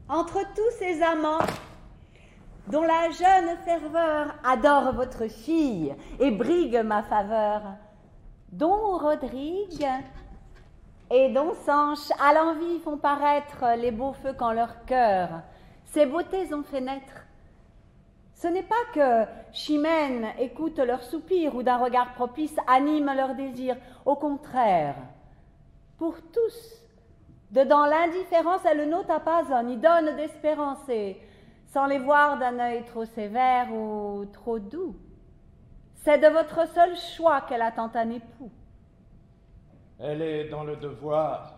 entre tous ces amants dont la jeune ferveur adore votre fille et brigue ma faveur, dont Rodrigue et dont Sanche à l'envie font paraître les beaux feux qu'en leur cœur ces beautés ont fait naître. Ce n'est pas que Chimène écoute leurs soupirs ou d'un regard propice anime leur désir. Au contraire, pour tous, dedans l'indifférence, elle n'ôte pas un, ni donne d'espérance, et sans les voir d'un œil trop sévère ou trop doux. C'est de votre seul choix qu'elle attend un époux. Elle est dans le devoir.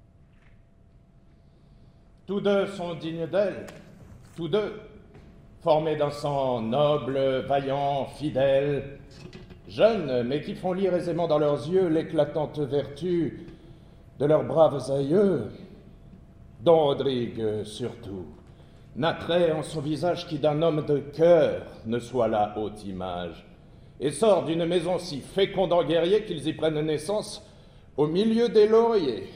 Tous deux sont dignes d'elle, tous deux, formés d'un sang noble, vaillant, fidèle, jeunes, mais qui font lire aisément dans leurs yeux l'éclatante vertu de leurs braves aïeux, dont Rodrigue surtout n'a trait en son visage qui d'un homme de cœur ne soit la haute image, et sort d'une maison si féconde en guerriers qu'ils y prennent naissance au milieu des lauriers.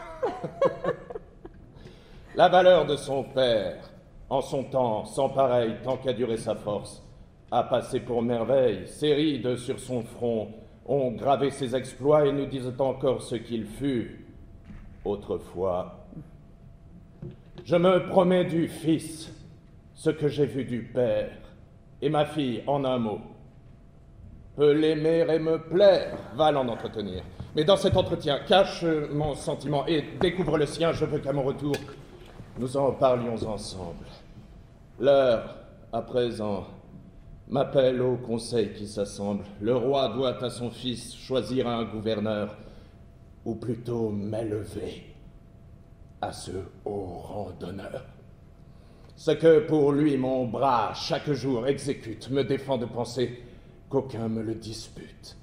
La valeur de son père, en son temps, sans pareil, tant qu'a duré sa force, a passé pour merveille. Ses rides sur son front ont gravé ses exploits et nous disent encore ce qu'il fut autrefois. Je me promets du fils ce que j'ai vu du père, et ma fille, en un mot, peut l'aimer et me plaire, va l'en entretenir. Mais dans cet entretien, cache mon sentiment et découvre le sien. Je veux qu'à mon retour, nous en parlions ensemble. L'heure, à présent, m'appelle au conseil qui s'assemble. Le roi doit à son fils choisir un gouverneur, ou plutôt m'élever à ce haut rang d'honneur. Ce que pour lui mon bras chaque jour exécute me défend de penser qu'aucun me le dispute.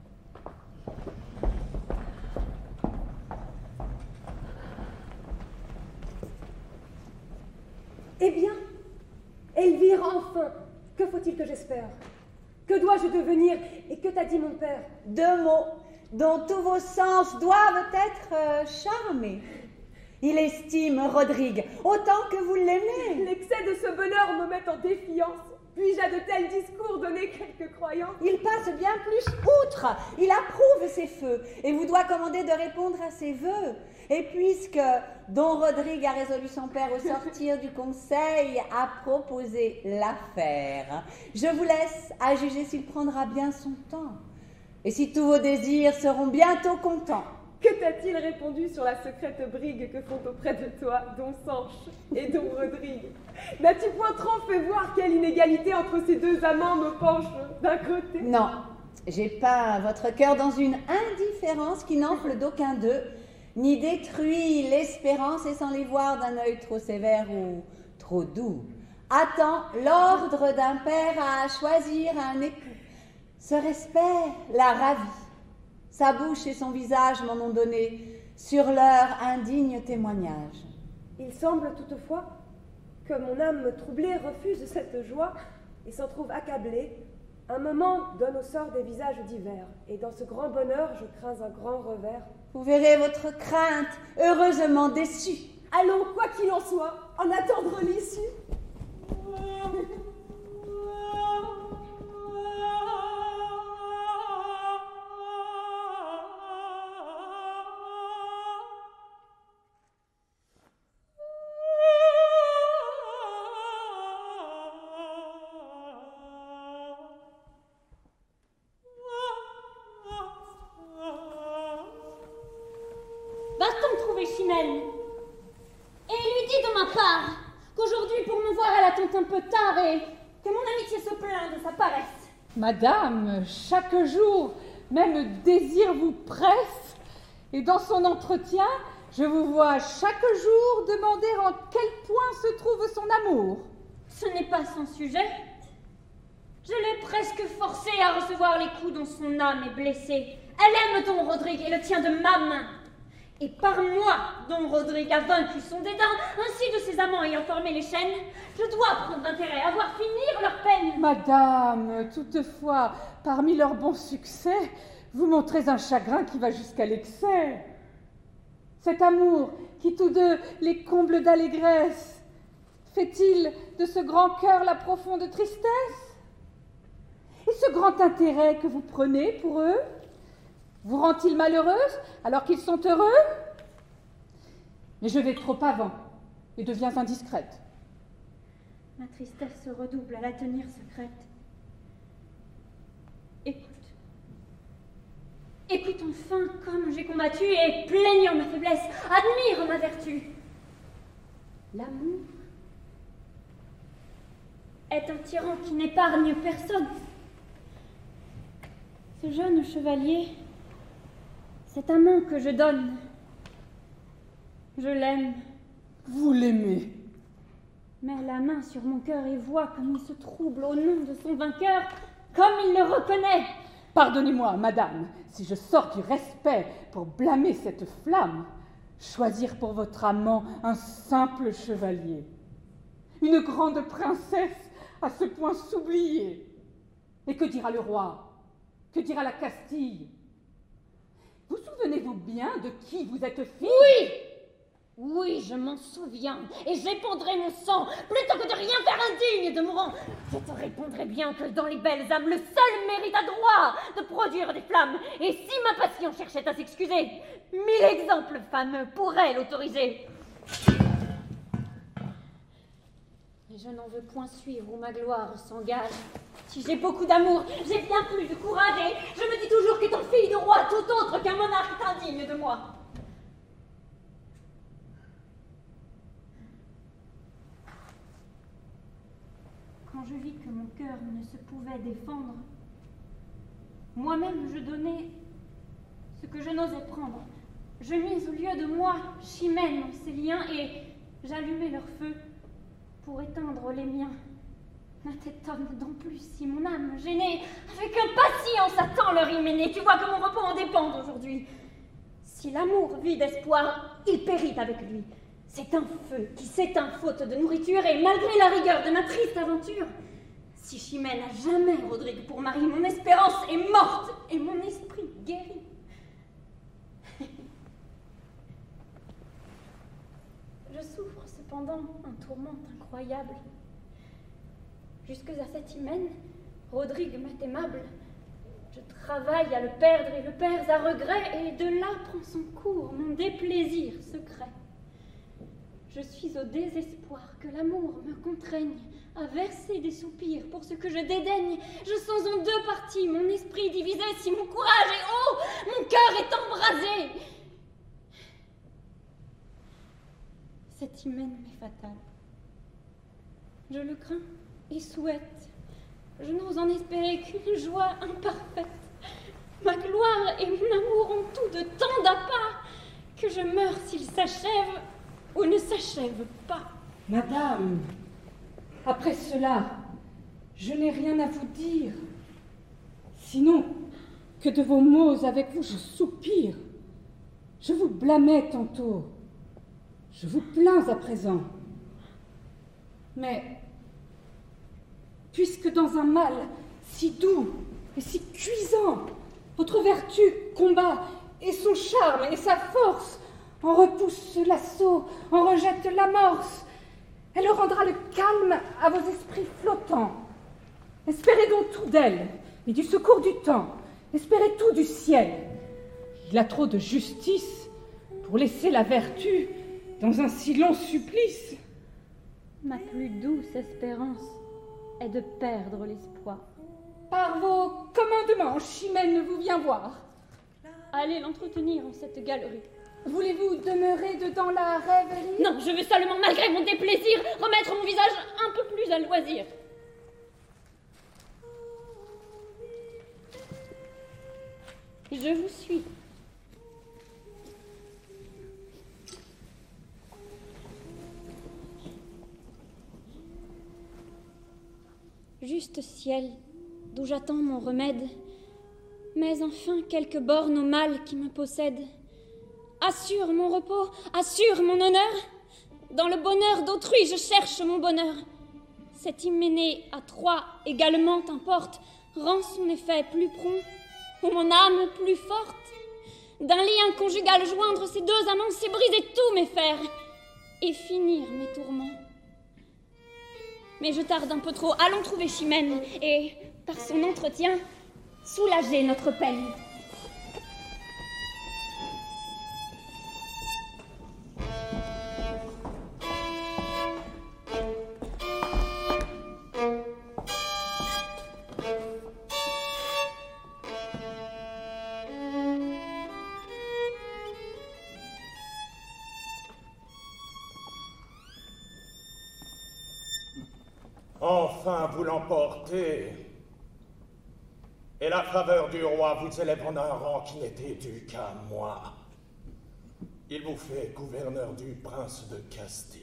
Eh bien, Elvire, enfin, que faut-il que j'espère? Que dois-je devenir et que t'a dit mon père? 2 mots dont tous vos sens doivent être charmés. Il estime Rodrigue autant que vous l'aimez. L'excès de ce bonheur me met en défiance. Puis-je à de tels discours donner quelque croyance? Il passe bien plus outre. Il approuve ses feux et vous doit commander de répondre à ses vœux. Et puisque Don Rodrigue a résolu son père au sortir du conseil à proposer l'affaire, je vous laisse à juger s'il prendra bien son temps. Et si tous vos désirs seront bientôt contents. Que t'a-t-il répondu sur la secrète brigue que font auprès de toi Don Sanche et Don Rodrigue? N'as-tu point trop fait voir quelle inégalité entre ces deux amants me penche d'un côté? Non, j'ai peint votre cœur dans une indifférence qui n'enfle d'aucun d'eux, ni détruit l'espérance et sans les voir d'un œil trop sévère ou trop doux. Attends l'ordre d'un père à choisir un époux. Ce respect la ravit. Sa bouche et son visage m'en ont donné sur leur indigne témoignage. Il semble toutefois que mon âme troublée refuse cette joie et s'en trouve accablée. Un moment donne au sort des visages divers, et dans ce grand bonheur, je crains un grand revers. Vous verrez votre crainte heureusement déçue. Allons, quoi qu'il en soit, en attendre l'issue. Va-t-on trouver Chimène? Et lui dis de ma part qu'aujourd'hui pour me voir elle attend un peu tard et que mon amitié se plaint de sa paresse. Madame, chaque jour, même le désir vous presse, et dans son entretien, je vous vois chaque jour demander en quel point se trouve son amour. Ce n'est pas son sujet. Je l'ai presque forcée à recevoir les coups dont son âme est blessée. Elle aime Don Rodrigue et le tient de ma main. Et par moi, Don Rodrigue a vaincu son dédain, ainsi de ses amants ayant formé les chaînes, je dois prendre intérêt à voir finir leur peine. Madame, toutefois, parmi leurs bons succès, vous montrez un chagrin qui va jusqu'à l'excès. Cet amour qui tous deux les comble d'allégresse Fait-il de ce grand cœur la profonde tristesse? Et ce grand intérêt que vous prenez pour eux vous rend-il malheureuse alors qu'ils sont heureux? Mais je vais trop avant et deviens indiscrète. Ma tristesse se redouble à la tenir secrète. Écoute. Écoute enfin comme j'ai combattu et plaignant ma faiblesse, admire ma vertu. L'amour est un tyran qui n'épargne personne. Ce jeune chevalier, cet amant que je donne, je l'aime. Vous l'aimez? Met la main sur mon cœur et voit comme il se trouble au nom de son vainqueur, comme il le reconnaît. Pardonnez-moi, madame, si je sors du respect pour blâmer cette flamme, choisir pour votre amant un simple chevalier, une grande princesse à ce point s'oublier. Et que dira le roi? Que dira la Castille? Vous souvenez-vous bien de qui vous êtes fille? Oui! Oui, je m'en souviens, et j'épandrai mon sang, plutôt que de rien faire indigne de mon rang. Je te répondrai bien que dans les belles âmes, le seul mérite à droit de produire des flammes, et si ma passion cherchait à s'excuser, 1000 exemples fameux pourraient l'autoriser. Mais je n'en veux point suivre où ma gloire s'engage. Si j'ai beaucoup d'amour, j'ai bien plus de courage, et je me dis toujours qu'étant fille de roi, tout autre qu'un monarque est indigne de moi. Quand je vis que mon cœur ne se pouvait défendre, moi-même je donnais ce que je n'osais prendre. Je mis au lieu de moi Chimène en ses liens et j'allumai leur feu pour éteindre les miens. Ne t'étonne donc plus si mon âme gênée avec impatience attend leur hyménée. Tu vois que mon repos en dépend aujourd'hui. Si l'amour vit d'espoir, il périt avec lui. C'est un feu qui s'éteint faute de nourriture et malgré la rigueur de ma triste aventure. Si Chimène a jamais Rodrigue pour mari, mon espérance est morte et mon esprit guéri. Je souffre cependant un tourment incroyable. Jusque à cette hymen, Rodrigue m'est aimable. Je travaille à le perdre et le perds à regret, et de là prend son cours mon déplaisir secret. Je suis au désespoir que l'amour me contraigne à verser des soupirs pour ce que je dédaigne. Je sens en deux parties mon esprit divisé, si mon courage est haut, mon cœur est embrasé. Cette hymen m'est fatale. Je le crains et souhaite. Je n'ose en espérer qu'une joie imparfaite. Ma gloire et mon amour ont tout de tant d'appât que je meurs s'il s'achève ou ne s'achève pas. Madame, après cela, je n'ai rien à vous dire. Sinon, que de vos mots avec vous je soupire. Je vous blâmais tantôt. Je vous plains à présent. Mais, puisque dans un mal si doux et si cuisant, votre vertu combat, et son charme et sa force en repousse ce lasso, en rejette l'amorce, elle rendra le calme à vos esprits flottants. Espérez donc tout d'elle, et du secours du temps, espérez tout du ciel. Il a trop de justice pour laisser la vertu dans un si long supplice. Ma plus douce espérance est de perdre l'espoir. Par vos commandements, Chimène vous vient voir. Allez l'entretenir en cette galerie. Voulez-vous demeurer dedans la rêverie? Non, je veux seulement, malgré mon déplaisir, remettre mon visage un peu plus à loisir. Je vous suis. Juste ciel, d'où j'attends mon remède, mais enfin quelques bornes au mal qui me possède. Assure mon repos, assure mon honneur. Dans le bonheur d'autrui, je cherche mon bonheur. Cette hyménée à trois également importe, rend son effet plus prompt, ou mon âme plus forte. D'un lien conjugal joindre ces deux amants, c'est briser tous mes fers et finir mes tourments. Mais je tarde un peu trop. Allons trouver Chimène et, par son entretien, soulager notre peine. Enfin, vous l'emportez. Et la faveur du roi vous élève en un rang qui n'était dû qu'à moi. Il vous fait gouverneur du prince de Castille.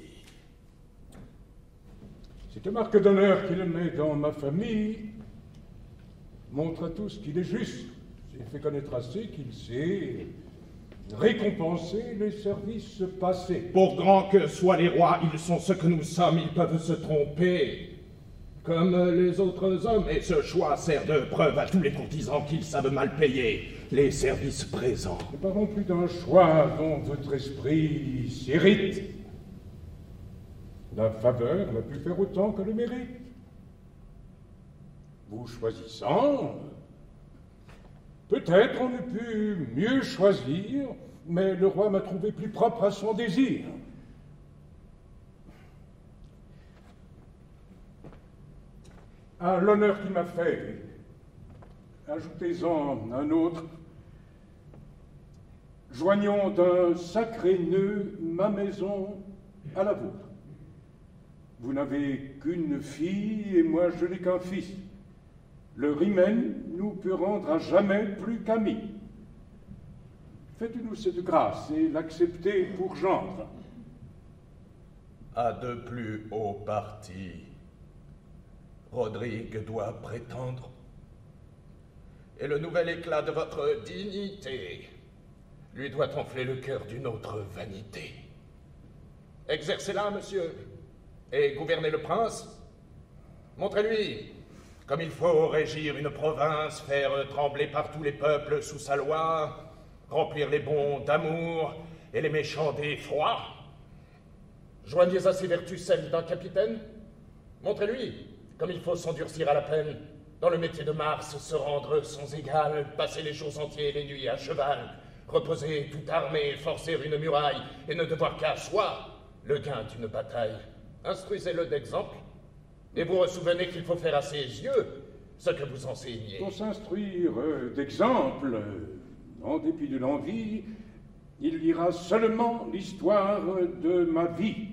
Cette marque d'honneur qu'il met dans ma famille montre à tous qu'il est juste. J'ai fait connaître assez qu'il sait récompenser les services passés. Pour grands que soient les rois, ils sont ce que nous sommes, ils peuvent se tromper. Comme les autres hommes, et ce choix sert de preuve à tous les courtisans qu'ils savent mal payer les services présents. Ne parlons plus d'un choix dont votre esprit s'irrite. La faveur n'a pu faire autant que le mérite. Vous choisissant, peut-être on eût pu mieux choisir, mais le roi m'a trouvé plus propre à son désir. À l'honneur qu'il m'a fait, ajoutez-en un autre. Joignons d'un sacré nœud ma maison à la vôtre. Vous n'avez qu'une fille et moi je n'ai qu'un fils. Le rymen nous peut rendre à jamais plus qu'amis. Faites-nous cette grâce et l'acceptez pour gendre. À de plus hauts partis, Rodrigue doit prétendre. Et le nouvel éclat de votre dignité lui doit enfler le cœur d'une autre vanité. Exercez-la, monsieur, et gouvernez le prince. Montrez-lui comme il faut régir une province, faire trembler partout les peuples sous sa loi, remplir les bons d'amour et les méchants d'effroi. Joignez à ses vertus celles d'un capitaine. Montrez-lui comme il faut s'endurcir à la peine, dans le métier de Mars, se rendre sans égal, passer les jours entiers et les nuits à cheval, reposer tout armé, forcer une muraille, et ne devoir qu'à soi le gain d'une bataille. Instruisez-le d'exemple, et vous ressouvenez qu'il faut faire à ses yeux ce que vous enseignez. Pour s'instruire d'exemple, en dépit de l'envie, il lira seulement l'histoire de ma vie.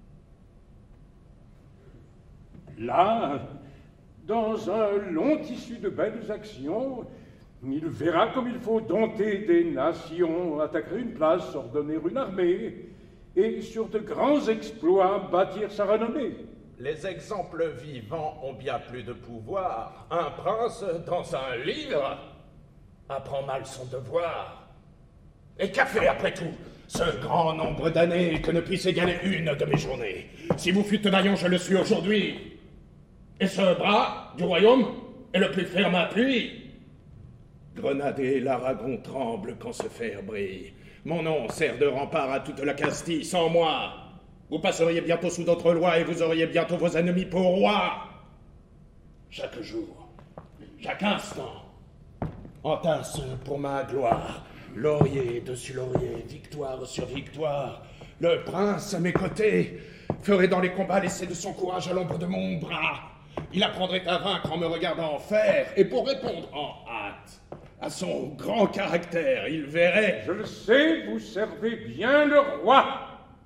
Là, dans un long tissu de belles actions, il verra comme il faut dompter des nations, attaquer une place, ordonner une armée, et sur de grands exploits bâtir sa renommée. Les exemples vivants ont bien plus de pouvoir. Un prince, dans un livre, apprend mal son devoir. Et qu'a fait, après tout, ce grand nombre d'années que ne puisse égaler une de mes journées? Si vous fûtes vaillant, je le suis aujourd'hui. Et ce bras du royaume est le plus ferme appui. Grenade et l'Aragon tremblent quand ce fer brille. Mon nom sert de rempart à toute la Castille. Sans moi, vous passeriez bientôt sous d'autres lois et vous auriez bientôt vos ennemis pour rois. Chaque jour, chaque instant, entasse pour ma gloire. Laurier dessus laurier, victoire sur victoire. Le prince à mes côtés ferait dans les combats l'essai de son courage à l'ombre de mon bras. Il apprendrait à vaincre en me regardant faire, et pour répondre en hâte à son grand caractère, il verrait... Je le sais, vous servez bien le roi.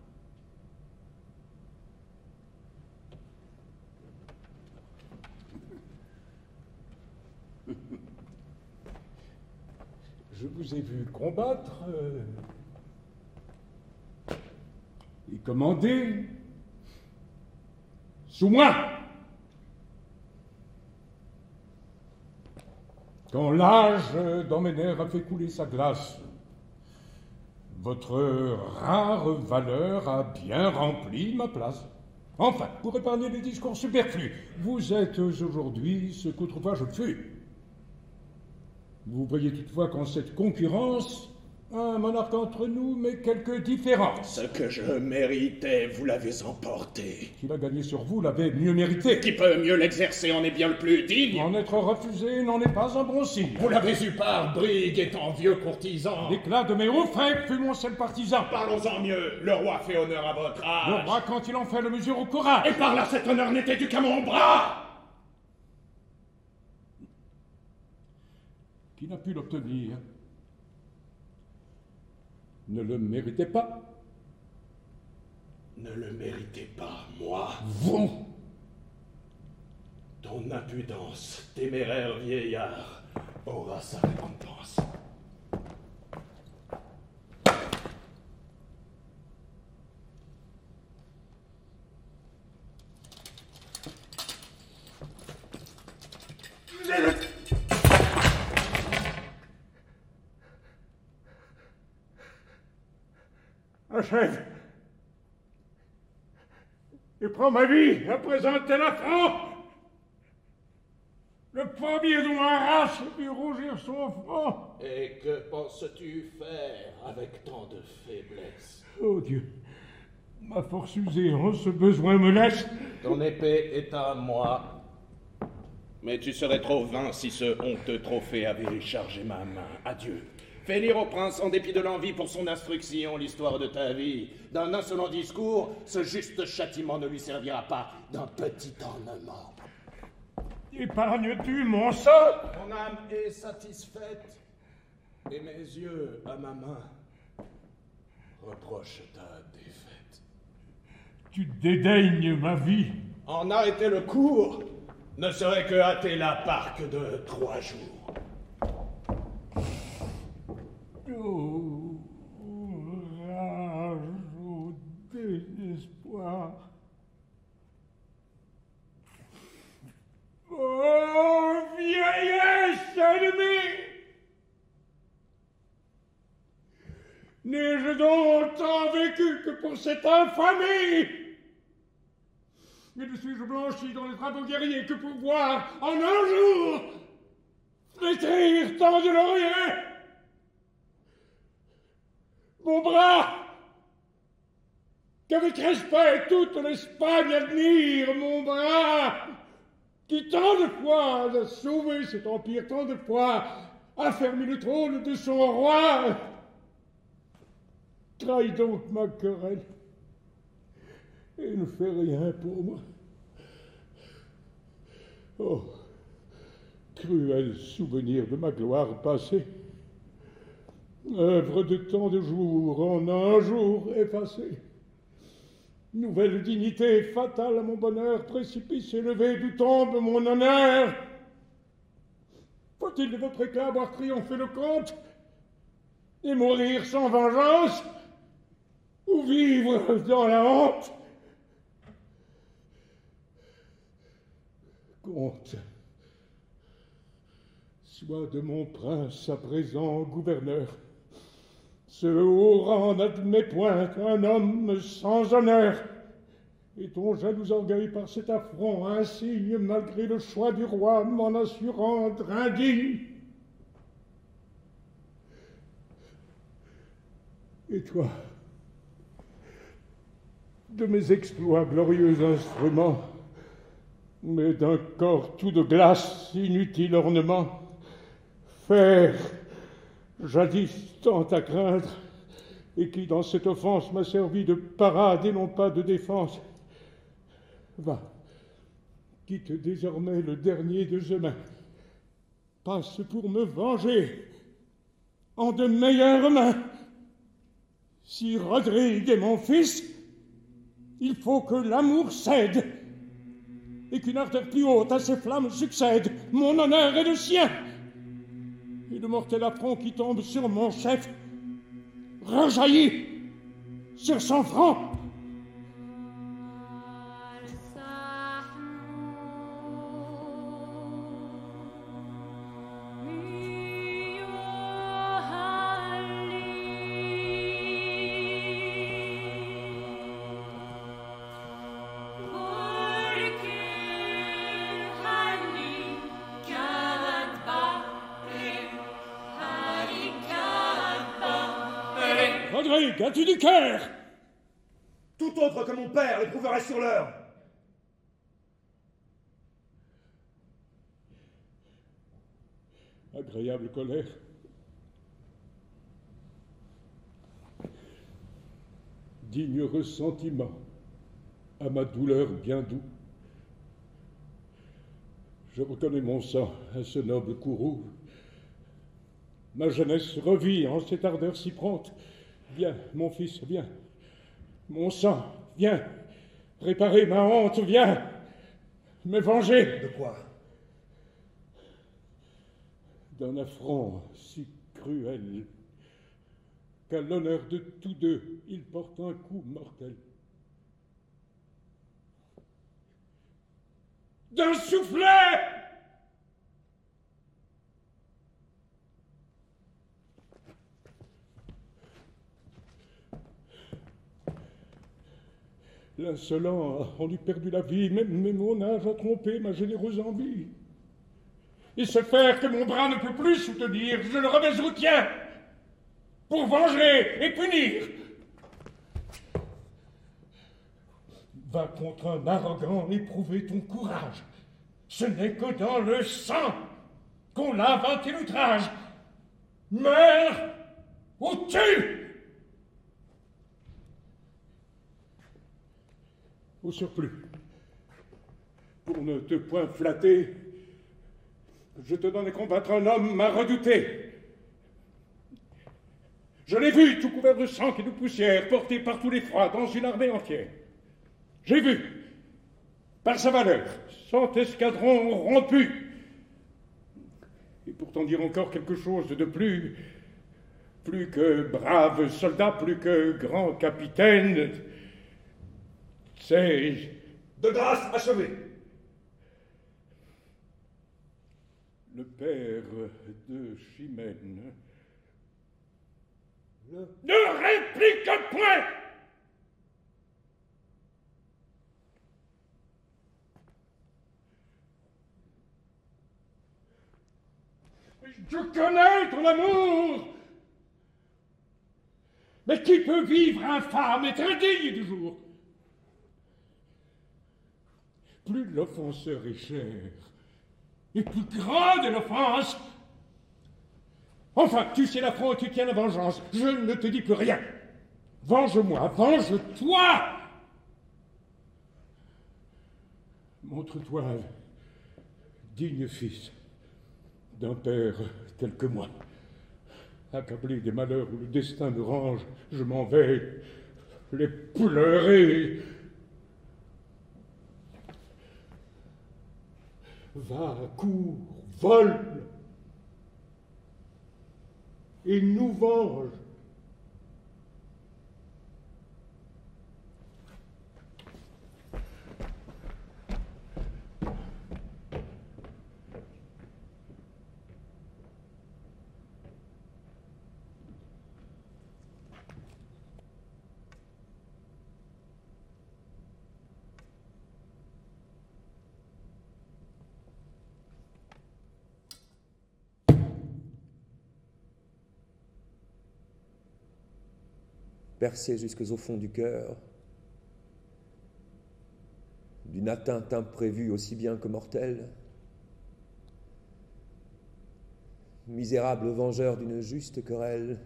Je vous ai vu combattre et commander sous moi. Quand l'âge dans mes nerfs a fait couler sa glace, votre rare valeur a bien rempli ma place. Enfin, pour épargner les discours superflus, vous êtes aujourd'hui ce qu'autrefois je fus. Vous voyez toutefois qu'en cette concurrence, Un monarque entre nous, mais quelques différences. Ce que je méritais, vous l'avez emporté. Qui l'a gagné sur vous l'avait mieux mérité. Qui peut mieux l'exercer en est bien le plus digne. En être refusé n'en est pas un bon signe. Vous l'avez eu par Brigue étant vieux courtisan. L'éclat de mes hauts faits fut mon seul partisan. Parlons-en mieux. Le roi fait honneur à votre âge. Le roi, quand il en fait le mesure au courage. Et par là, cet honneur n'était dû qu'à mon bras. Qui n'a pu l'obtenir ne le méritait pas. Ne le méritez pas, moi. Vous. Ton impudence, téméraire vieillard, aura sa récompense. Achève et prends ma vie à présenter l'affront. Le premier dont la race dut rougir son front. Et que penses-tu faire avec tant de faiblesse? Oh Dieu, ma force usée en ce besoin me laisse. Ton épée est à moi. Mais tu serais trop vain si ce honteux trophée avait chargé ma main. Adieu. Fais lire au prince, en dépit de l'envie pour son instruction, l'histoire de ta vie. D'un insolent discours, ce juste châtiment ne lui servira pas d'un petit ornement. Épargnes-tu mon sang? Mon âme est satisfaite, et mes yeux à ma main reprochent ta défaite. Tu dédaignes ma vie. En arrêter le cours ne serait que hâter la parque de 3 jours. Oh, rage, oh, désespoir. Oh, vieillesse ennemie! N'ai-je donc tant vécu que pour cette infamie? Mais ne suis-je blanchi dans les travaux guerriers que pour voir en un jour flétrir tant de lauriers? Mon bras, qu'avec respect toute l'Espagne admire, mon bras, qui tant de fois a sauvé cet empire, tant de fois a fermé le trône de son roi, trahit donc ma querelle et ne fait rien pour moi. Oh, cruel souvenir de ma gloire passée, œuvre de tant de jours en un jour effacé. Nouvelle dignité fatale à mon bonheur, précipice élevé d'où tombe mon honneur. Faut-il de votre éclat avoir triomphé le comte et mourir sans vengeance, ou vivre dans la honte? Comte, sois de mon prince à présent gouverneur. Ce haut rang n'admet point un homme sans honneur, et ton jaloux orgueil par cet affront insigne, malgré le choix du roi, m'en assurant indigne. Et toi, de mes exploits glorieux instruments, mais d'un corps tout de glace, inutile ornement, fer, jadis tant à craindre, et qui dans cette offense m'a servi de parade et non pas de défense. Va, quitte désormais le dernier de demain, passe pour me venger en de meilleures mains. Si Rodrigue est mon fils, il faut que l'amour cède, et qu'une ardeur plus haute à ses flammes succède. Mon honneur est le sien, et le mortel affront qui tombe sur mon chef rejaillit sur son front. Rodrigue, as-tu du cœur? Tout autre que mon père l'éprouverait sur l'heure. Agréable colère. Digne ressentiment à ma douleur bien doux. Je reconnais mon sang à ce noble courroux. Ma jeunesse revit en cette ardeur si prompte. Viens, mon fils, viens. Mon sang, viens. Réparer ma honte, viens. Me venger. De quoi? D'un affront si cruel qu'à l'honneur de tous deux, il porte un coup mortel. D'un soufflet! L'insolent a rendu perdu la vie, mais mon âge a trompé ma généreuse envie. Et ce fer que mon bras ne peut plus soutenir, je le remets au tien, pour venger et punir. Va contre un arrogant éprouver ton courage. Ce n'est que dans le sang qu'on l'a inventé l'outrage. Meurs ou tue! Au surplus, pour ne te point flatter, je te donne à combattre un homme à redouter. Je l'ai vu, tout couvert de sang et de poussière, porté par tous les froids dans une armée entière. J'ai vu, par sa valeur, 100 escadrons rompus. Et pourtant dire encore quelque chose de plus que brave soldat, plus que grand capitaine, c'est... De grâce, achevez. Le père de Chimène ne réplique point. Je connais ton amour. Mais qui peut vivre infâme et indigne du jour? Plus l'offenseur est cher, et plus grande est l'offense. Enfin, tu sais l'affront et tu tiens la vengeance. Je ne te dis plus rien. Venge-moi, venge-toi. Montre-toi digne fils d'un père tel que moi. Accablé des malheurs où le destin me range, je m'en vais les pleurer. Va, cours, vole, et nous venge. Percé jusqu'au fond du cœur, d'une atteinte imprévue aussi bien que mortelle, misérable vengeur d'une juste querelle,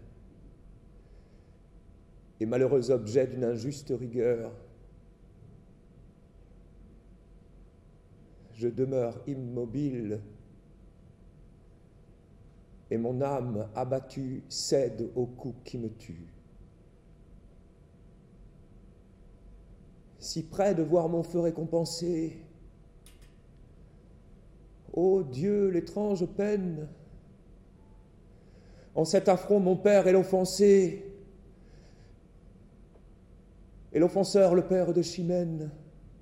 et malheureux objet d'une injuste rigueur, je demeure immobile, et mon âme abattue cède au coup qui me tue. Si près de voir mon feu récompensé, ô Dieu, l'étrange peine, en cet affront mon père est l'offensé, et l'offenseur le père de Chimène,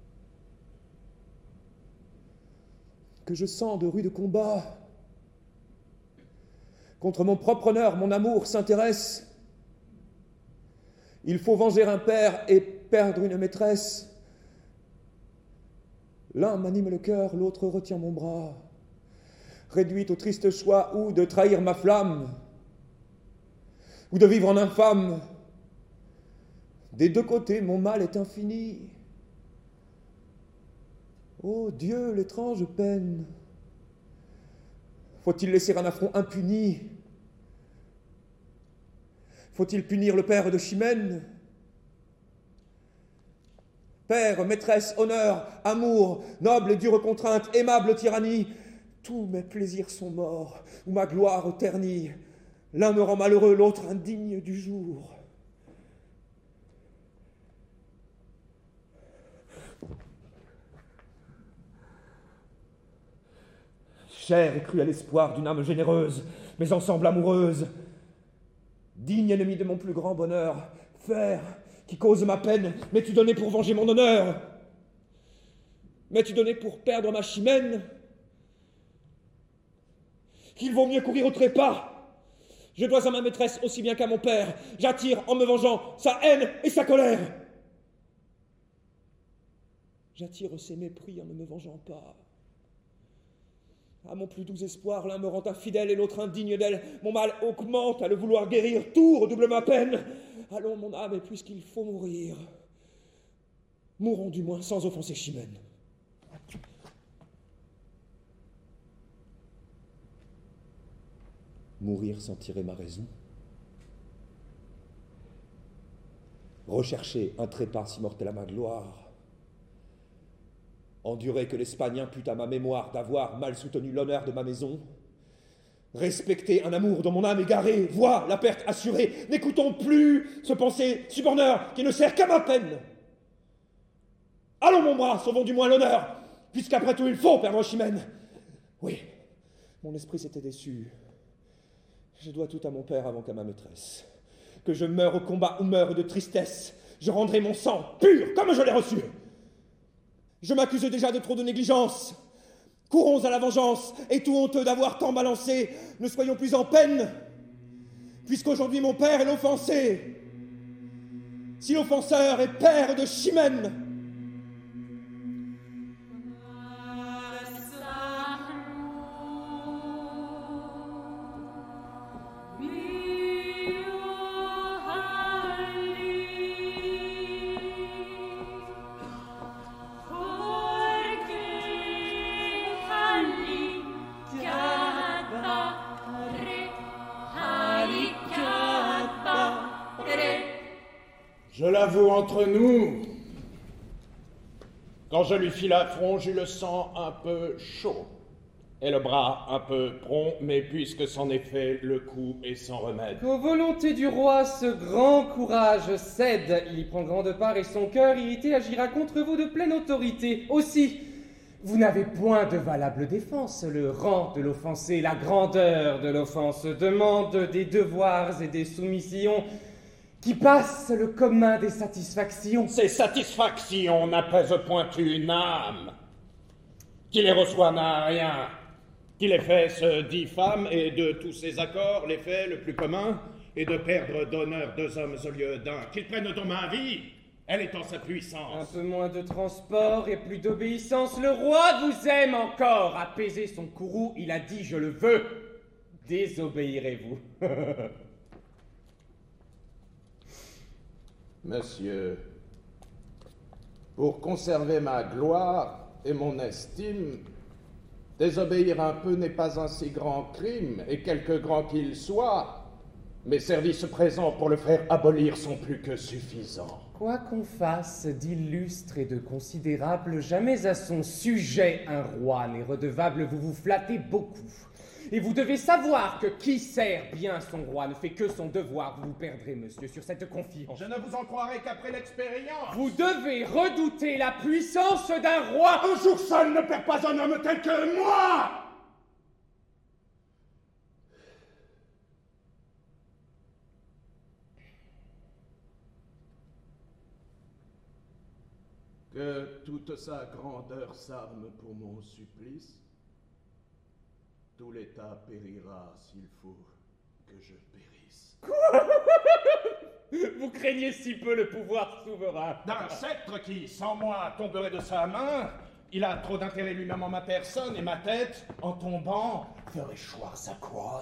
que je sens de rudes combats. Contre mon propre honneur, mon amour s'intéresse. Il faut venger un père et perdre une maîtresse. L'un m'anime le cœur, l'autre retient mon bras, réduit au triste choix ou de trahir ma flamme, ou de vivre en infâme, Des deux côtés, mon mal est infini. Ô Dieu, l'étrange peine. Faut-il laisser un affront impuni? Faut-il punir le père de Chimène? Père, maîtresse, honneur, amour, noble et dure contrainte, aimable tyrannie, tous mes plaisirs sont morts, ou ma gloire ternie. L'un me rend malheureux, l'autre indigne du jour. Cher et cruel espoir d'une âme généreuse, mais ensemble amoureuse, digne ennemi de mon plus grand bonheur, fer qui cause ma peine, m'es-tu donné pour venger mon honneur? M'es-tu donné pour perdre ma Chimène? Qu'il vaut mieux courir au trépas. Je dois à ma maîtresse aussi bien qu'à mon père. J'attire en me vengeant sa haine et sa colère. J'attire ses mépris en ne me vengeant pas. À mon plus doux espoir, l'un me rend infidèle et l'autre indigne d'elle. Mon mal augmente à le vouloir guérir, tout redouble ma peine. Allons, mon âme, et puisqu'il faut mourir, mourons du moins sans offenser Chimène. Mourir sans tirer ma raison. Rechercher un trépas si mortel à ma gloire. Endurer que l'Espagne impute à ma mémoire d'avoir mal soutenu l'honneur de ma maison. Respecter un amour dont mon âme égarée voit la perte assurée. N'écoutons plus ce pensée suborneur qui ne sert qu'à ma peine. Allons, mon bras, sauvons du moins l'honneur, puisqu'après tout il faut perdre Chimène. Oui, mon esprit s'était déçu. Je dois tout à mon père avant qu'à ma maîtresse. Que je meure au combat ou meure de tristesse, je rendrai mon sang pur comme je l'ai reçu. Je m'accuse déjà de trop de négligence. Courons à la vengeance, et tout honteux d'avoir tant balancé, ne soyons plus en peine, puisqu'aujourd'hui mon père est l'offensé. Si l'offenseur est père de Chimène, je l'avoue entre nous, quand je lui fis l'affront, j'eus le sang un peu chaud, et le bras un peu prompt, mais puisque c'en est fait, le coup est sans remède. Qu'aux volontés du roi, ce grand courage cède. Il y prend grande part, et son cœur irrité agira contre vous de pleine autorité. Aussi, vous n'avez point de valable défense. Le rang de l'offensé, la grandeur de l'offense demande des devoirs et des soumissions qui passent le commun des satisfactions. Ces satisfactions n'apaisent point une âme. Qui les reçoit n'a rien. Qui les fait se diffame, et de tous ces accords, l'effet le plus commun est de perdre d'honneur deux hommes au lieu d'un. Qu'ils prennent donc ma vie, elle est en sa puissance. Un peu moins de transport et plus d'obéissance. Le roi vous aime encore. Apaiser son courroux, il a dit « je le veux ». Désobéirez-vous. Monsieur, pour conserver ma gloire et mon estime, désobéir un peu n'est pas un si grand crime, et quelque grand qu'il soit, mes services présents pour le faire abolir sont plus que suffisants. Quoi qu'on fasse d'illustre et de considérable, jamais à son sujet un roi n'est redevable, vous vous flattez beaucoup. Et vous devez savoir que qui sert bien son roi ne fait que son devoir. Vous vous perdrez, monsieur, sur cette confiance. Je ne vous en croirai qu'après l'expérience. Vous devez redouter la puissance d'un roi. Un jour seul ne perd pas un homme tel que moi. Que toute sa grandeur s'arme pour mon supplice. Tout l'État périra s'il faut que je périsse. Quoi? Vous craignez si peu le pouvoir souverain. D'un sceptre qui, sans moi, tomberait de sa main, il a trop d'intérêt lui-même en ma personne, et ma tête, en tombant, ferait choir sa couronne.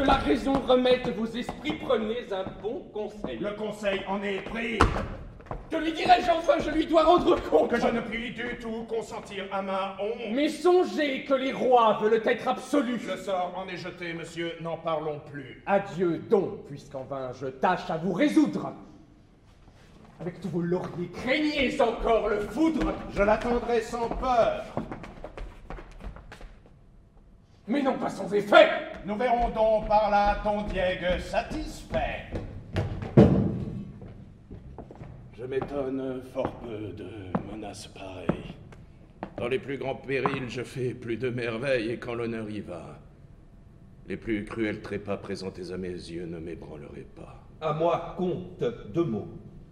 la raison remette vos esprits, prenez un bon conseil. Le conseil en est pris. Que lui dirais-je enfin? Je lui dois rendre compte. Que je ne puis du tout consentir à ma honte. Mais songez que les rois veulent être absolus. Le sort en est jeté, monsieur, n'en parlons plus. Adieu donc, puisqu'en vain je tâche à vous résoudre. Avec tous vos lauriers, craignez encore le foudre. Je l'attendrai sans peur. Mais non pas sans effet. Nous verrons donc par là ton Diègue satisfait. Je m'étonne fort peu de menaces pareilles. Dans les plus grands périls, je fais plus de merveilles, et quand l'honneur y va, les plus cruels trépas présentés à mes yeux ne m'ébranleraient pas. À moi, comte, 2 mots.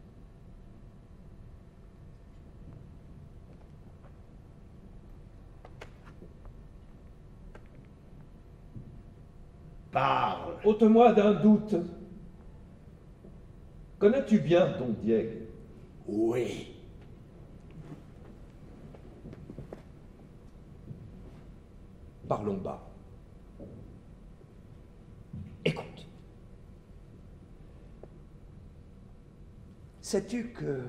Parle. Ôte-moi d'un doute. Connais-tu bien ton Diègue? Oui. Parlons bas. Écoute. Sais-tu que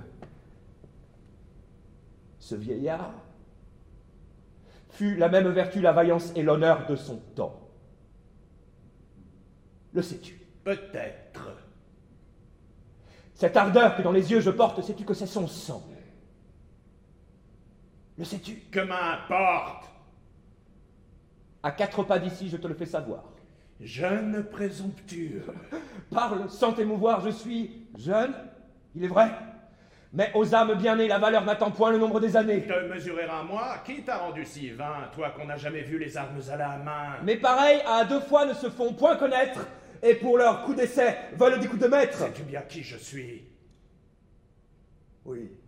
ce vieillard fut la même vertu, la vaillance et l'honneur de son temps? Le sais-tu? Peut-être. Cette ardeur que dans les yeux je porte, sais-tu que c'est son sang? Le sais-tu? Que m'importe? À 4 pas d'ici, je te le fais savoir. Jeune présomptueux. Parle sans t'émouvoir, je suis jeune, il est vrai. Mais aux âmes bien nées, la valeur n'attend point le nombre des années. Te mesurer à moi? Qui t'a rendu si vain, toi qu'on n'a jamais vu les armes à la main? Mais pareils à 2 fois ne se font point connaître, et pour leur coup d'essai veulent des coups de maître. Sais-tu bien qui je suis? Oui.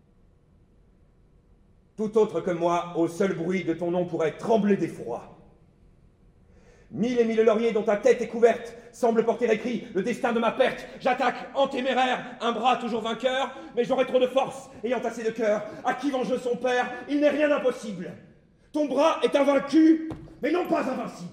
Tout autre que moi, au seul bruit de ton nom, pourrait trembler d'effroi. 1000 et 1000 lauriers dont ta tête est couverte semblent porter écrit le destin de ma perte. J'attaque en téméraire, un bras toujours vainqueur, mais j'aurai trop de force, ayant assez de cœur. À qui venge son père, il n'est rien d'impossible. Ton bras est invaincu, mais non pas invincible.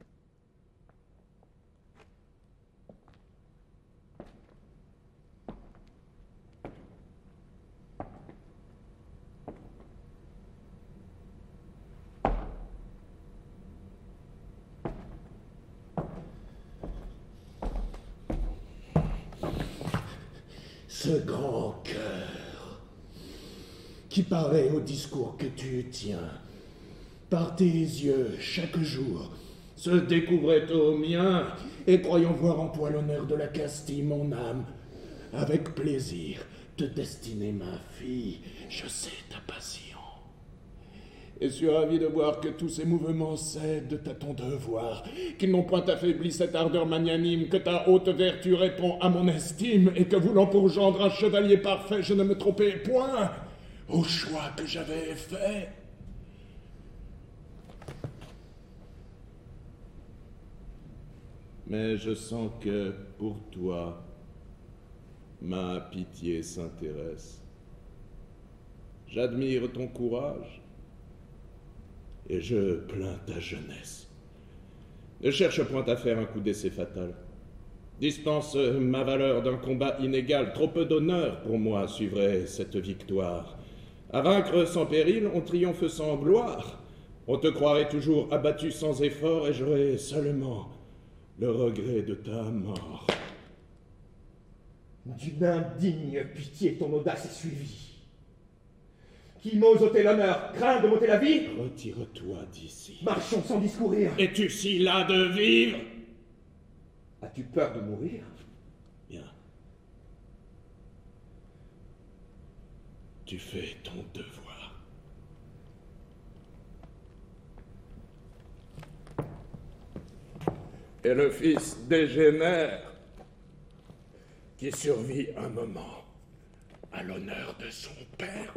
Ce grand cœur qui paraît au discours que tu tiens, par tes yeux chaque jour, se découvrait au mien, et croyant voir en toi l'honneur de la Castille, mon âme, avec plaisir te destiner ma fille, je sais ta passion. Et suis ravi de voir que tous ces mouvements cèdent à ton devoir, qu'ils n'ont point affaibli cette ardeur magnanime, que ta haute vertu répond à mon estime, et que voulant pour gendre un chevalier parfait, je ne me trompais point au choix que j'avais fait. Mais je sens que, pour toi, ma pitié s'intéresse. J'admire ton courage, et je plains ta jeunesse. Ne cherche point à faire un coup d'essai fatal. Dispense ma valeur d'un combat inégal. Trop peu d'honneur pour moi suivrait cette victoire. À vaincre sans péril, on triomphe sans gloire. On te croirait toujours abattu sans effort, et j'aurais seulement le regret de ta mort. D'une indigne pitié, ton audace est suivie. Qui m'ose ôter l'honneur, craint de m'ôter la vie? Retire-toi d'ici. Marchons sans discourir. Es-tu si las de vivre? As-tu peur de mourir? Bien. Tu fais ton devoir. Et le fils dégénère qui survit un moment à l'honneur de son père.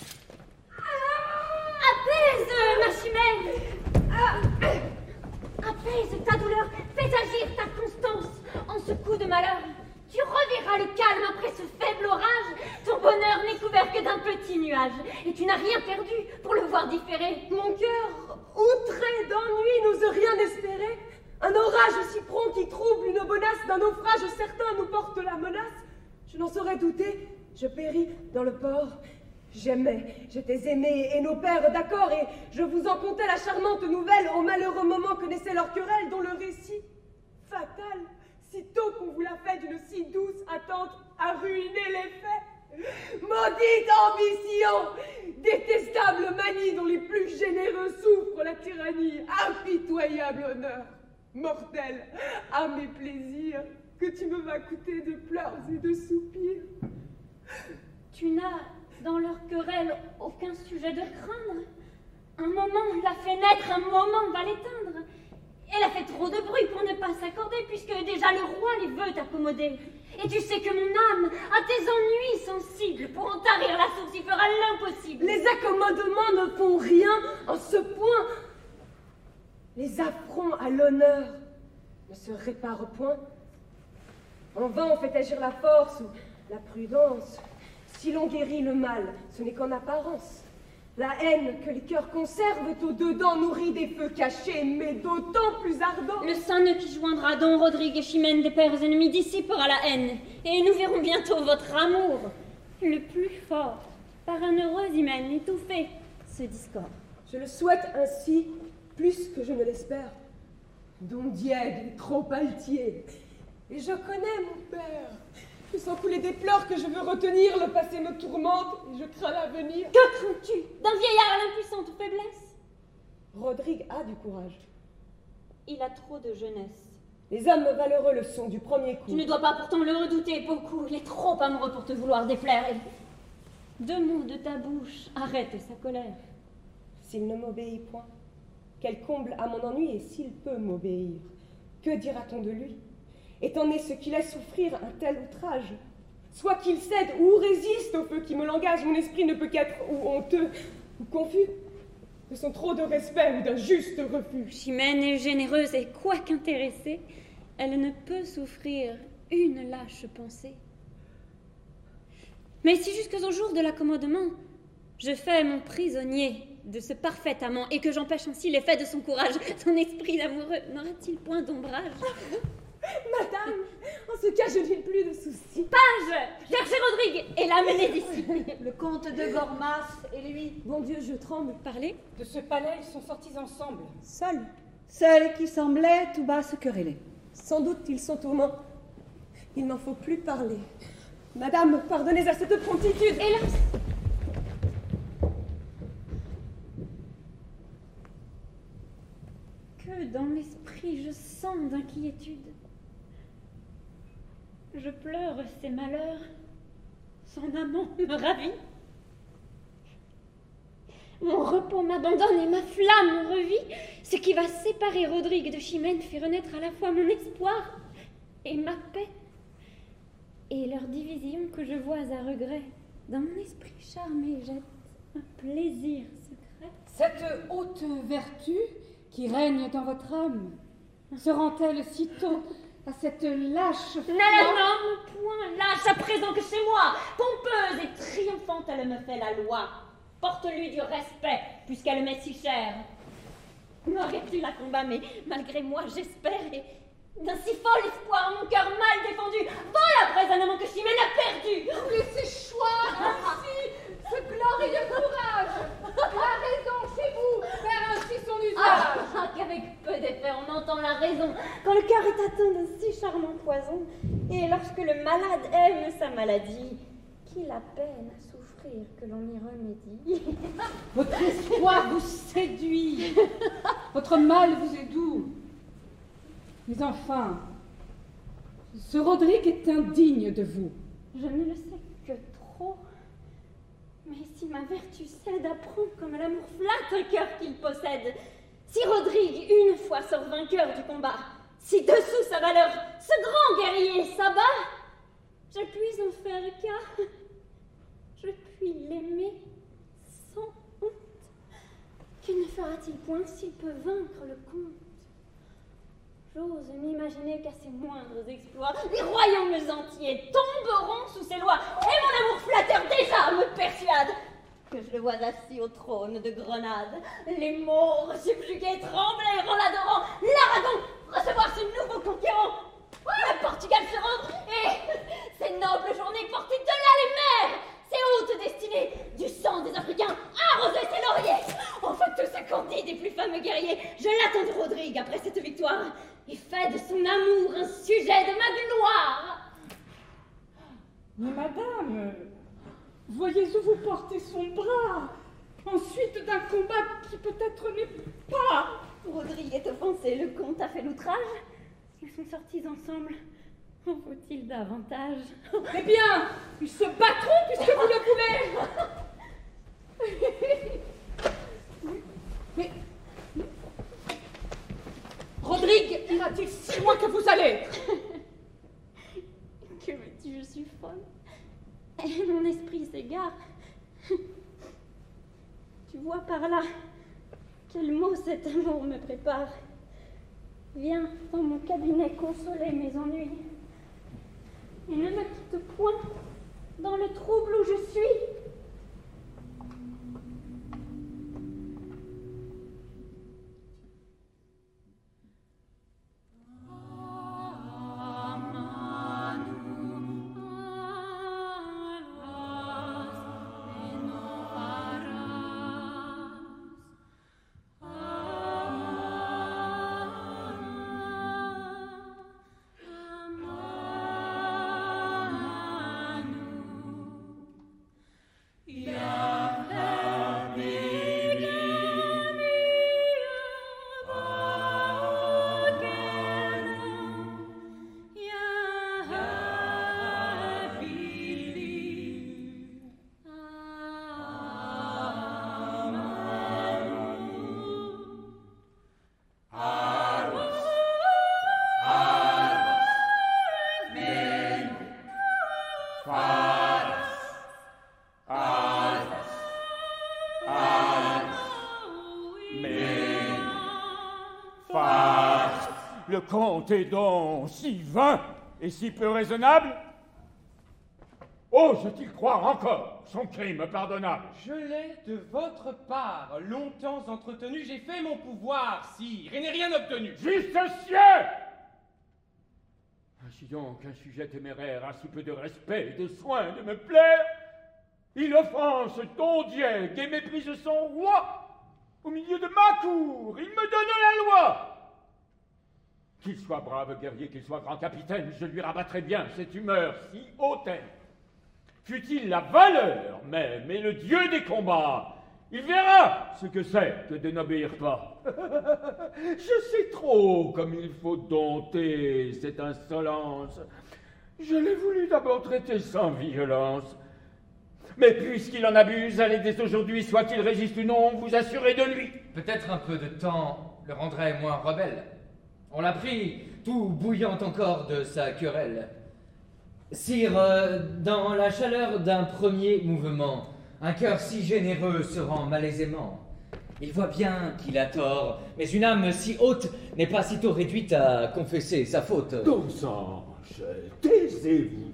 Apaise, ma chimère. Apaise ta douleur, fais agir ta constance. En ce coup de malheur, tu reverras le calme après ce faible orage. Ton bonheur n'est couvert que d'un petit nuage, et tu n'as rien perdu pour le voir différer. Mon cœur, outré d'ennui, n'ose rien espérer. Un orage aussi prompt qui trouble une bonasse d'un naufrage certain nous porte la menace. Je n'en saurais douter, je péris dans le port. J'aimais, j'étais aimée, et nos pères d'accord, et je vous en contais la charmante nouvelle au malheureux moment que naissait leur querelle, dont le récit fatal, sitôt qu'on vous l'a fait d'une si douce attente, a ruiné les faits. Maudite ambition, détestable manie dont les plus généreux souffrent la tyrannie, impitoyable honneur, mortel à mes plaisirs, que tu me vas coûter de pleurs et de soupirs. Tu n'as dans leur querelle aucun sujet de craindre. Un moment l'a fait naître, un moment va l'éteindre. Elle a fait trop de bruit pour ne pas s'accorder, puisque déjà le roi les veut accommoder. Et tu sais que mon âme a tes ennuis sensibles. Pour en tarir la source, il fera l'impossible. Les accommodements ne font rien en ce point. Les affronts à l'honneur ne se réparent point. En vain on fait agir la force ou la prudence. Si l'on guérit le mal, ce n'est qu'en apparence. La haine que les cœurs conservent au-dedans nourrit des feux cachés, mais d'autant plus ardents. Le sein qui joindra Don Rodrigue et Chimène des pères ennemis dissipera la haine, et nous verrons bientôt votre amour, le plus fort, par un heureux hymen étouffé, ce discorde. Je le souhaite ainsi, plus que je ne l'espère. Don Diègue est trop altier, et je connais mon père. Je sens couler des pleurs que je veux retenir, le passé me tourmente, et je crains l'avenir. Que crains-tu d'un vieillard à l'impuissante faiblesse? Rodrigue a du courage. Il a trop de jeunesse. Les hommes valeureux le sont du premier coup. Tu ne dois pas pourtant le redouter beaucoup. Il est trop amoureux pour te vouloir déplaire. Et deux mots de ta bouche arrêtent sa colère. S'il ne m'obéit point, quel comble à mon ennui, et s'il peut m'obéir, que dira-t-on de lui? Étant né ce qui laisse souffrir un tel outrage, soit qu'il cède ou résiste au feu qui me langage, mon esprit ne peut qu'être ou honteux ou confus de son trop de respect ou d'un juste refus. Chimène est généreuse et quoiqu'intéressée, elle ne peut souffrir une lâche pensée. Mais si jusqu'au jour de l'accommodement, je fais mon prisonnier de ce parfait amant et que j'empêche ainsi l'effet de son courage, son esprit d'amoureux n'aura-t-il point d'ombrage? Madame, en ce cas, je n'ai plus de soucis. Page, cherchez Rodrigue et l'amenez d'ici. Le comte de Gormas et lui. Bon Dieu, je tremble. Parlez. De ce palais, ils sont sortis ensemble. Seuls qui semblaient tout bas se quereller. Sans doute ils sont tourments. Il n'en faut plus parler. Madame, pardonnez à cette promptitude. Hélas. Que dans l'esprit je sens d'inquiétude. Je pleure ses malheurs. Son amant me ravit. Mon repos m'abandonne et ma flamme revit. Ce qui va séparer Rodrigue de Chimène fait renaître à la fois mon espoir et ma paix. Et leur division que je vois à regret, dans mon esprit charmé jette un plaisir secret. Cette haute vertu qui règne dans votre âme se rend-elle sitôt à cette lâche Ne la nomme point lâche à présent que chez moi. Pompeuse et triomphante, elle me fait la loi. Porte-lui du respect, puisqu'elle m'est si chère. M'aurais-tu la combat, mais malgré moi, j'espère, et d'un si fol espoir, mon cœur mal défendu, vole après un amant que Chimène a perdu. Laissez choir ainsi ce glorieux courage. La raison chez vous faire ainsi son usage. Qu'avec peu d'effet, on entend la raison, quand le cœur est atteint d'un si charmant poison, et lorsque le malade aime sa maladie, qu'il a peine à souffrir que l'on y remédie. Votre espoir vous séduit. Votre mal vous est doux. Mais enfin, ce Rodrigue est indigne de vous. Je ne le sais que trop. Mais si ma vertu cède, apprends comme l'amour flatte un cœur qu'il possède. Si Rodrigue une fois sort vainqueur du combat, si dessous sa valeur, ce grand guerrier s'abat, je puis en faire cas. Je puis l'aimer sans honte. Que ne fera-t-il point s'il peut vaincre le comte? J'ose m'imaginer qu'à ses moindres exploits, les royaumes entiers tomberont sous ses lois, et mon amour flatteur déjà me persuade que je le vois assis au trône de Grenade, les Maures subjugués trembler en l'adorant, l'Aragon recevoir ce nouveau conquérant. Le Portugal se rend et ces nobles journées portées de là les mers, ces hautes destinées, du sang des Africains, arroser ses lauriers. Enfin tout ce qu'on dit des plus fameux guerriers, je l'attends de Rodrigue après cette victoire et fait de son amour un sujet de ma gloire. Mais madame, voyez où vous portez son bras, ensuite d'un combat qui peut-être n'est pas. Rodrigue est offensé, le comte a fait l'outrage. Ils sont sortis ensemble. En faut-il davantage? Eh bien, ils se battront puisque vous le voulez. Mais Rodrigue ira-t-il si loin que vous allez? Que veux-tu, je suis folle. Et mon esprit s'égare. Tu vois par là quel mot cet amour me prépare. Viens dans mon cabinet consoler mes ennuis. Et ne me quitte point dans le trouble où je suis. Le comte est donc si vain et si peu raisonnable? Ose-t-il croire encore son crime pardonnable? Je l'ai de votre part longtemps entretenu. J'ai fait mon pouvoir, sire, et n'ai rien obtenu. Justicier! Ainsi donc, un sujet téméraire a si peu de respect et de soin de me plaire. Il offense ton diègue et méprise son roi. Au milieu de ma cour, il me donne la loi. Qu'il soit brave guerrier, qu'il soit grand capitaine, je lui rabattrai bien cette humeur si hautaine. Fût-il la valeur même et le dieu des combats, il verra ce que c'est que de n'obéir pas. Je sais trop comme il faut dompter cette insolence. Je l'ai voulu d'abord traiter sans violence. Mais puisqu'il en abuse, allez dès aujourd'hui, soit qu'il résiste ou non, vous assurez de lui. Peut-être un peu de temps le rendrait moins rebelle. On l'a pris, tout bouillant encore de sa querelle. Sire, dans la chaleur d'un premier mouvement, un cœur si généreux se rend malaisément. Il voit bien qu'il a tort, mais une âme si haute n'est pas sitôt réduite à confesser sa faute. Dosange, taisez-vous.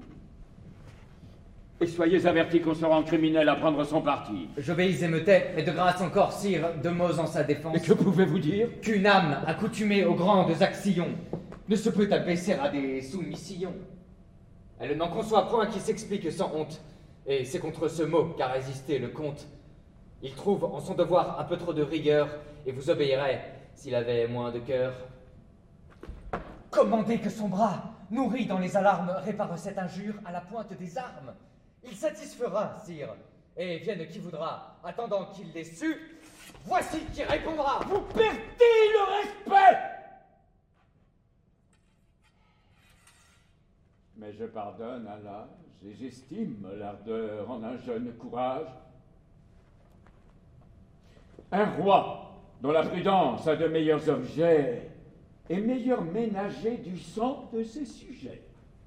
Et soyez avertis qu'on se rend criminel à prendre son parti. J'obéis et me tais, mais de grâce encore, sire, deux mots en sa défense. Et que pouvez-vous dire? Qu'une âme accoutumée aux grandes actions ne se peut abaisser à des soumissions. Elle n'en conçoit point qui s'explique sans honte, et c'est contre ce mot qu'a résisté le comte. Il trouve en son devoir un peu trop de rigueur, et vous obéirait s'il avait moins de cœur. Commandez que son bras, nourri dans les alarmes, répare cette injure à la pointe des armes. Il satisfera, sire, et vienne qui voudra, attendant qu'il l'ait su, voici qui répondra. Vous perdez le respect! Mais je pardonne à l'âge et j'estime l'ardeur en un jeune courage. Un roi dont la prudence a de meilleurs objets est meilleur ménager du sang de ses sujets.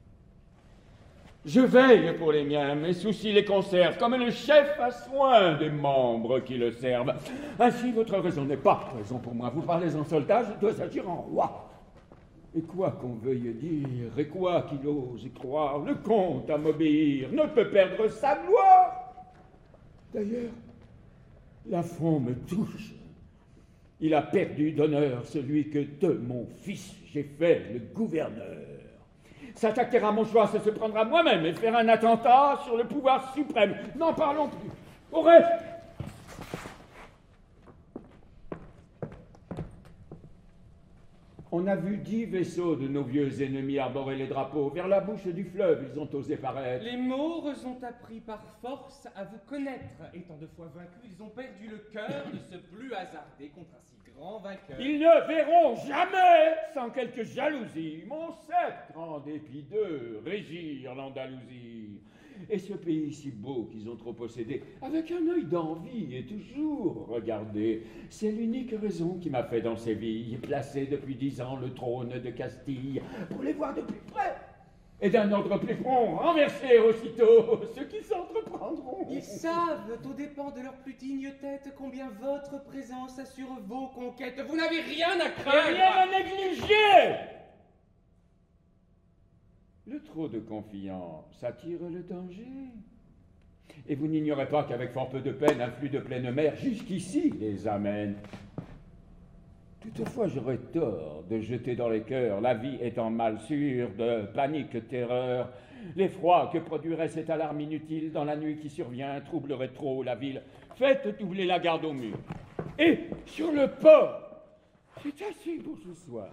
Je veille pour les miens, mes soucis les conservent, comme le chef a soin des membres qui le servent. Ainsi, votre raison n'est pas raison pour moi. Vous parlez en soldat, je dois agir en roi. Et quoi qu'on veuille dire, et quoi qu'il ose y croire, le comte à m'obéir ne peut perdre sa gloire. D'ailleurs, l'affront me touche. Il a perdu d'honneur celui que de mon fils j'ai fait le gouverneur. S'attaquer à mon choix, c'est se prendre à moi-même et faire un attentat sur le pouvoir suprême. N'en parlons plus. Au reste, on a vu 10 vaisseaux de nos vieux ennemis arborer les drapeaux. Vers la bouche du fleuve, ils ont osé paraître. Les Maures ont appris par force à vous connaître. Étant 2 fois vaincus, ils ont perdu le cœur de se plus hasarder contre un si grand vainqueur. Ils ne verront jamais, sans quelque jalousie, mon sceptre, en dépit d'eux, régir l'Andalousie. Et ce pays si beau qu'ils ont trop possédé, avec un œil d'envie et toujours regardé, c'est l'unique raison qui m'a fait dans Séville placer depuis 10 ans le trône de Castille, pour les voir de plus près, et d'un ordre plus prompt, renverser aussitôt ceux qui s'entreprendront. Ils savent, aux dépens de leur plus digne tête, combien votre présence assure vos conquêtes. Vous n'avez rien à craindre. Et rien à négliger. Le trop de confiance attire le danger. Et vous n'ignorez pas qu'avec fort peu de peine, un flux de pleine mer jusqu'ici les amène. Toutefois, j'aurais tort de jeter dans les cœurs, la vie étant mal sûre de panique, terreur. L'effroi que produirait cette alarme inutile dans la nuit qui survient troublerait trop la ville. Faites doubler la garde au mur. Et sur le port, c'est assez pour ce soir.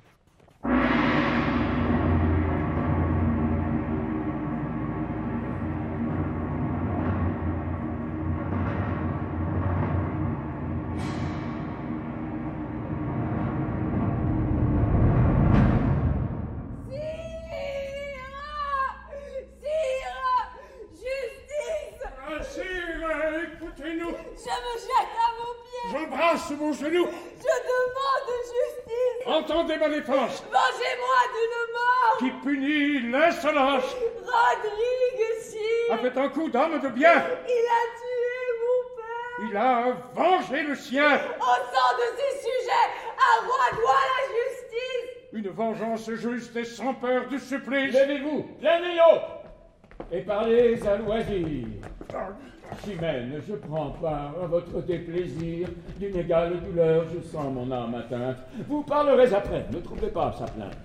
J'embrasse vos genoux. Je demande justice. Entendez ma défense. Vengez-moi d'une mort Qui punit l'insolence. Rodrigue, sire, A fait un coup d'homme de bien. il a tué mon père. Il a vengé le sien. Au sang de ses sujets, un roi doit la justice. Une vengeance juste et sans peur du supplice. Levez-vous, plein élan, et parlez à loisir. Chimène, je prends part à votre déplaisir. D'une égale douleur, je sens mon âme atteinte. Vous parlerez après, ne troublez pas sa plainte.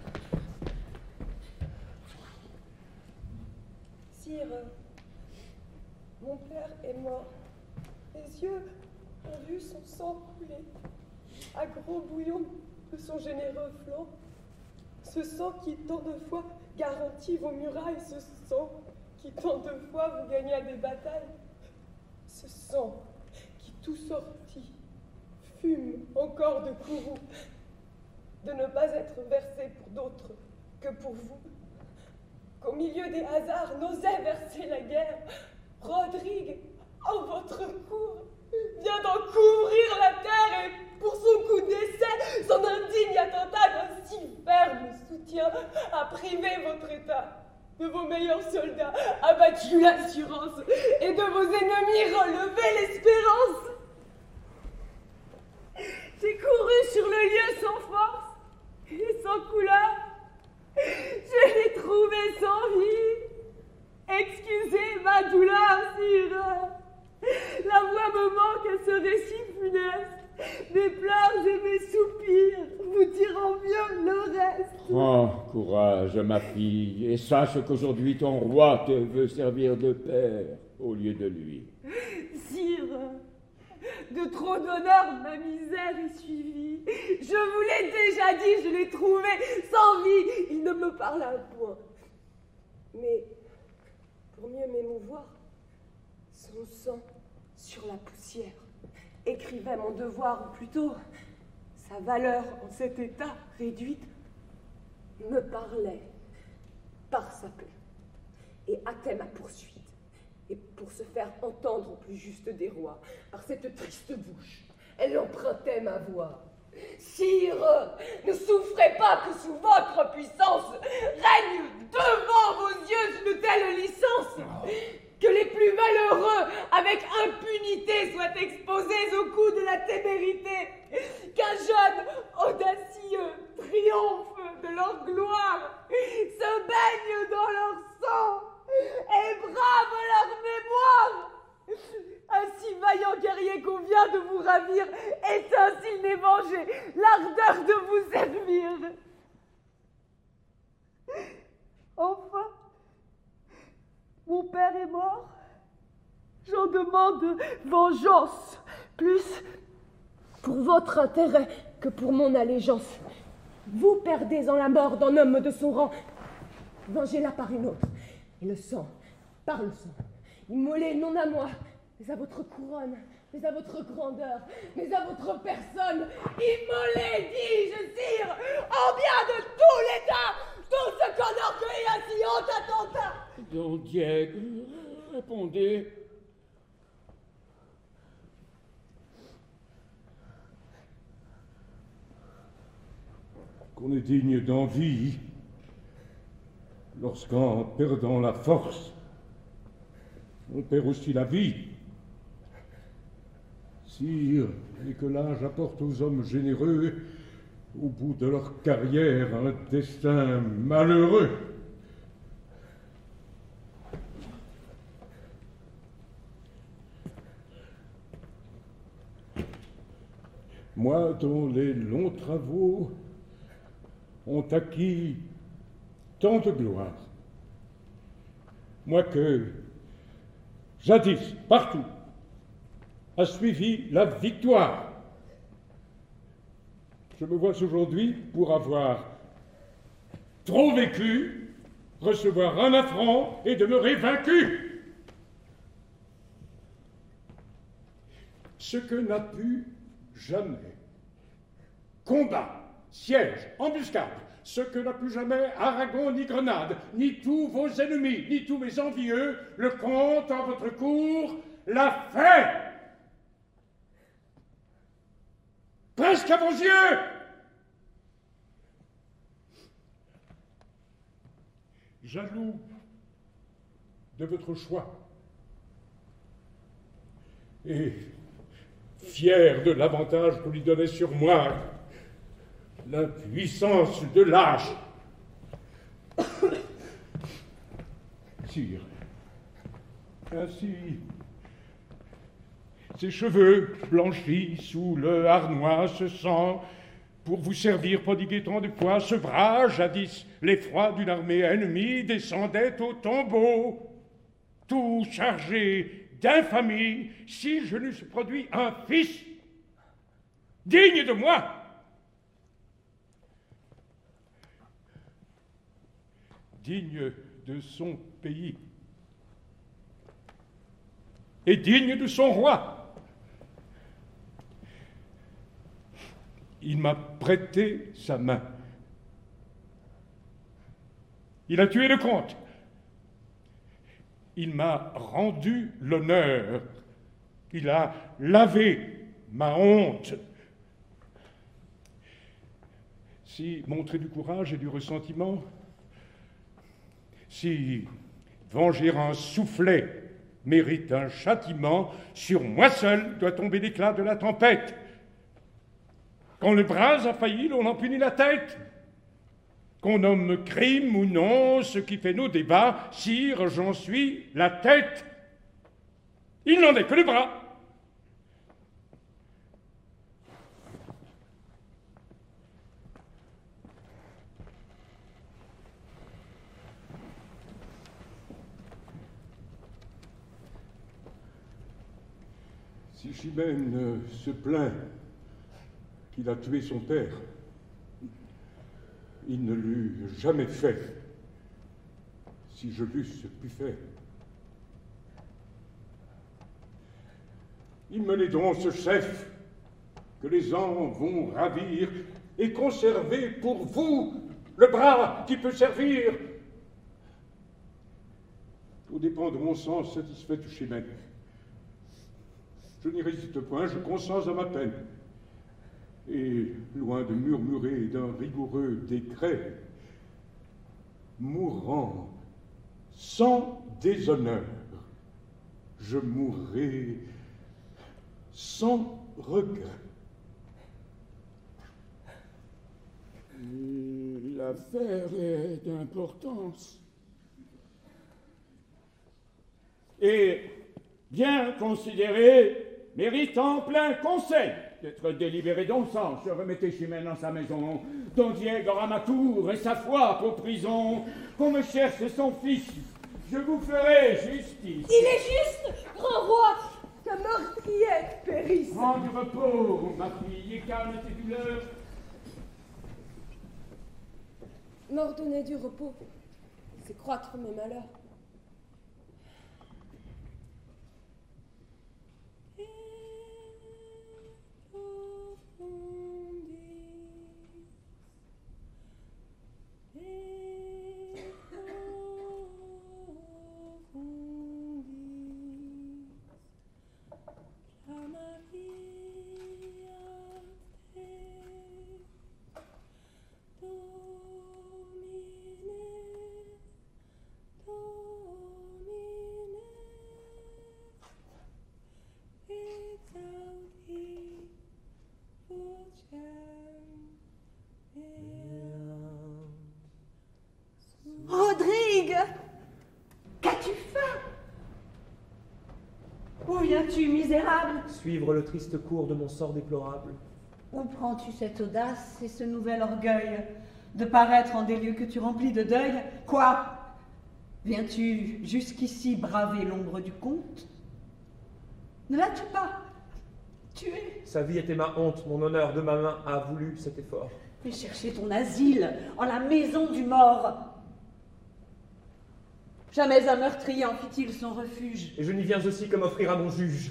Sire, mon père est mort. Les yeux ont vu son sang couler à gros bouillons de son généreux flanc. Ce sang qui tant de fois garantit vos murailles, ce sang qui tant de fois vous gagna des batailles. Ce sang qui tout sorti fume encore de courroux, de ne pas être versé pour d'autres que pour vous, qu'au milieu des hasards n'osait verser la guerre, Rodrigue, en votre cour, vient d'en couvrir la terre et pour son coup d'essai, son indigne attentat d'un si ferme soutien a privé votre état de vos meilleurs soldats, abattu l'assurance, et de vos ennemis relevé l'espérance. J'ai couru sur le lieu sans force et sans couleur. Je l'ai trouvé sans vie. Excusez ma douleur, sire. La voix me manque à ce récit funeste. Mes pleurs et mes soupirs vous diront mieux le reste. Oh, courage, ma fille, et sache qu'aujourd'hui ton roi te veut servir de père au lieu de lui. Sire, de trop d'honneur, ma misère est suivie. Je vous l'ai déjà dit, je l'ai trouvé sans vie. Il ne me parla point. Mais, pour mieux m'émouvoir, son sang sur la poussière écrivait mon devoir, ou plutôt sa valeur en cet état réduite, me parlait par sa plaie et hâtait ma poursuite. Et pour se faire entendre au plus juste des rois, par cette triste bouche, elle empruntait ma voix. Sire, ne souffrez pas que sous votre puissance règne devant vos yeux une telle licence, que les plus valeureux avec impunité soient exposés au coup de la témérité, qu'un jeune audacieux triomphe de leur gloire, se baigne dans leur sang et brave leur mémoire. Un si vaillant guerrier qu'on vient de vous ravir éteint s'il n'est vengé l'ardeur de vous servir. Enfin, mon père est mort. J'en demande vengeance, plus pour votre intérêt que pour mon allégeance. Vous perdez en la mort d'un homme de son rang. Vengez-la par une autre. Et le sang, par le sang, immolez non à moi, mais à votre couronne, mais à votre grandeur, mais à votre personne. Immolez, dis-je, sire, en bien de tout l'État, tout ce qu'on orgueille un si haut attentat. Don Diego, répondez. Qu'on est digne d'envie lorsqu'en perdant la force, on perd aussi la vie. Sire, et que l'âge apporte aux hommes généreux, au bout de leur carrière, un destin malheureux. Moi, dont les longs travaux ont acquis tant de gloire, moi que, jadis, partout, a suivi la victoire, je me vois aujourd'hui, pour avoir trop vécu, recevoir un affront et demeurer vaincu. Ce que n'a pu jamais combat, siège, embuscade, ce que n'a pu jamais Aragon ni Grenade, ni tous vos ennemis, ni tous mes envieux, le comte en votre cour l'a fait. Presque à vos yeux. Jaloux de votre choix et fier de l'avantage que lui donnait sur moi la puissance de l'âge. Sire, ainsi, ses cheveux blanchis sous le harnois se sent, pour vous servir prodiguer tant de poids, ce bras, jadis l'effroi d'une armée ennemie, descendait au tombeau, tout chargé d'infamie, si je n'eusse produit un fils digne de moi. Digne de son pays et digne de son roi. Il m'a prêté sa main. Il a tué le comte. Il m'a rendu l'honneur. Il a lavé ma honte. Si montrer du courage et du ressentiment, si venger un soufflet mérite un châtiment, sur moi seul doit tomber l'éclat de la tempête. Quand le bras a failli, l'on en punit la tête. Qu'on nomme crime ou non, ce qui fait nos débats, sire, j'en suis la tête. Il n'en est que le bras. Si Chimène se plaint qu'il a tué son père, il ne l'eût jamais fait si je l'eusse pu faire. Immenez donc ce chef que les ans vont ravir et conserver pour vous le bras qui peut servir. Tout dépend de mon sens satisfait de Chimène. Je n'y résiste point, je consens à ma peine. Et, loin de murmurer d'un rigoureux décret, mourant sans déshonneur, je mourrai sans regret. L'affaire est d'importance. Et bien considéré, mérite en plein conseil d'être délibéré dans le sens. Remettez Chimène dans sa maison, Don Diego à ma cour et sa foi pour prison, qu'on me cherche son fils, je vous ferai justice. Il est juste, grand roi, que meurtrier périsse. Prends du repos, ma fille, et calme tes douleurs. M'ordonner du repos, c'est croître mes malheurs. Rodrigue, qu'as-tu fait? Où viens-tu, misérable? Suivre le triste cours de mon sort déplorable. Où prends-tu cette audace et ce nouvel orgueil de paraître en des lieux que tu remplis de deuil? Quoi? Viens-tu jusqu'ici braver l'ombre du comte? Ne l'as-tu pas tué? Sa vie était ma honte, mon honneur de ma main a voulu cet effort. Fais chercher ton asile en la maison du mort. Jamais un meurtrier en fit-il son refuge. Et je n'y viens aussi que m'offrir à mon juge.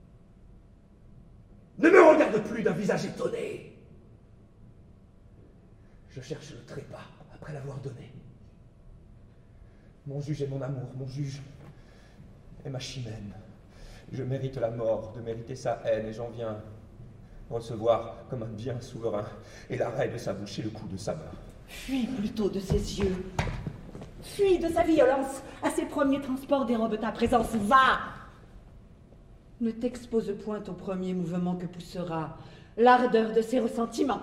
Ne me regarde plus d'un visage étonné. Je cherche le trépas après l'avoir donné. Mon juge est mon amour, mon juge est ma Chimène. Je mérite la mort, de mériter sa haine, et j'en viens recevoir comme un bien souverain et l'arrêt de sa bouche et le coup de sa main. Fuis plutôt de ses yeux. Fuis de sa violence. À ses premiers transports dérobe ta présence. Va! Ne t'expose point au premier mouvement que poussera l'ardeur de ses ressentiments.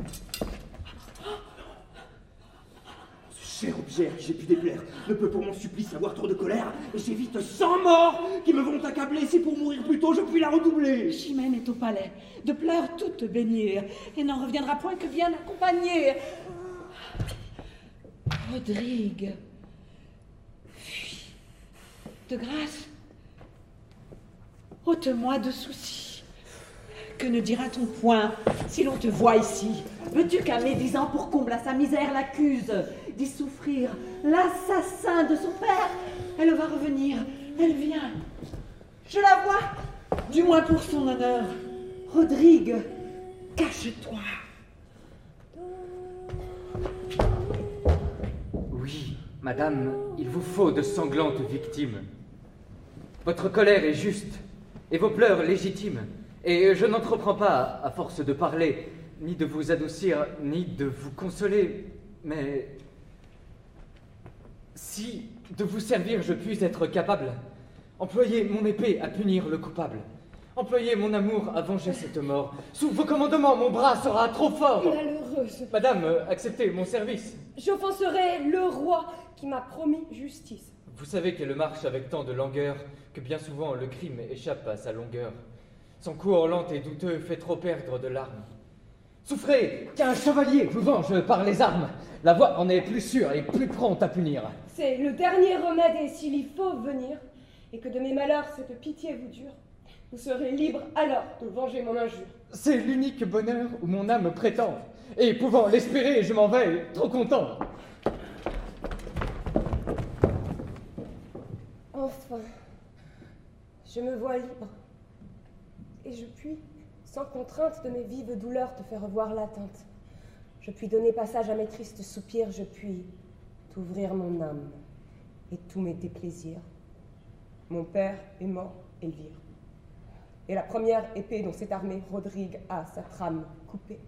Ce cher objet à qui j'ai pu déplaire ne peut pour mon supplice avoir trop de colère, et j'évite 100 morts qui me vont accabler. Si pour mourir plus tôt, je puis la redoubler. Chimène est au palais, de pleurs toutes baignées, et n'en reviendra point que bien accompagnée. Rodrigue, fuis. De grâce, ôte-moi de soucis. Que ne dira-t-on point si l'on te voit ici? Veux-tu qu'un médisant pour comble à sa misère l'accuse d'y souffrir l'assassin de son père? Elle va revenir, elle vient. Je la vois, du moins pour son honneur. Rodrigue, cache-toi. Oui, madame, il vous faut de sanglantes victimes. Votre colère est juste, et vos pleurs légitimes. Et je n'entreprends pas, à force de parler, ni de vous adoucir, ni de vous consoler, mais si de vous servir je puis être capable, employez mon épée à punir le coupable. Employez mon amour à venger cette mort. Sous vos commandements, mon bras sera trop fort. Malheureuse. Madame, acceptez mon service. J'offenserai le roi qui m'a promis justice. Vous savez qu'elle marche avec tant de langueur que bien souvent le crime échappe à sa longueur. Son cours lent et douteux fait trop perdre de larmes. Souffrez, qu'un chevalier vous venge par les armes. La voix en est plus sûre et plus prompte à punir. C'est le dernier remède, et s'il y faut venir, et que de mes malheurs cette pitié vous dure, vous serez libre alors de venger mon injure. C'est l'unique bonheur où mon âme prétend, et pouvant l'espérer, je m'en vais, trop content. Enfin, je me vois libre, et je puis, sans contrainte de mes vives douleurs, te faire voir l'atteinte. Je puis donner passage à mes tristes soupirs, je puis t'ouvrir mon âme et tous mes déplaisirs. Mon père est mort, Elvire, et la première épée dont s'est armé Rodrigue a sa trame coupée.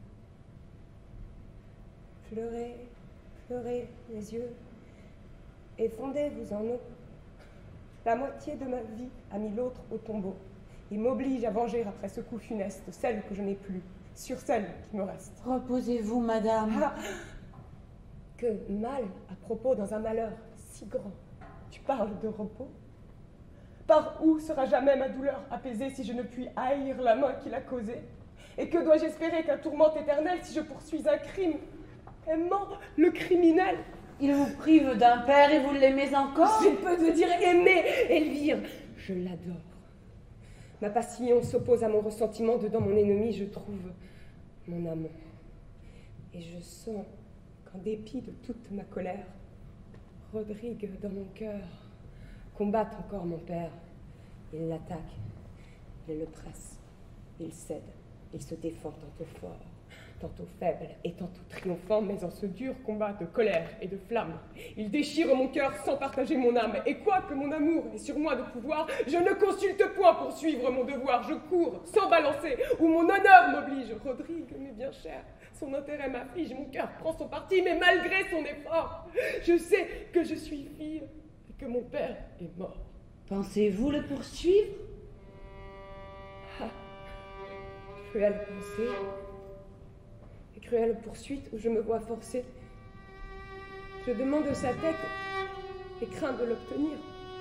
Pleurez, pleurez les yeux, et fondez-vous en eau. La moitié de ma vie a mis l'autre au tombeau, et m'oblige à venger après ce coup funeste celle que je n'ai plus, sur celle qui me reste. Reposez-vous, madame. Ah, que mal à propos dans un malheur si grand. Tu parles de repos? Par où sera jamais ma douleur apaisée si je ne puis haïr la main qui l'a causée? Et que dois-je espérer qu'un tourment éternel si je poursuis un crime, aimant le criminel? Il vous prive d'un père et vous l'aimez encore? C'est peu de dire aimer, Elvire. Je l'adore. Ma passion s'oppose à mon ressentiment. Dedans mon ennemi, je trouve mon amant. Et je sens qu'en dépit de toute ma colère, Rodrigue, dans mon cœur, combat encore mon père. Il l'attaque, il le presse, il cède, il se défend tantôt fort, tantôt faible et tantôt triomphant, mais en ce dur combat de colère et de flamme, il déchire mon cœur sans partager mon âme. Et quoique mon amour ait sur moi de pouvoir, je ne consulte point pour suivre mon devoir. Je cours sans balancer, où mon honneur m'oblige. Rodrigue m'est bien cher, son intérêt m'afflige, mon cœur prend son parti, mais malgré son effort, je sais que je suis fille et que mon père est mort. Pensez-vous le poursuivre? Ah, cruelle pensée, et cruelle poursuite où je me vois forcée. Je demande sa tête et crains de l'obtenir.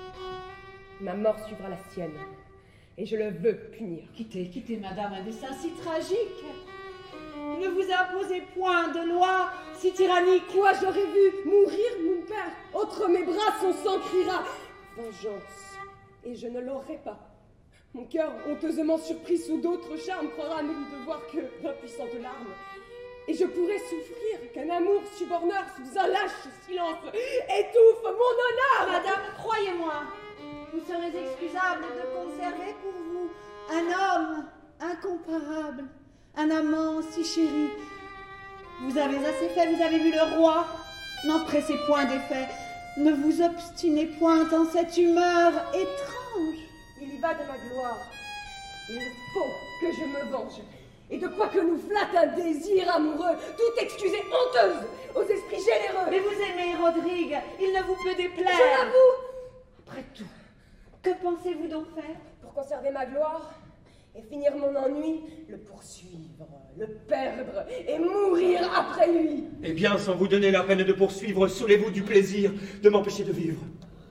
Ma mort suivra la sienne, et je le veux punir. Quittez, quittez, madame, un destin si tragique. Il ne vous imposez point de loi si tyrannique. Quoi, j'aurais vu mourir mon père, entre mes bras son sang criera vengeance, et je ne l'aurai pas. Mon cœur, honteusement surpris sous d'autres charmes, croira ne lui devoir que d'impuissantes larmes. Et je pourrais souffrir qu'un amour suborneur sous un lâche silence étouffe mon honneur. Madame, croyez-moi, vous serez excusable de conserver pour vous un homme incomparable, un amant si chéri. Vous avez assez fait, vous avez vu le roi. N'en pressez point des faits, ne vous obstinez point en cette humeur étrange. Il y va de ma gloire. Il faut que je me venge. Et de quoi que nous flatte un désir amoureux, tout excusé honteuse aux esprits généreux. Mais vous aimez Rodrigue, il ne vous peut déplaire. Je l'avoue. Après tout, que pensez-vous donc faire? Pour conserver ma gloire et finir mon ennui, le poursuivre, le perdre et mourir après lui. Eh bien, sans vous donner la peine de poursuivre, saoulez-vous du plaisir de m'empêcher de vivre.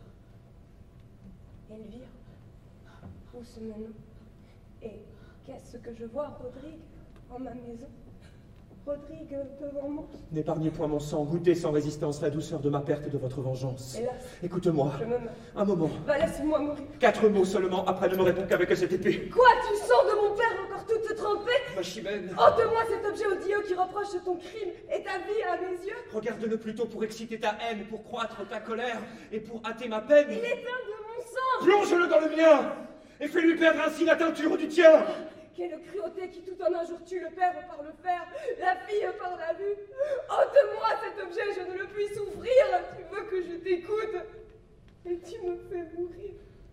Elvire, où sommes-nous? Et qu'est-ce que je vois, Rodrigue, en ma maison? Rodrigue devant moi. N'épargnez point mon sang, goûtez sans résistance la douceur de ma perte et de votre vengeance. Hélas, écoute-moi, je me meurs. un moment. Va, laisse-moi mourir. 4 mots seulement, après ne me réponds qu'avec cette épée. Quoi, tu sens de mon père encore toute trempée? Ma chimène. Ôte-moi cet objet odieux qui reproche ton crime et ta vie à mes yeux. Regarde-le plutôt pour exciter ta haine, pour croître ta colère et pour hâter ma peine. Il est un de mon sang. Plonge-le dans le mien et fais-lui perdre ainsi la teinture du tien. Quelle cruauté qui tout en un jour tue le père par le fer, la fille par la vue. Ôte-moi cet objet, je ne le puis souffrir. Tu veux que je t'écoute et tu me fais mourir.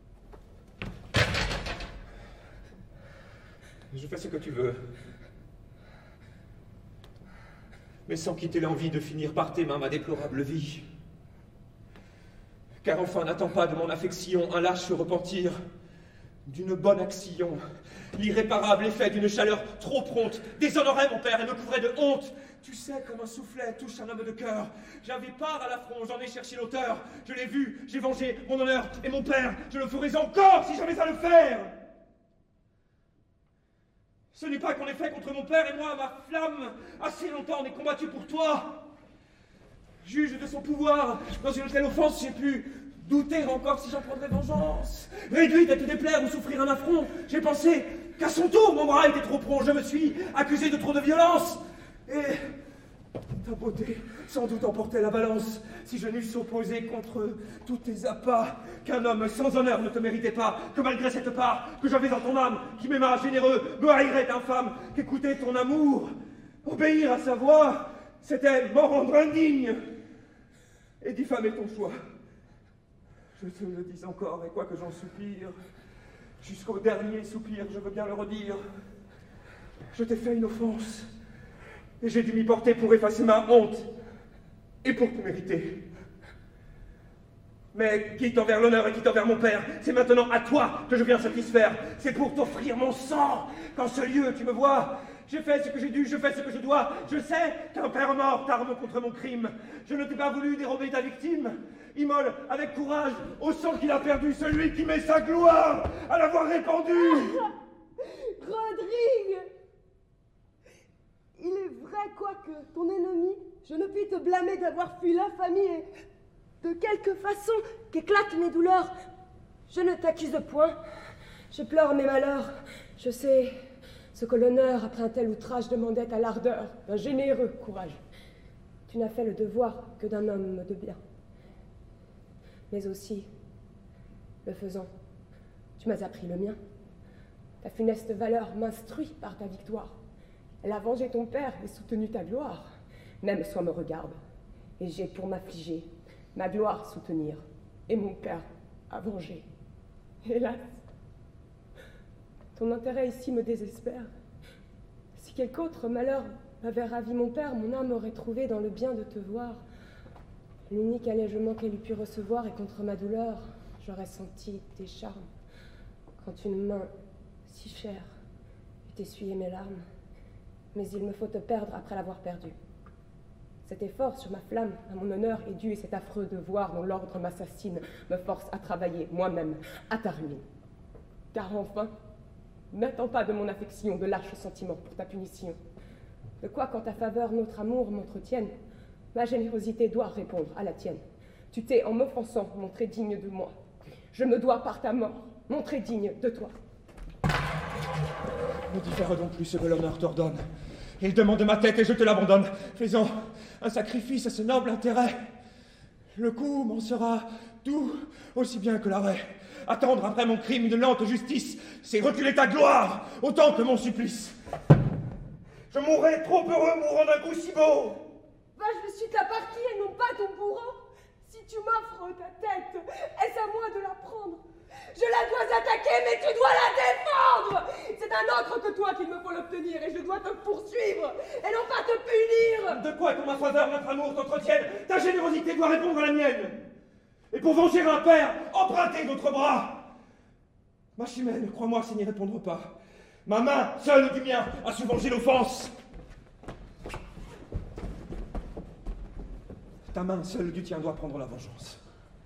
Je fais ce que tu veux, mais sans quitter l'envie de finir par tes mains ma déplorable vie. Car enfin n'attends pas de mon affection un lâche repentir, d'une bonne action. L'irréparable effet d'une chaleur trop prompte déshonorait mon père et me couvrait de honte. Tu sais comme un soufflet touche un homme de cœur. J'avais part à l'affront, j'en ai cherché l'auteur. Je l'ai vu, j'ai vengé mon honneur et mon père. Je le ferais encore si j'avais à le faire. Ce n'est pas qu'en effet contre mon père et moi, ma flamme, assez longtemps on est combattu pour toi. Juge de son pouvoir, dans une telle offense, j'ai pu douter encore si j'en prendrais vengeance. Réduite à te déplaire ou souffrir un affront, j'ai pensé qu'à son tour mon bras était trop prompt. Je me suis accusé de trop de violence. Et ta beauté sans doute emportait la balance si je n'eusse opposé contre tous tes appâts qu'un homme sans honneur ne te méritait pas, que malgré cette part que j'avais en ton âme, qui m'aima généreux, me haïrait infâme, qu'écouter ton amour, obéir à sa voix, c'était m'en rendre indigne et diffamer ton choix. Je te le dis encore, et quoique j'en soupire, jusqu'au dernier soupir, je veux bien le redire, je t'ai fait une offense, et j'ai dû m'y porter pour effacer ma honte, et pour te mériter. Mais quitte envers l'honneur et quitte envers mon père, c'est maintenant à toi que je viens satisfaire. C'est pour t'offrir mon sang. Qu'en ce lieu, tu me vois, j'ai fait ce que j'ai dû, je fais ce que je dois. Je sais qu'un père mort t'arme contre mon crime. Je ne t'ai pas voulu dérober ta victime. Immole avec courage au sang qu'il a perdu, celui qui met sa gloire à l'avoir répandu. Rodrigue! Il est vrai, quoique ton ennemi, je ne puis te blâmer d'avoir fui l'infamie et de quelque façon qu'éclatent mes douleurs. Je ne t'accuse point. Je pleure mes malheurs. Je sais ce que l'honneur, après un tel outrage, demandait à l'ardeur d'un généreux courage. Tu n'as fait le devoir que d'un homme de bien. Mais aussi, le faisant, tu m'as appris le mien. Ta funeste valeur m'instruit par ta victoire. Elle a vengé ton père et soutenu ta gloire. Même soi me regarde, et j'ai pour m'affliger ma gloire soutenir, et mon père a vengé. Hélas, ton intérêt ici me désespère. Si quelque autre malheur m'avait ravi mon père, mon âme aurait trouvé dans le bien de te voir. L'unique allègement qu'elle eût pu recevoir, et contre ma douleur, j'aurais senti tes charmes. Quand une main si chère eût essuyé mes larmes, mais il me faut te perdre après l'avoir perdu. Cet effort sur ma flamme, à mon honneur est dû, et cet affreux devoir dont l'ordre m'assassine me force à travailler moi-même à ta ruine. Car enfin, n'attends pas de mon affection de lâches sentiments pour ta punition. De quoi qu'en ta faveur notre amour m'entretienne, ma générosité doit répondre à la tienne. Tu t'es, en m'offensant, montré digne de moi. Je me dois par ta mort montrer digne de toi. Ne diffère donc plus ce que l'honneur t'ordonne. Il demande ma tête et je te l'abandonne. Faisons un sacrifice à ce noble intérêt. Le coup m'en sera doux, aussi bien que l'arrêt. Attendre après mon crime une lente justice, c'est reculer ta gloire, autant que mon supplice. Je mourrai trop heureux mourant d'un coup si beau. Va, je suis ta partie et non pas ton bourreau. Si tu m'offres ta tête, est-ce à moi de la prendre? Je la dois attaquer, mais tu dois la défendre. C'est un autre que toi qu'il me faut l'obtenir, et je dois te poursuivre, et non pas te punir. De quoi qu'en ma faveur notre amour t'entretienne, ta générosité doit répondre à la mienne. Et pour venger un père, empruntez d'autres bras. Ma Chimène, crois-moi, ça n'y répondra pas. Ma main, seule du mien, a su venger l'offense. Ta main, seule du tien, doit prendre la vengeance.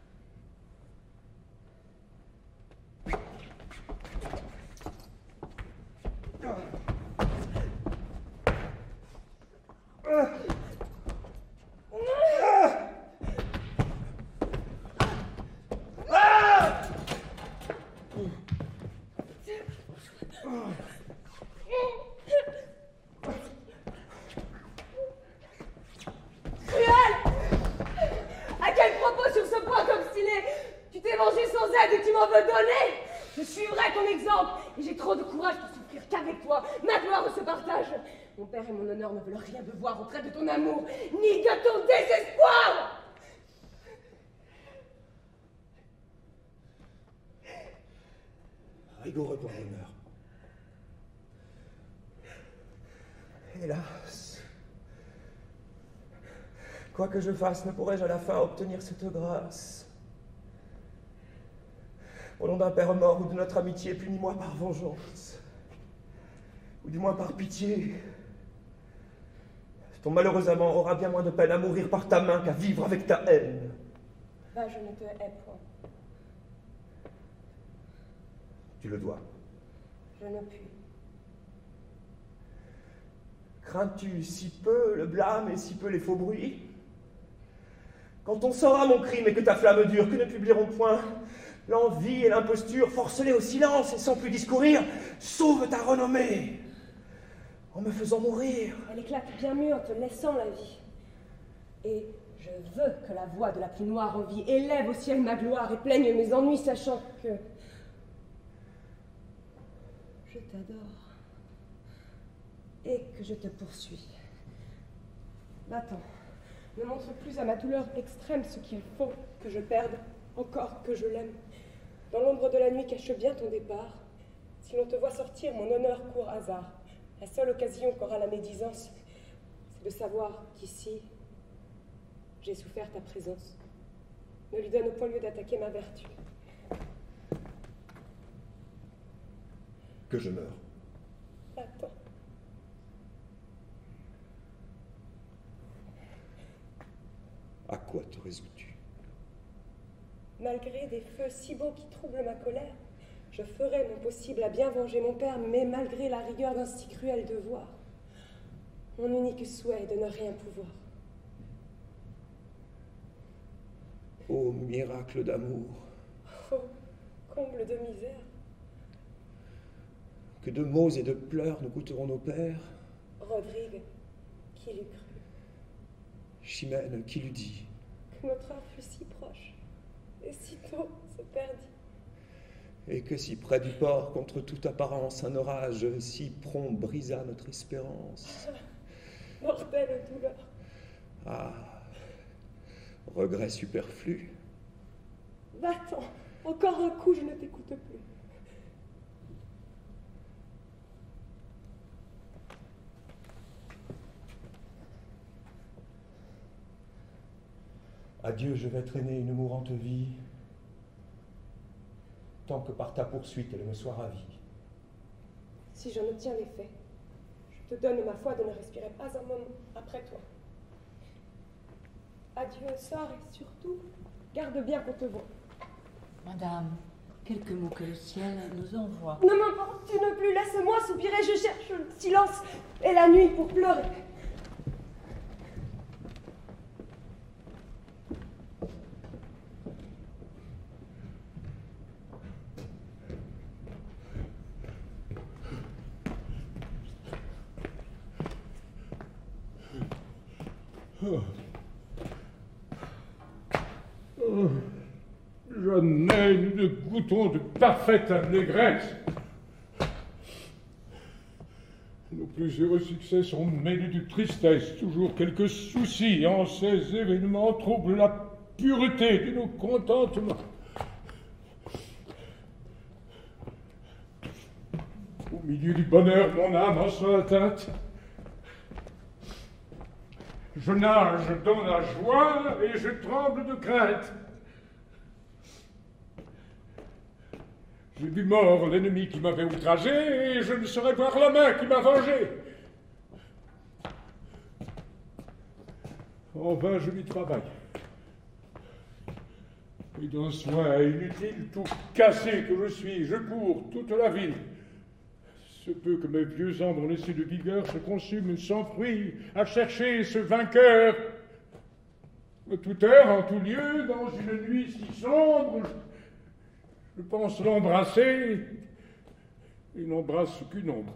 Je suivrai ton exemple, et j'ai trop de courage pour souffrir qu'avec toi, ma gloire se partage. Mon père et mon honneur ne veulent rien devoir au trait de ton amour, ni de ton désespoir. Rigoureux pour l'honneur. Hélas, quoi que je fasse, ne pourrai-je à la fin obtenir cette grâce. Au nom d'un père mort ou de notre amitié, punis-moi par vengeance, ou du moins par pitié. Ton malheureux amant aura bien moins de peine à mourir par ta main qu'à vivre avec ta haine. Va, je ne te hais point. Tu le dois. Je ne puis. Crains-tu si peu le blâme et si peu les faux bruits? Quand on saura mon crime et que ta flamme dure, que ne publieront point l'envie et l'imposture, force-les au silence et sans plus discourir, sauve ta renommée en me faisant mourir. Elle éclate bien mieux en te laissant la vie. Et je veux que la voix de la plus noire envie élève au ciel ma gloire et plaigne mes ennuis, sachant que je t'adore et que je te poursuis. Va-t'en, ne montre plus à ma douleur extrême ce qu'il faut que je perde, encore que je l'aime. Dans l'ombre de la nuit cache bien ton départ. Si l'on te voit sortir, mon honneur court hasard. La seule occasion qu'aura la médisance, c'est de savoir qu'ici, j'ai souffert ta présence. ne lui donne point lieu d'attaquer ma vertu. Que je meure. Attends. À quoi te résous-tu? Malgré des feux si beaux qui troublent ma colère, je ferai mon possible à bien venger mon père, mais malgré la rigueur d'un si cruel devoir, mon unique souhait est de ne rien pouvoir. Ô miracle d'amour, Oh, comble de misère, que de maux et de pleurs nous coûteront nos pères. Rodrigue, qui l'eût cru, Chimène, qui l'eût dit? que notre heure fut si proche, et si tôt se perdit. Et que si près du port, contre toute apparence, un orage si prompt brisa notre espérance. Mortelle douleur. Ah, regret superflu. Va-t'en, encore un coup, je ne t'écoute plus. Adieu, je vais traîner une mourante vie, tant que par ta poursuite elle me soit ravie. Si j'en obtiens l'effet, je te donne ma foi de ne respirer pas un moment après toi. Adieu, sors et surtout, garde bien qu'on te voie. Madame, quelques mots que le ciel nous envoie. Ne m'importune plus, laisse-moi soupirer, je cherche le silence et la nuit pour pleurer. Jeune naine, nous goûtons de parfaite allégresse. Nos plus heureux succès sont mêlés de tristesse. Toujours quelques soucis en ces événements troublent la pureté de nos contentements. Au milieu du bonheur, mon âme en sera atteinte. Je nage dans la joie et je tremble de crainte. J'ai vu mort l'ennemi qui m'avait outragé et je ne saurais voir la main qui m'a vengé. En vain, je m'y travaille. Et d'un soin inutile, tout cassé que je suis, je cours toute la ville. Ce peu que mes vieux ans m'ont laissé de vigueur se consume sans fruit à chercher ce vainqueur. De toute heure, en tout lieu, dans une nuit si sombre, je pense l'embrasser, et n'embrasse qu'une ombre.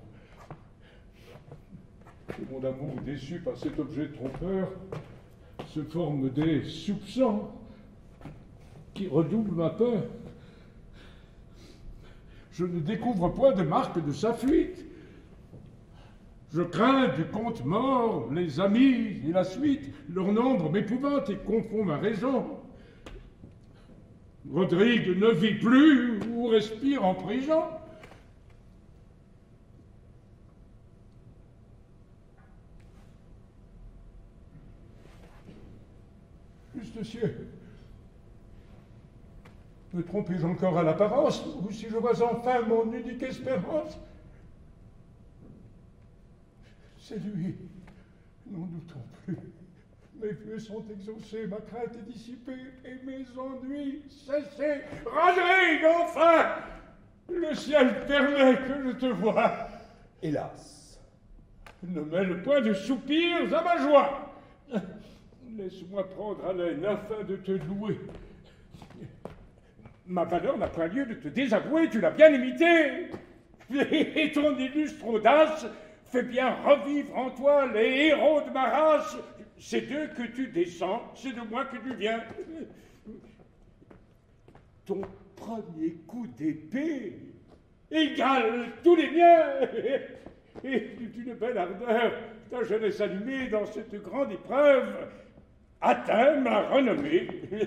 Et mon amour déçu par cet objet trompeur se forme des soupçons qui redoublent ma peur. Je ne découvre point de marque de sa fuite. Je crains du compte mort les amis et la suite. Leur nombre m'épouvante et confond ma raison. Rodrigue ne vit plus ou respire en prison. Juste cieux, me trompais-je encore à l'apparence, ou si je vois enfin mon unique espérance? C'est lui, n'en doutons plus. Mes vœux sont exaucés, ma crainte est dissipée, et mes ennuis cessés. Rodrigue, enfin! Le ciel permet que je te voie. Hélas. Ne mêle point de soupirs à ma joie. Laisse-moi prendre haleine afin de te louer. Ma valeur n'a point lieu de te désavouer, tu l'as bien imité. Et ton illustre audace fait bien revivre en toi les héros de ma race. C'est d'eux que tu descends, c'est de moi que tu viens. Ton premier coup d'épée égale tous les miens. Et d'une belle ardeur, ta jeunesse allumée dans cette grande épreuve atteint ma renommée.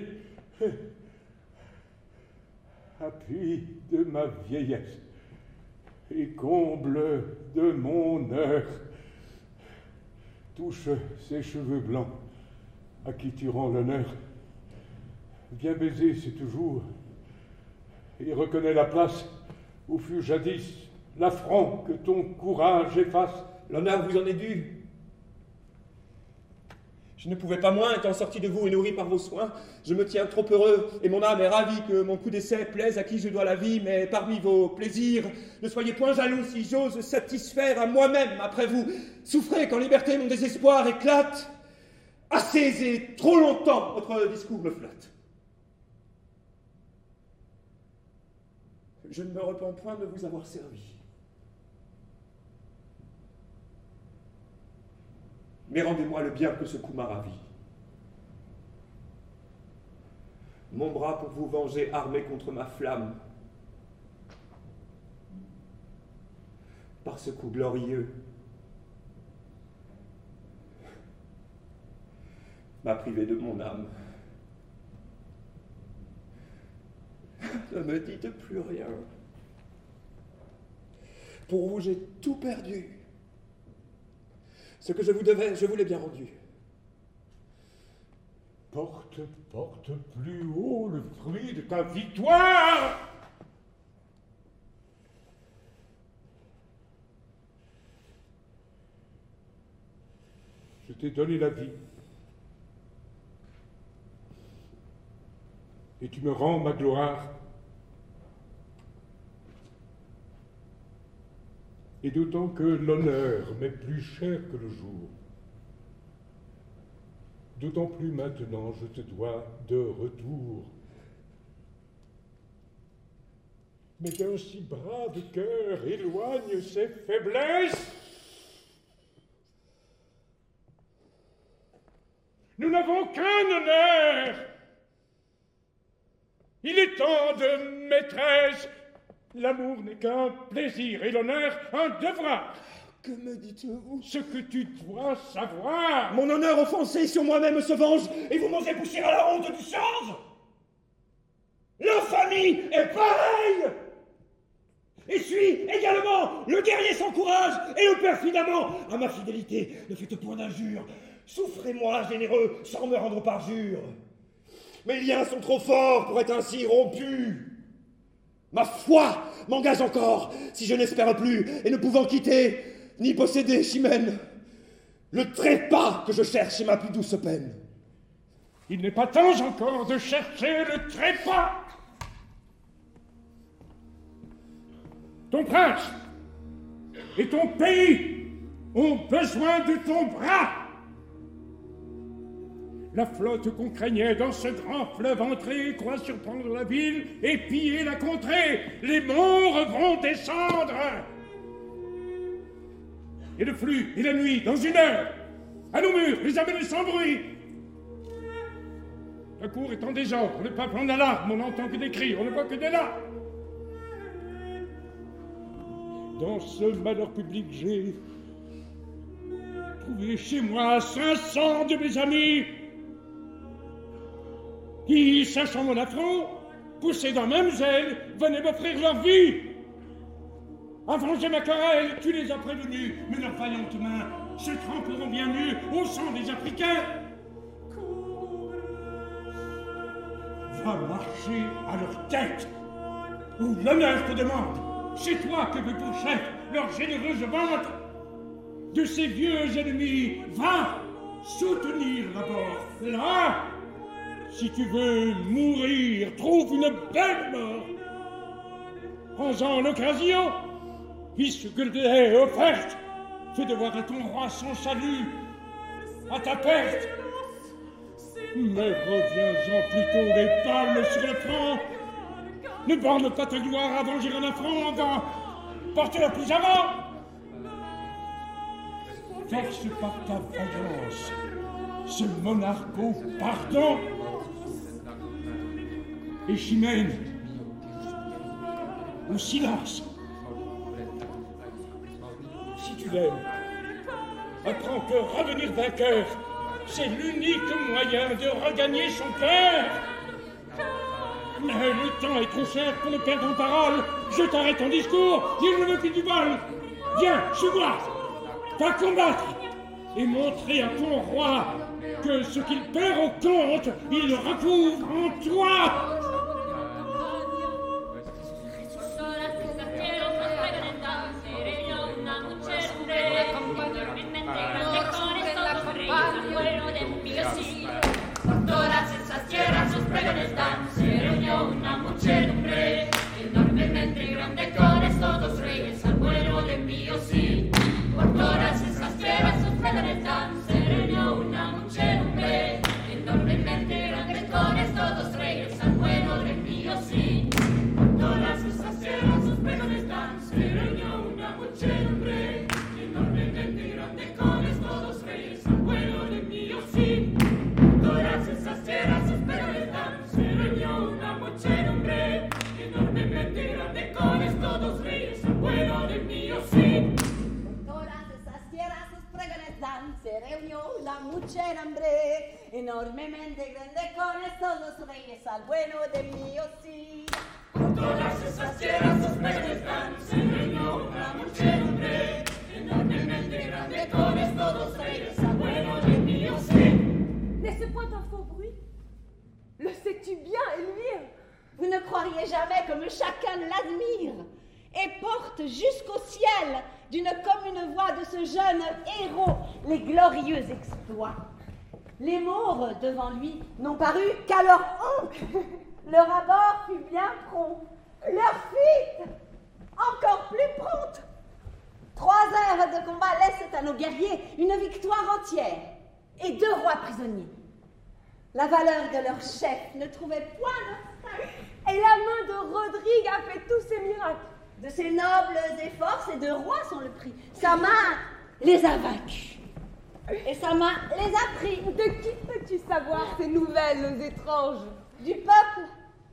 Appui de ma vieillesse et comble de mon heure, touche ces cheveux blancs à qui tu rends l'honneur. Bien baiser, c'est toujours. Et reconnais la place où fut jadis l'affront que ton courage efface. L'honneur vous en est dû. Je ne pouvais pas moins, étant sorti de vous et nourri par vos soins. Je me tiens trop heureux, et mon âme est ravie que mon coup d'essai plaise à qui je dois la vie, mais parmi vos plaisirs, ne soyez point jaloux si j'ose satisfaire à moi-même après vous. Souffrez qu'en liberté mon désespoir éclate. Assez et trop longtemps votre discours me flatte. Je ne me repens point de vous avoir servi. Mais rendez-moi le bien que ce coup m'a ravi. Mon bras pour vous venger armé contre ma flamme. Par ce coup glorieux, m'a privé de mon âme. Ne me dites plus rien. Pour vous, j'ai tout perdu. Ce que je vous devais, je vous l'ai bien rendu. Porte plus haut le fruit de ta victoire. Je t'ai donné la vie. Et tu me rends ma gloire. Et d'autant que l'honneur m'est plus cher que le jour. D'autant plus maintenant je te dois de retour. Mais d'un si brave cœur éloigne ses faiblesses. Nous n'avons qu'un honneur. Il est temps de maîtresse. L'amour n'est qu'un plaisir et l'honneur un devoir. Que me dites-vous? Ce que tu dois savoir. Mon honneur offensé sur moi-même se venge, et vous m'osez pousser à la honte du change. L'infamie est pareille. Et suis également le guerrier sans courage et le perfidamment à ma fidélité. Ne faites point d'injure. Souffrez-moi, généreux, sans me rendre parjure. Mes liens sont trop forts pour être ainsi rompus. Ma foi m'engage encore, si je n'espère plus, et ne pouvant quitter, ni posséder Chimène, le trépas que je cherche est ma plus douce peine. Il n'est pas temps encore de chercher le trépas. Ton prince et ton pays ont besoin de ton bras. La flotte qu'on craignait dans ce grand fleuve entré croit surprendre la ville et piller la contrée. Les morts vont descendre. Et le flux et la nuit, dans une heure, à nos murs, les amener sans bruit. La cour est en désordre, le peuple en alarme, on n'entend que des cris, on ne voit que des larmes. Dans ce malheur public, j'ai trouvé chez moi 500 de mes amis qui, sachant mon affront, poussés d'un même zèle, venaient m'offrir leur vie. À venger ma querelle, tu les as prévenus, mais leurs vaillantes mains se tremperont bien mieux au sang des Africains. Va marcher à leur tête, où l'honneur te demande. C'est toi que veut pour chef leur généreuse ventre. De ces vieux ennemis, va soutenir d'abord. Là, si tu veux mourir, trouve une belle mort. Prends-en l'occasion, puisque te l'est offerte. Fais devoir à ton roi son salut, à ta perte. Mais reviens-en plutôt les palmes sur le front. Ne borne pas ta gloire à venger un affront avant. Porte-la plus avant. Force par ta vaillance ce monarque au pardon. Et Chimène, au silence. Si tu l'aimes, apprends que revenir vainqueur, c'est l'unique moyen de regagner son cœur. Mais le temps est trop cher pour ne perdre en parole. Je t'arrête ton discours, dis-le me plus du vol. Viens, suis-moi, va combattre. et montrer à ton roi que ce qu'il perd au compte, il le recouvre en toi. Todas esas tierras sus pregones dan, se reunió una muchedumbre enormemente grande con estos dos reyes al vuelo de mío sí. Por todas esas tierras sus pregones dan, se reunió una muchedumbre enormemente grande con estos dos reyes al vuelo de mío sí. Por todas esas tierras sus pregones dan, se reunió una muchedumbre enormemente grande con estos dos reyes al vuelo de mío sí. Todas esas tierras sus pregones dan, se reunió una muchedumbre enormemente grande con estos dos reyes al vuelo de mío sí. Todas esas tierras sus pregones dan, se reunió una muchedumbre enormemente grande con estos dos reyes al vuelo de mío sí. Todas esas tierras sus pregones dan, se reunió una muchedumbre enormemente grande con estos dos reyes al vuelo de mío sí. N'est-ce point un faux bruit? Le sais-tu bien, Elvire? Vous ne croiriez jamais comme chacun l'admire et porte jusqu'au ciel d'une commune voix de ce jeune héros les glorieux exploits. Les Maures devant lui n'ont paru qu'à leur honte. Leur abord fut bien prompt, leur fuite encore plus prompte. 3 heures de combat laissent à nos guerriers une victoire entière et 2 rois prisonniers. La valeur de leur chef ne trouvait point d'obstacle. Et la main de Rodrigue a fait tous ces miracles. De ses nobles efforts, ces 2 rois sont le prix. Sa main les a vaincus. Et sa main les a pris. De qui peux-tu savoir ces nouvelles étranges? Du peuple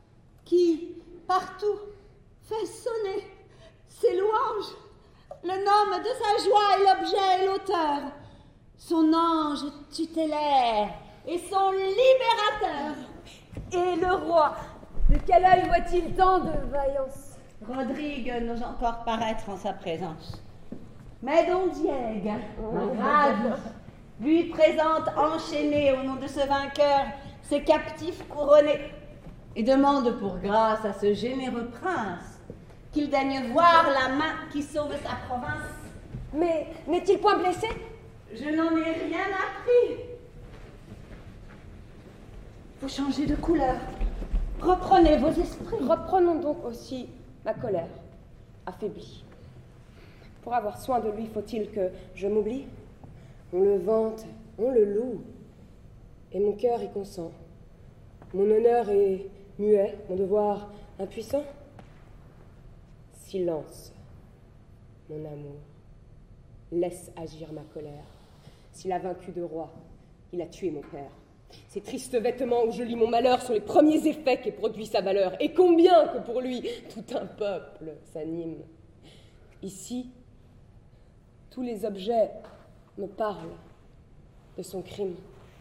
qui, partout, fait sonner ses louanges, le nomme de sa joie et l'objet et l'auteur, son ange tutélaire et son libérateur. Et le roi, de quel œil voit-il tant de vaillance? Rodrigue n'ose encore paraître en sa présence. Mais Don Diego, ravi, lui présente enchaîné au nom de ce vainqueur ses captifs couronnés et demande pour grâce à ce généreux prince qu'il daigne voir la main qui sauve sa province. Mais n'est-il point blessé? Je n'en ai rien appris. Vous changez de couleur. Reprenez vos esprits. Reprenons donc aussi ma colère, affaiblie. Pour avoir soin de lui, faut-il que je m'oublie? On le vante, on le loue, et mon cœur y consent. Mon honneur est muet, mon devoir impuissant. Silence, mon amour. Laisse agir ma colère. S'il a vaincu 2 rois, il a tué mon père. Ces tristes vêtements où je lis mon malheur sont les premiers effets qu'ait produit sa valeur. Et combien que pour lui, tout un peuple s'anime. Ici, tous les objets me parlent de son crime.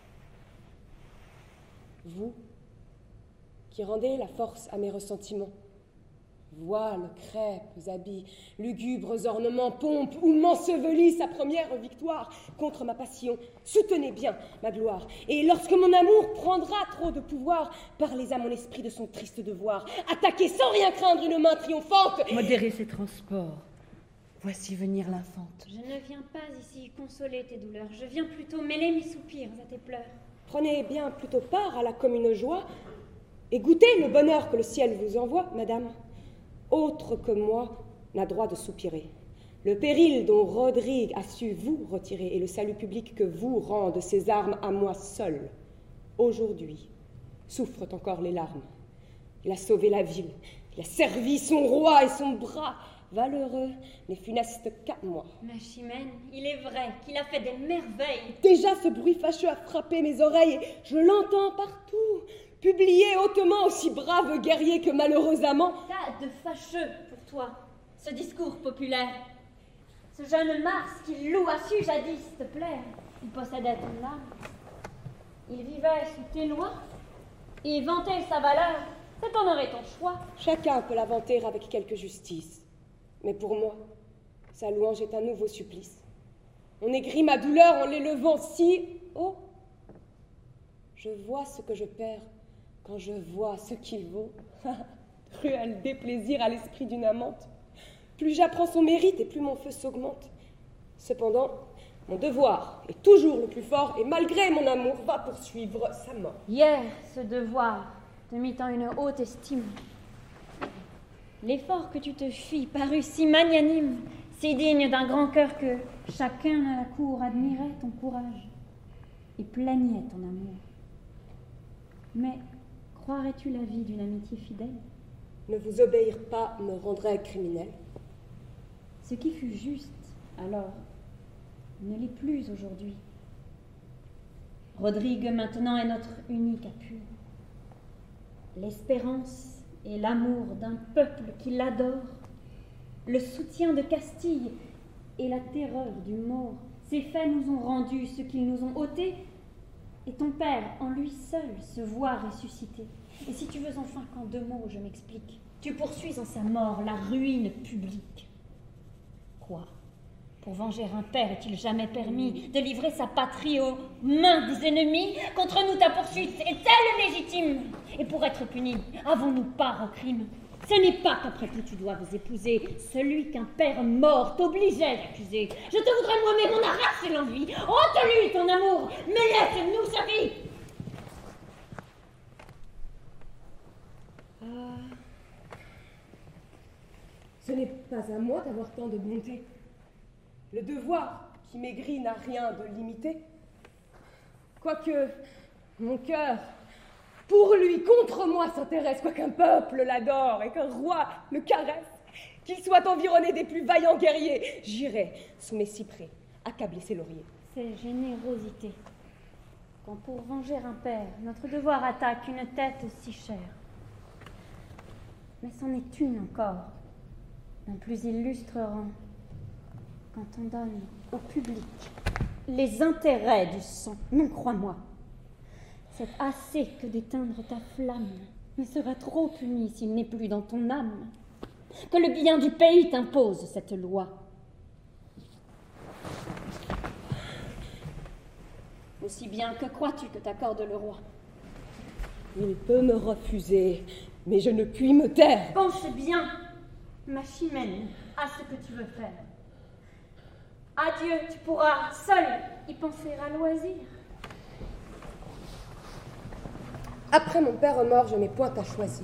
Vous, qui rendez la force à mes ressentiments, voiles, crêpes, habits, lugubres ornements, pompes, où m'ensevelit sa première victoire contre ma passion, soutenez bien ma gloire. Et lorsque mon amour prendra trop de pouvoir, parlez à mon esprit de son triste devoir. Attaquez sans rien craindre une main triomphante. Modérez ces transports. Voici venir l'infante. Je ne viens pas ici consoler tes douleurs, je viens plutôt mêler mes soupirs à tes pleurs. Prenez bien plutôt part à la commune joie et goûtez le bonheur que le ciel vous envoie, madame. Autre que moi n'a droit de soupirer. Le péril dont Rodrigue a su vous retirer et le salut public que vous rendent ses armes à moi seul, aujourd'hui, souffrent encore les larmes. Il a sauvé la ville, il a servi son roi et son bras, valeureux mais funeste qu'à moi. Ma Chimène, il est vrai qu'il a fait des merveilles. Déjà ce bruit fâcheux a frappé mes oreilles, je l'entends partout. Publié hautement aussi brave guerrier que malheureux amant. Qu'a de fâcheux pour toi, ce discours populaire. Ce jeune Mars qui loue a su jadis te plaire. Il possédait ton âme. Il vivait sous tes lois et vantait sa valeur. C'est ton et ton choix. Chacun peut la vanter avec quelque justice. Mais pour moi, sa louange est un nouveau supplice. On aigrit ma douleur en l'élevant si haut. Je vois ce que je perds quand je vois ce qu'il vaut. Cruel déplaisir à l'esprit d'une amante. Plus j'apprends son mérite et plus mon feu s'augmente. Cependant, mon devoir est toujours le plus fort et malgré mon amour va poursuivre sa mort. Hier, ce devoir te mit en une haute estime. L'effort que tu te fis parut si magnanime, si digne d'un grand cœur que chacun à la cour admirait ton courage et plaignait ton amour. Mais croirais-tu la vie d'une amitié fidèle? Ne vous obéir pas me rendrait criminel. Ce qui fut juste alors ne l'est plus aujourd'hui. Rodrigue maintenant est notre unique appui. L'espérance et l'amour d'un peuple qui l'adore, le soutien de Castille et la terreur du mort, ces faits nous ont rendu ce qu'ils nous ont ôté, et ton père en lui seul se voit ressuscité. Et si tu veux enfin qu'en 2 mots je m'explique, tu poursuis en sa mort la ruine publique. Quoi? Pour venger un père est-il jamais permis de livrer sa patrie aux mains des ennemis? Contre nous ta poursuite est-elle légitime? Et pour être puni, avons-nous part au crime? Ce n'est pas qu'après tout tu dois vous épouser celui qu'un père mort t'obligeait d'accuser. Je te voudrais moi, mais m'en arracher l'envie. Ôte-lui ton amour, mais laisse-nous sa vie. Ce n'est pas à moi d'avoir tant de bonté. Le devoir qui maigrit n'a rien de limité. Quoique mon cœur, pour lui, contre moi s'intéresse, quoiqu'un peuple l'adore et qu'un roi le caresse, qu'il soit environné des plus vaillants guerriers, j'irai sous mes cyprès accabler ses lauriers. C'est générosité. Quand pour venger un père, notre devoir attaque une tête si chère. Mais c'en est une encore, d'un plus illustre rang, quand on donne au public les intérêts du sang. Non, crois-moi, c'est assez que d'éteindre ta flamme, mais sera trop puni s'il n'est plus dans ton âme, que le bien du pays t'impose cette loi. Aussi bien que crois-tu que t'accorde le roi? Il peut me refuser, mais je ne puis me taire. Pense bien, ma Chimène, à ce que tu veux faire. Adieu, tu pourras seul y penser à loisir. Après mon père mort, je n'ai point à choisir.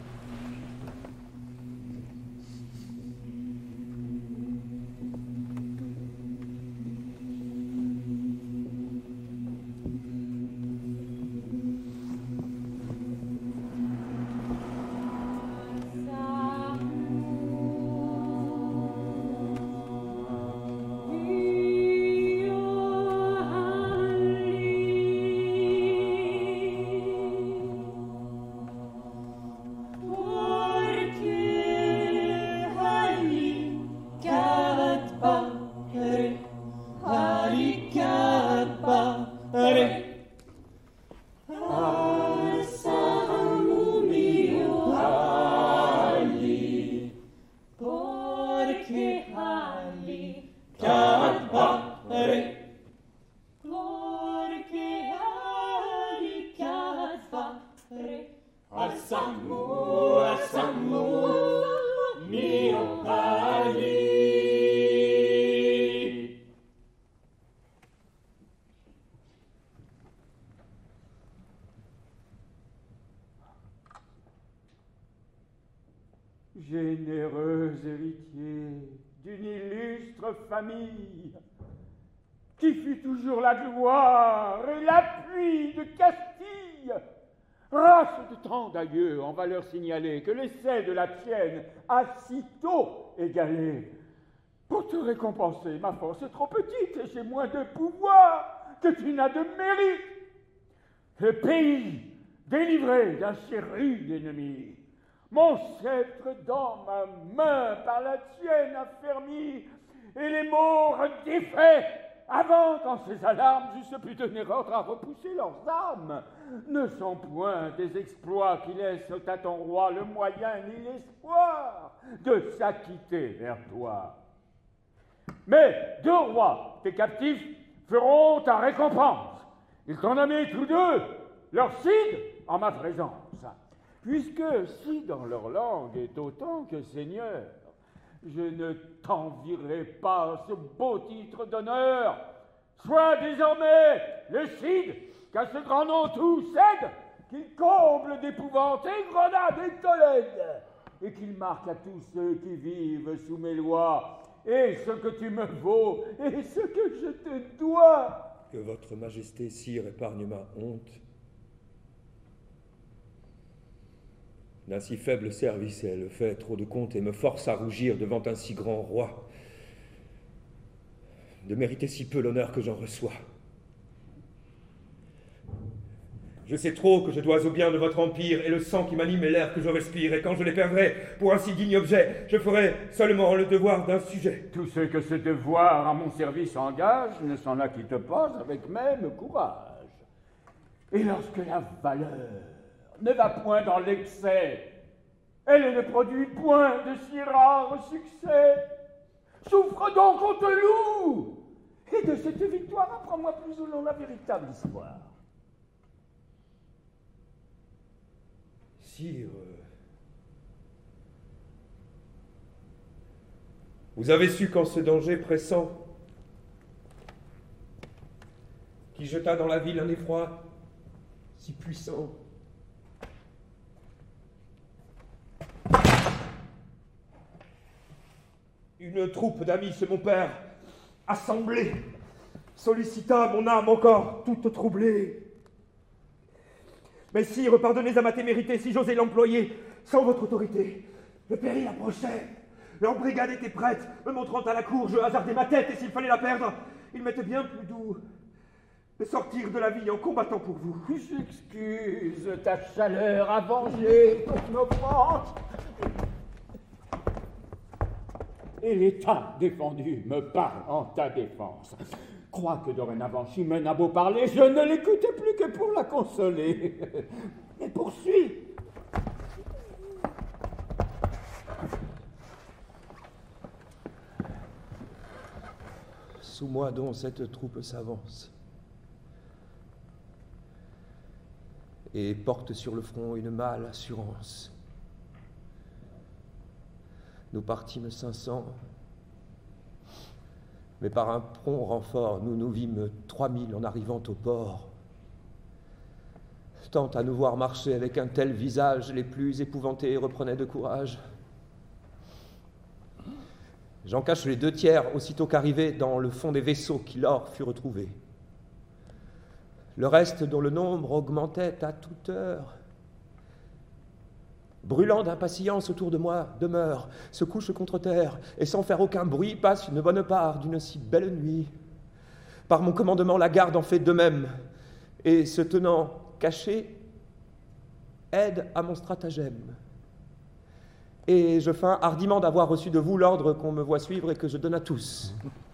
Généreux héritier d'une illustre famille, qui fut toujours la gloire et l'appui de Castille, race de tant d'aïeux en valeur signalée que l'essai de la tienne a si tôt égalé. Pour te récompenser, ma force est trop petite et j'ai moins de pouvoir que tu n'as de mérite. Le pays délivré d'un si rude ennemi, mon sceptre dans ma main par la tienne affermi, et les mots redéfaits, avant qu'en ces alarmes j'eusse pu donner ordre à repousser leurs âmes, ne sont point des exploits qui laissent à ton roi le moyen ni l'espoir de s'acquitter vers toi. Mais 2 rois, tes captifs, feront ta récompense. Ils t'ont nommé tous 2 leur Cid en ma présence. Puisque si dans leur langue est autant que seigneur, je ne t'envierai pas ce beau titre d'honneur. Sois désormais le Cid qu'à ce grand nom tout cède, qu'il comble d'épouvante et grenade et Tolède, et qu'il marque à tous ceux qui vivent sous mes lois, et ce que tu me vaux, et ce que je te dois. Que votre majesté, sire, épargne ma honte. D'un si faible service, elle fait trop de compte et me force à rougir devant un si grand roi, de mériter si peu l'honneur que j'en reçois. Je sais trop que je dois au bien de votre empire et le sang qui m'anime est l'air que je respire, et quand je les perdrai pour un si digne objet, je ferai seulement le devoir d'un sujet. Tout ce que ce devoir à mon service engage ne s'en acquitte pas avec même courage. Et lorsque la valeur ne va point dans l'excès, elle ne produit point de si rare succès. Souffre donc, on te loue, et de cette victoire apprends-moi plus ou non la véritable histoire. Sire, vous avez su qu'en ce danger pressant, qui jeta dans la ville un effroi si puissant, une troupe d'amis chez mon père, assemblée, sollicita mon âme encore toute troublée. Mais sire, pardonnez à ma témérité si j'osais l'employer sans votre autorité. Le péril approchait. Leur brigade était prête. Me montrant à la cour, je hasardais ma tête, et s'il fallait la perdre, il m'était bien plus doux de sortir de la vie en combattant pour vous. J'excuse ta chaleur à venger ton offense. Et l'État défendu me parle en ta défense. Crois que dorénavant Chimène a beau parler, je ne l'écoutais plus que pour la consoler. Mais poursuis. Sous moi donc cette troupe s'avance et porte sur le front une mâle assurance. Nous partîmes 500, mais par un prompt renfort, nous nous vîmes 3000 en arrivant au port. Tant à nous voir marcher avec un tel visage, les plus épouvantés reprenaient de courage. J'en cache les 2 tiers aussitôt qu'arrivés dans le fond des vaisseaux qui lors fut retrouvé. Le reste, dont le nombre augmentait à toute heure, brûlant d'impatience autour de moi, demeure, se couche contre terre, et sans faire aucun bruit, passe une bonne part d'une si belle nuit. Par mon commandement, la garde en fait de même, et se tenant caché, aide à mon stratagème. Et je feins hardiment d'avoir reçu de vous l'ordre qu'on me voit suivre et que je donne à tous.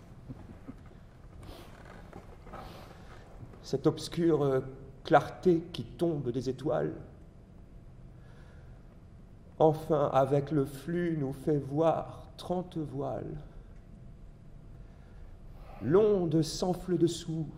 Cette obscure clarté qui tombe des étoiles, enfin, avec le flux, nous fait voir 30 voiles. L'onde s'enfle dessous,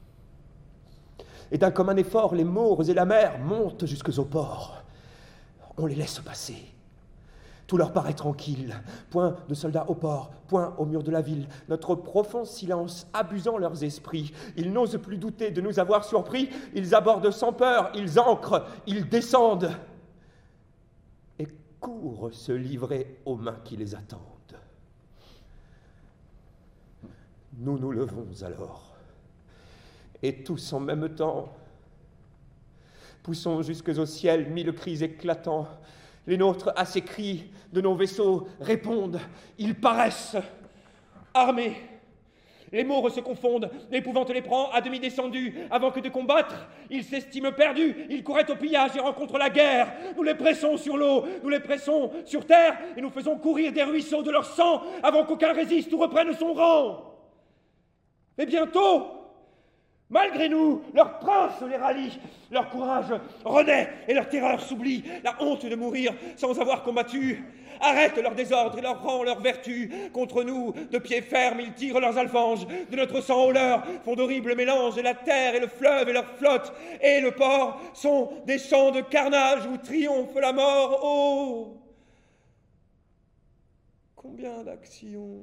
et d'un commun effort, les Maures et la mer montent jusqu'aux ports. On les laisse passer. Tout leur paraît tranquille. Point de soldats au port, point au mur de la ville. Notre profond silence abusant leurs esprits. Ils n'osent plus douter de nous avoir surpris. Ils abordent sans peur, ils ancrent, ils descendent et courent se livrer aux mains qui les attendent. Nous nous levons alors, et tous en même temps, poussons jusques au ciel 1000 cris éclatants. Les nôtres, à ces cris de nos vaisseaux, répondent. Ils paraissent armés. Les Maures se confondent, l'épouvante les prend à demi descendus. Avant que de combattre, ils s'estiment perdus. Ils couraient au pillage et rencontrent la guerre. Nous les pressons sur l'eau, nous les pressons sur terre, et nous faisons courir des ruisseaux de leur sang avant qu'aucun résiste ou reprenne son rang. Mais bientôt, malgré nous, leur prince les rallie, leur courage renaît et leur terreur s'oublie, la honte de mourir sans avoir combattu. arrête leur désordre et leur rend leur vertu. Contre nous, de pied ferme, ils tirent leurs alfanges. De notre sang au leur font d'horribles mélanges. Et la terre et le fleuve et leur flotte et le port sont des champs de carnage où triomphe la mort. Oh! Combien d'actions,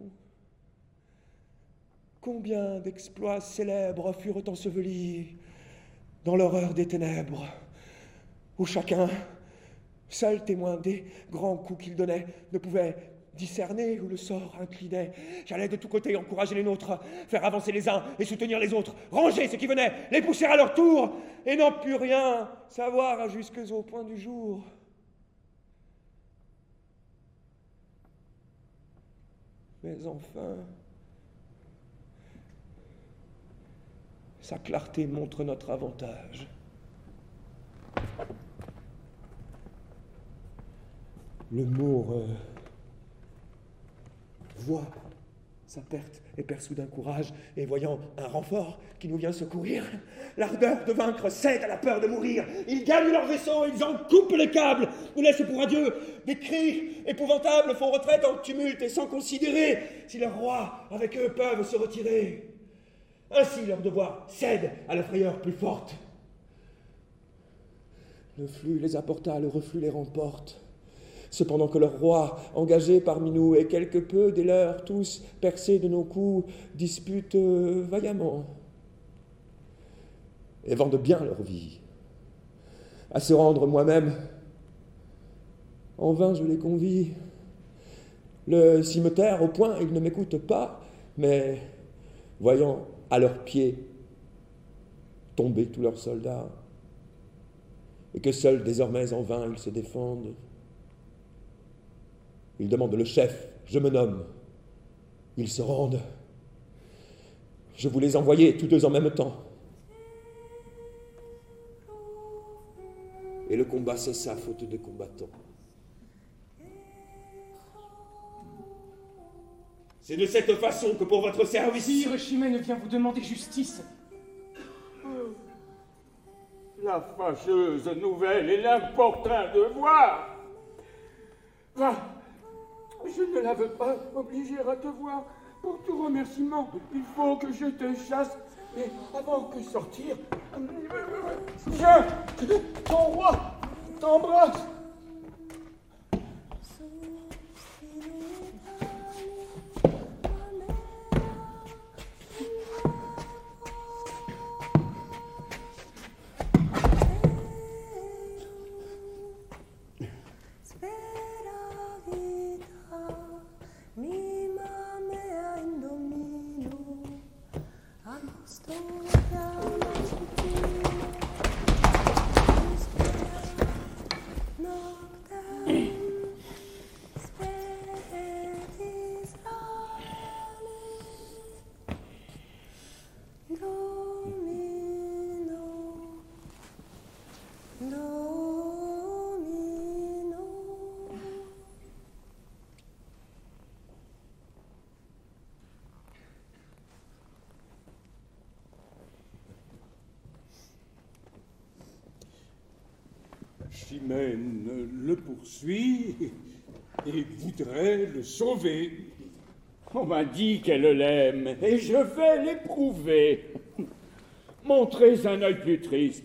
combien d'exploits célèbres furent ensevelis dans l'horreur des ténèbres, où chacun, seul témoin des grands coups qu'il donnait, ne pouvait discerner où le sort inclinait. J'allais de tous côtés encourager les nôtres, faire avancer les uns et soutenir les autres, ranger ceux qui venaient, les pousser à leur tour, et n'en put rien savoir jusqu'au point du jour. Mais enfin, sa clarté montre notre avantage. Le Moure voit sa perte et perd soudain courage, et voyant un renfort qui nous vient secourir, l'ardeur de vaincre cède à la peur de mourir. Ils gagnent leur vaisseau, ils en coupent les câbles, nous laissent pour adieu. Des cris épouvantables font retraite en tumulte et sans considérer si leurs rois avec eux peuvent se retirer. Ainsi leur devoir cède à la frayeur plus forte. Le flux les apporta, le reflux les remporte. Cependant que leur roi, engagé parmi nous, et quelque peu des leurs, tous percés de nos coups, disputent vaillamment et vendent bien leur vie. À se rendre moi-même, en vain je les convie. Le cimeterre au point, ils ne m'écoutent pas, mais voyant à leurs pieds tomber tous leurs soldats, et que seuls désormais en vain ils se défendent, ils demandent le chef, je me nomme. Ils se rendent. Je vous les envoyais tous deux en même temps. Et le combat cessa faute de combattants. C'est de cette façon que pour votre service... Sire, Chimène vient vous demander justice. La fâcheuse nouvelle et l'importun devoir. Va. Je ne la veux pas obliger à te voir. Pour tout remerciement, il faut que je te chasse. Et avant que sortir, viens, ton roi t'embrasse. Chimène le poursuit et voudrait le sauver. On m'a dit qu'elle l'aime et je vais l'éprouver. Montrez un œil plus triste.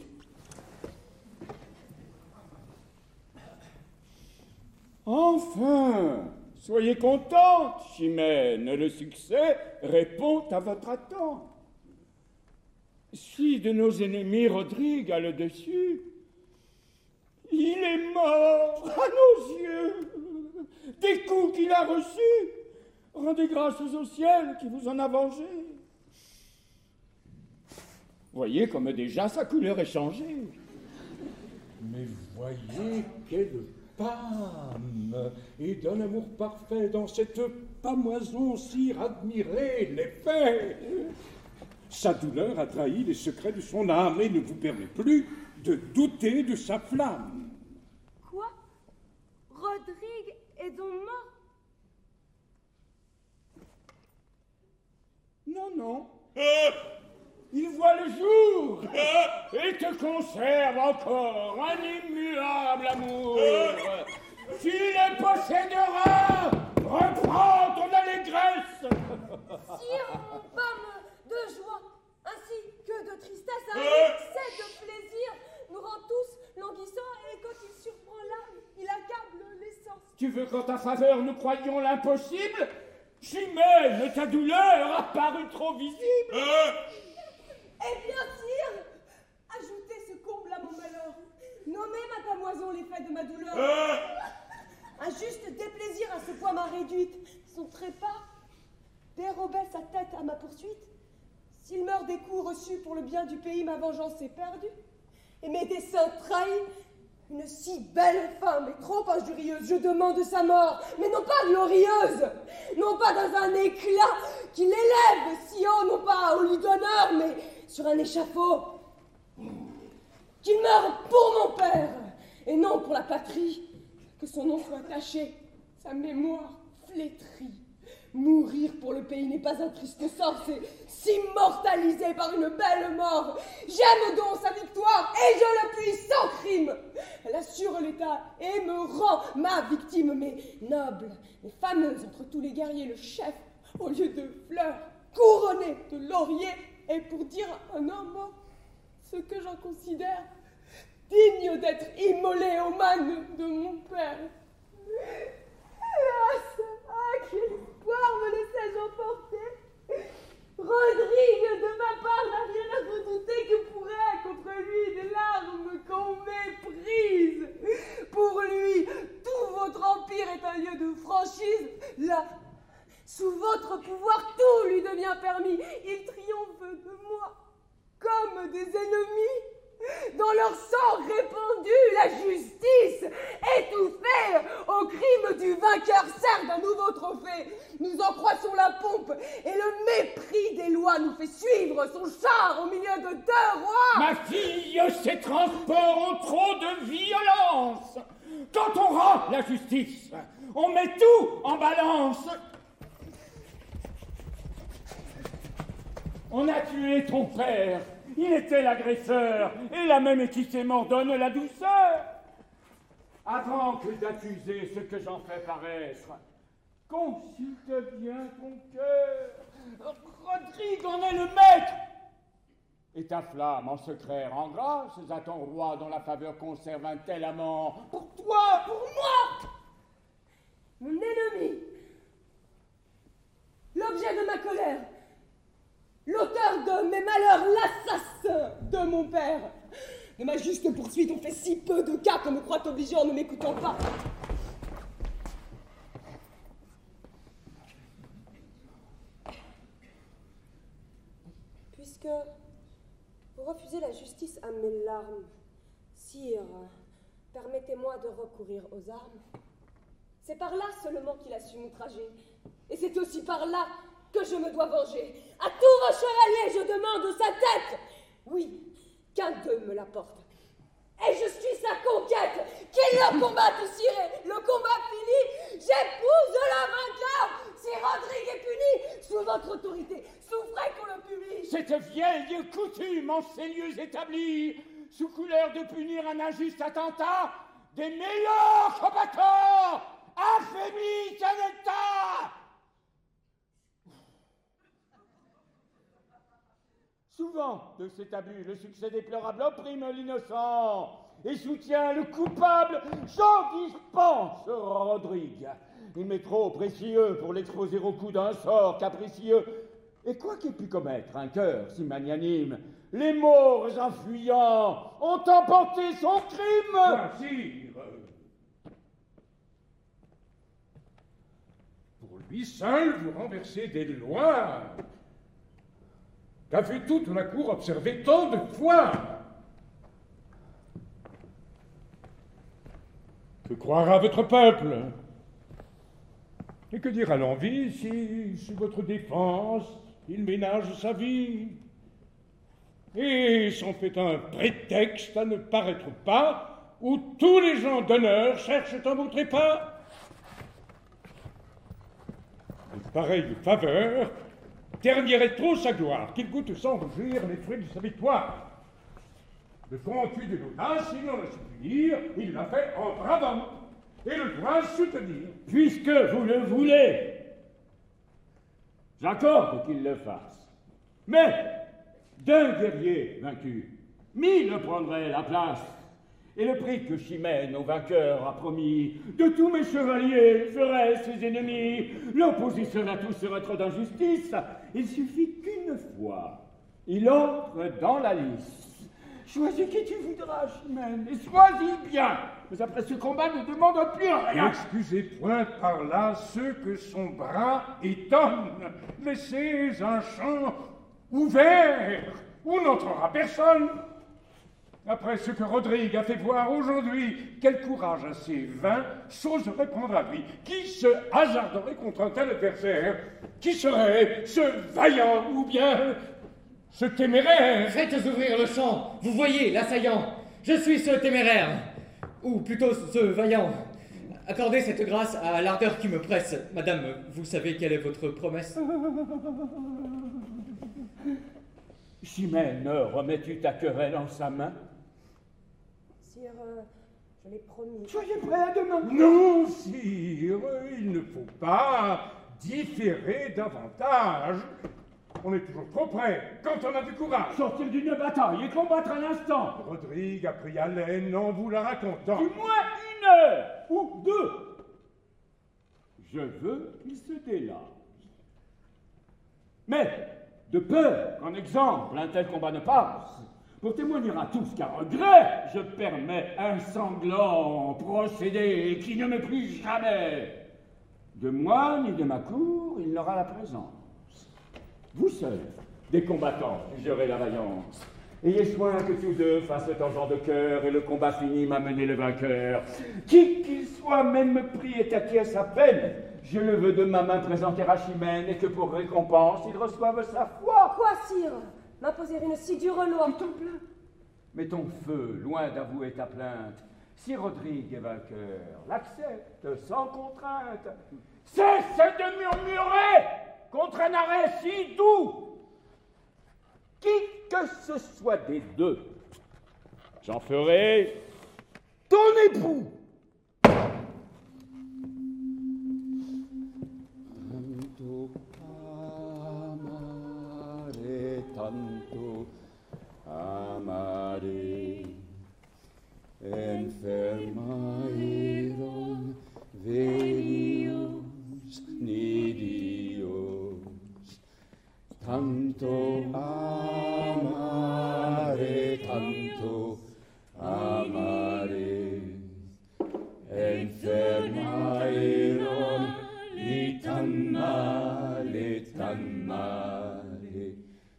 Enfin, soyez contente, Chimène. Le succès répond à votre attente. Si de nos ennemis Rodrigue a le dessus, il est mort à nos yeux. Des coups qu'il a reçus, rendez grâce au ciel qui vous en a vengé. Voyez comme déjà sa couleur est changée. Mais voyez quelle pâme et d'un amour parfait dans cette pâmoison si admirée les faits. Sa douleur a trahi les secrets de son âme et ne vous permet plus de douter de sa flamme. Quoi? Rodrigue est donc mort? Non, non. Il voit le jour et te conserve encore un immuable amour. Tu les posséderas. Reprends ton allégresse. Sire, on bâme de joie, ainsi que de tristesse, un excès de plaisir nous rend tous languissants, et quand il surprend l'âme, il accable les sens. Tu veux qu'en ta faveur nous croyions l'impossible? Chimène, ta douleur a paru trop visible. Eh bien, sire, ajoutez ce comble à mon malheur. Nommez ma pamoison l'effet de ma douleur. Un juste déplaisir à ce point m'a réduite. Son trépas dérobait sa tête à ma poursuite. S'il meurt des coups reçus pour le bien du pays, ma vengeance est perdue. Et mes desseins trahis, une si belle femme est trop injurieuse. Je demande sa mort, mais non pas glorieuse, non pas dans un éclat qui l'élève si haut, non pas au lit d'honneur, mais sur un échafaud. Qu'il meure pour mon père, et non pour la patrie. Que son nom soit taché, sa mémoire flétrie. Mourir pour le pays n'est pas un triste sort, c'est s'immortaliser par une belle mort. J'aime donc sa victoire, et je l'appuie sans crime. Elle assure l'État et me rend ma victime, mais noble et fameuse entre tous les guerriers, le chef, au lieu de fleurs, couronné de lauriers, et pour dire à un homme mort ce que j'en considère digne d'être immolé aux mains de mon père. Hélas, à quel espoir me laissais-je emporter? Rodrigue, de ma part, n'a rien à redouter que pourraient contre lui des larmes qu'on méprise. Pour lui, tout votre empire est un lieu de franchise. Là, sous votre pouvoir, tout lui devient permis. Il triomphe de moi comme des ennemis. Dans leur sang répandu, la justice, étouffée au crime du vainqueur, sert d'un nouveau trophée. Nous en croissons la pompe, et le mépris des lois nous fait suivre son char au milieu de deux rois. Ma fille, ces transports ont trop de violence. Quand on rend la justice, on met tout en balance. On a tué ton père. Il était l'agresseur, et la même équité m'ordonne la douceur. Avant que d'accuser ce que j'en fais paraître, consulte bien ton cœur. Rodrigue en est le maître. Et ta flamme en secret rend grâce à ton roi dont la faveur conserve un tel amant. Pour toi, pour moi, mon ennemi, l'objet de ma colère, l'auteur de mes malheurs, l'assassin de mon père. De ma juste poursuite, on fait si peu de cas qu'on me croit obligé en ne m'écoutant pas. Puisque vous refusez la justice à mes larmes, sire, permettez-moi de recourir aux armes. C'est par là seulement qu'il a su m'outrager, et c'est aussi par là que je me dois venger. À tous vos chevaliers, je demande sa tête. Oui, qu'un d'eux me l'apporte. Et je suis sa conquête. Qu'il le combatte, sire. Le combat fini, j'épouse le vainqueur. Si Rodrigue est puni, sous votre autorité, souffrez qu'on le publie. cette vieille coutume en ces lieux établis, sous couleur de punir un injuste attentat, des meilleurs combattants affaiblissent un État. Souvent, de cet abus, le succès déplorable opprime l'innocent et soutient le coupable. J'en dispense, Rodrigue. Il m'est trop précieux pour l'exposer au coup d'un sort capricieux. Et quoi qu'il pu commettre un cœur si magnanime, les morts en fuyant ont emporté son crime. Sire, pour lui seul, vous renversez des lois qu'a vu toute la cour observer tant de fois. Que croira votre peuple? Et que dira l'envie si, sous votre défense, il ménage sa vie et s'en fait un prétexte à ne paraître pas où tous les gens d'honneur cherchent à vous trépas? Une pareille faveur ternirait trop sa gloire, qu'il goûte sans rougir les fruits de sa victoire. Le contu de l'audace, il n'en a su punir, il l'a fait en brave homme. et le droit à soutenir. Puisque vous le voulez, j'accorde qu'il le fasse. Mais d'un guerrier vaincu, 1000 prendraient la place. Et le prix que Chimène, au vainqueur, a promis, de tous mes chevaliers ferait ses ennemis. L'opposition à tous serait trop d'injustice. Il suffit qu'une fois, il entre dans la liste. Choisis qui tu voudras, Chimène, et choisis bien. Mais après ce combat, ne demande plus rien. N'excusez point par là ceux que son bras étonne. Laissez un champ ouvert où n'entrera personne. Après ce que Rodrigue a fait voir aujourd'hui, quel courage assez vain s'oserait prendre à lui? Qui se hasarderait contre un tel adversaire? Qui serait ce vaillant ou bien ce téméraire? Faites ouvrir le champ, vous voyez l'assaillant. Je suis ce téméraire, ou plutôt ce vaillant. Accordez cette grâce à l'ardeur qui me presse. Madame, vous savez quelle est votre promesse? Chimène, remets-tu ta querelle en sa main? Sire, je l'ai promis. Soyez prêt à demain. Non, sire, il ne faut pas différer davantage. On est toujours trop près quand on a du courage. Sortir d'une bataille et combattre à l'instant. Rodrigue a pris haleine en vous la racontant. Du moins 1 heure ou 2. Je veux qu'il se délage. Mais, de peur qu'en exemple un tel combat ne passe, pour témoigner à tous qu'à regret, je permets un sanglant procédé qui ne me plie jamais. De moi ni de ma cour, il n'aura la présence. Vous seuls, des combattants, jugerez la vaillance. Ayez soin que tous deux fassent le tangent de cœur et le combat fini m'amener le vainqueur. Qui qu'il soit, même pris et acquiesce à peine, je le veux de ma main présenter à Chimène et que pour récompense, il reçoive sa foi. Quoi, sire? M'imposer une si dure loi? Tu t'en plains. Mais ton feu, loin d'avouer ta plainte, si Rodrigue est vainqueur, l'accepte sans contrainte. Cesse de murmurer contre un arrêt si doux. Qui que ce soit des deux, j'en ferai ton époux. Tanto amare, enfermaeron verios nidios, tanto amare, enfermaeron y tan male,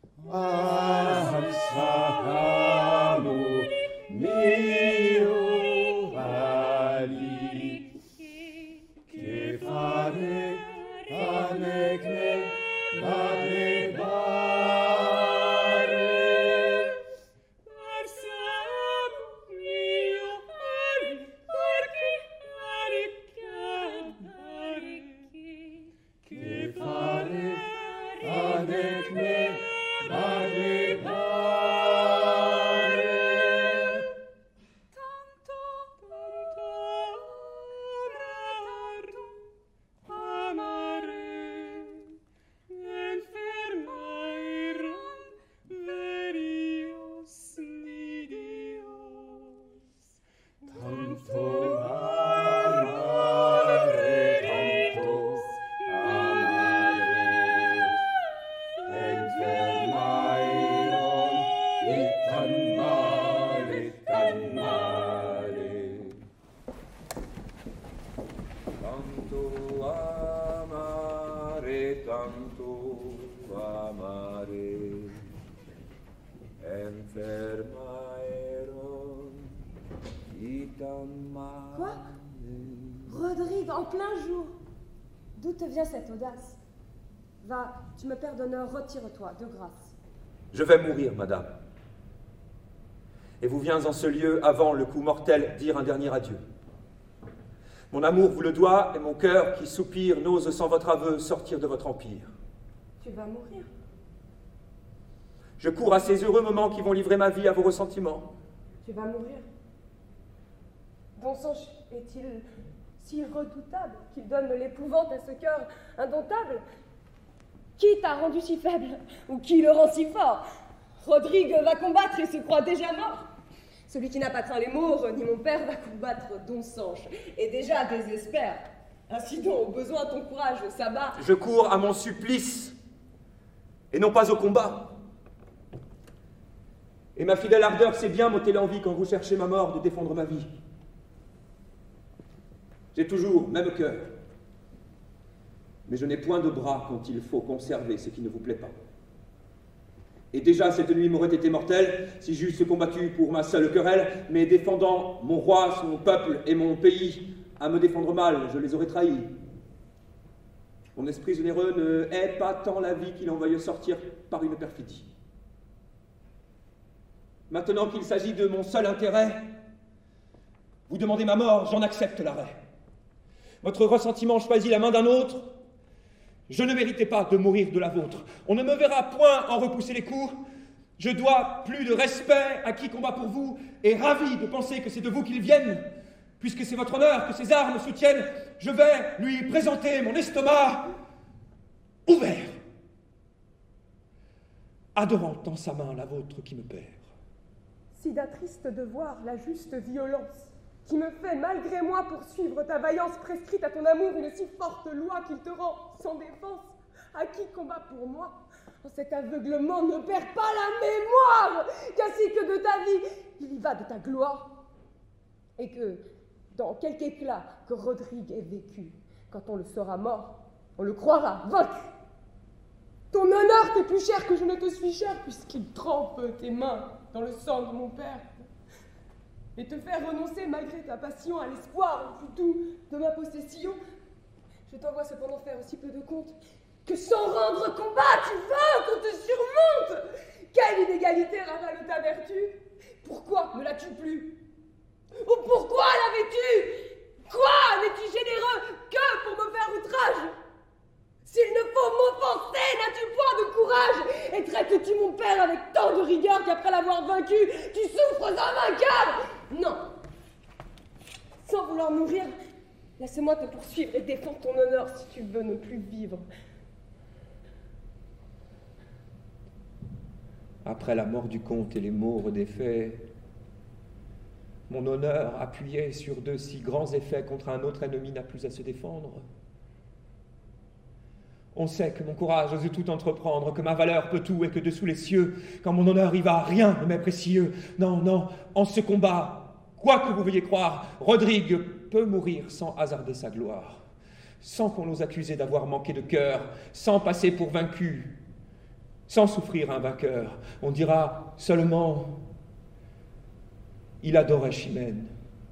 Ansacamo mio vali, che fare anecne badebare. Ansacamo mio vali, perché arrecchiare, che fare anecne Quoi? Rodrigue, en plein jour. D'où te vient cette audace? Va, tu me perds d'honneur, retire-toi, de grâce. Je vais mourir, madame. Et vous viens en ce lieu, avant le coup mortel, dire un dernier adieu. Mon amour vous le doit, et mon cœur, qui soupire, n'ose sans votre aveu sortir de votre empire. Tu vas mourir. Je cours à ces heureux moments qui vont livrer ma vie à vos ressentiments. Tu vas mourir. Ton sang est-il si redoutable qu'il donne l'épouvante à ce cœur indomptable? Qui t'a rendu si faible, ou qui le rend si fort? Rodrigue va combattre et se croit déjà mort. Celui qui n'a pas craint les Maures, ni mon père, va combattre Don Sanche, et déjà désespère. Ainsi donc, au besoin, ton courage s'abat. Je cours à mon supplice, et non pas au combat. Et ma fidèle ardeur sait bien m'ôter l'envie quand vous cherchez ma mort de défendre ma vie. J'ai toujours même cœur, mais je n'ai point de bras quand il faut conserver ce qui ne vous plaît pas. Et déjà cette nuit m'aurait été mortelle si j'eusse combattu pour ma seule querelle, mais défendant mon roi, son peuple et mon pays, à me défendre mal, je les aurais trahis. Mon esprit généreux ne hait pas tant la vie qu'il en veuille sortir par une perfidie. Maintenant qu'il s'agit de mon seul intérêt, vous demandez ma mort, j'en accepte l'arrêt. Votre ressentiment choisit la main d'un autre. Je ne méritais pas de mourir de la vôtre. On ne me verra point en repousser les coups. Je dois plus de respect à qui combat pour vous, et ravi de penser que c'est de vous qu'ils viennent. Puisque c'est votre honneur que ces armes soutiennent, je vais lui présenter mon estomac ouvert, adorant en sa main la vôtre qui me perd. Si d'attriste de voir la juste violence qui me fait, malgré moi, poursuivre ta vaillance prescrite à ton amour, une si forte loi qu'il te rend sans défense. À qui combat pour moi? En cet aveuglement, ne perds pas la mémoire, qu'ainsi que de ta vie, il y va de ta gloire. Et que, dans quelque éclat que Rodrigue ait vécu, quand on le saura mort, on le croira vaincu. Ton honneur t'est plus cher que je ne te suis cher, puisqu'il trempe tes mains dans le sang de mon père. Et te faire renoncer malgré ta passion à l'espoir au plus doux de ma possession, je t'en vois cependant faire aussi peu de compte que sans rendre combat, tu veux qu'on te surmonte. Quelle inégalité ravale ta vertu? Pourquoi ne l'as-tu plus? Ou pourquoi l'avais-tu? Quoi? N'es-tu généreux que pour me faire outrage? S'il ne faut m'offenser, n'as-tu point de courage? Et traites-tu mon père avec tant de rigueur qu'après l'avoir vaincu, tu souffres un vainqueur? Non. Sans vouloir mourir, laisse-moi te poursuivre et défendre ton honneur si tu veux ne plus vivre. Après la mort du comte et les Maures défaits, mon honneur, appuyé sur de si grands effets contre un autre ennemi, n'a plus à se défendre. On sait que mon courage ose tout entreprendre, que ma valeur peut tout et que dessous les cieux, quand mon honneur y va, rien ne m'est précieux. Non, non, en ce combat, quoi que vous veuillez croire, Rodrigue peut mourir sans hasarder sa gloire, sans qu'on l'ose accuser d'avoir manqué de cœur, sans passer pour vaincu, sans souffrir un vainqueur. On dira seulement, il adorait Chimène.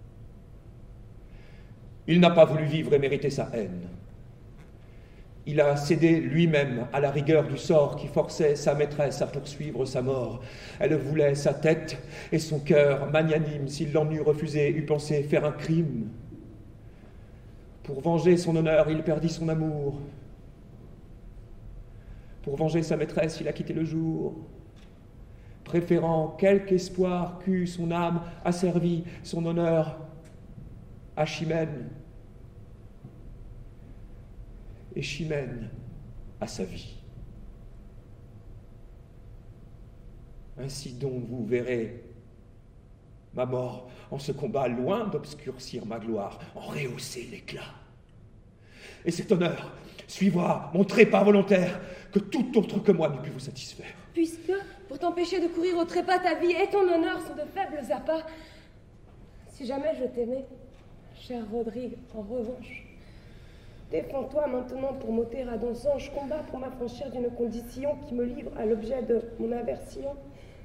Il n'a pas voulu vivre et mériter sa haine. Il a cédé lui-même à la rigueur du sort qui forçait sa maîtresse à poursuivre sa mort. Elle voulait sa tête, et son cœur, magnanime, s'il l'en eût refusé, eût pensé faire un crime. Pour venger son honneur, il perdit son amour. Pour venger sa maîtresse, il a quitté le jour, préférant quelque espoir qu'eût son âme asservi son honneur à Chimène. Et Chimène à sa vie. Ainsi donc vous verrez ma mort en ce combat, loin d'obscurcir ma gloire, en rehausser l'éclat. Et cet honneur suivra mon trépas volontaire que tout autre que moi n'eût pu vous satisfaire. Puisque, pour t'empêcher de courir au trépas, ta vie et ton honneur sont de faibles appâts, si jamais je t'aimais, cher Rodrigue, en revanche, défends-toi maintenant pour m'ôter à Don Sanche, combat pour m'affranchir d'une condition qui me livre à l'objet de mon aversion.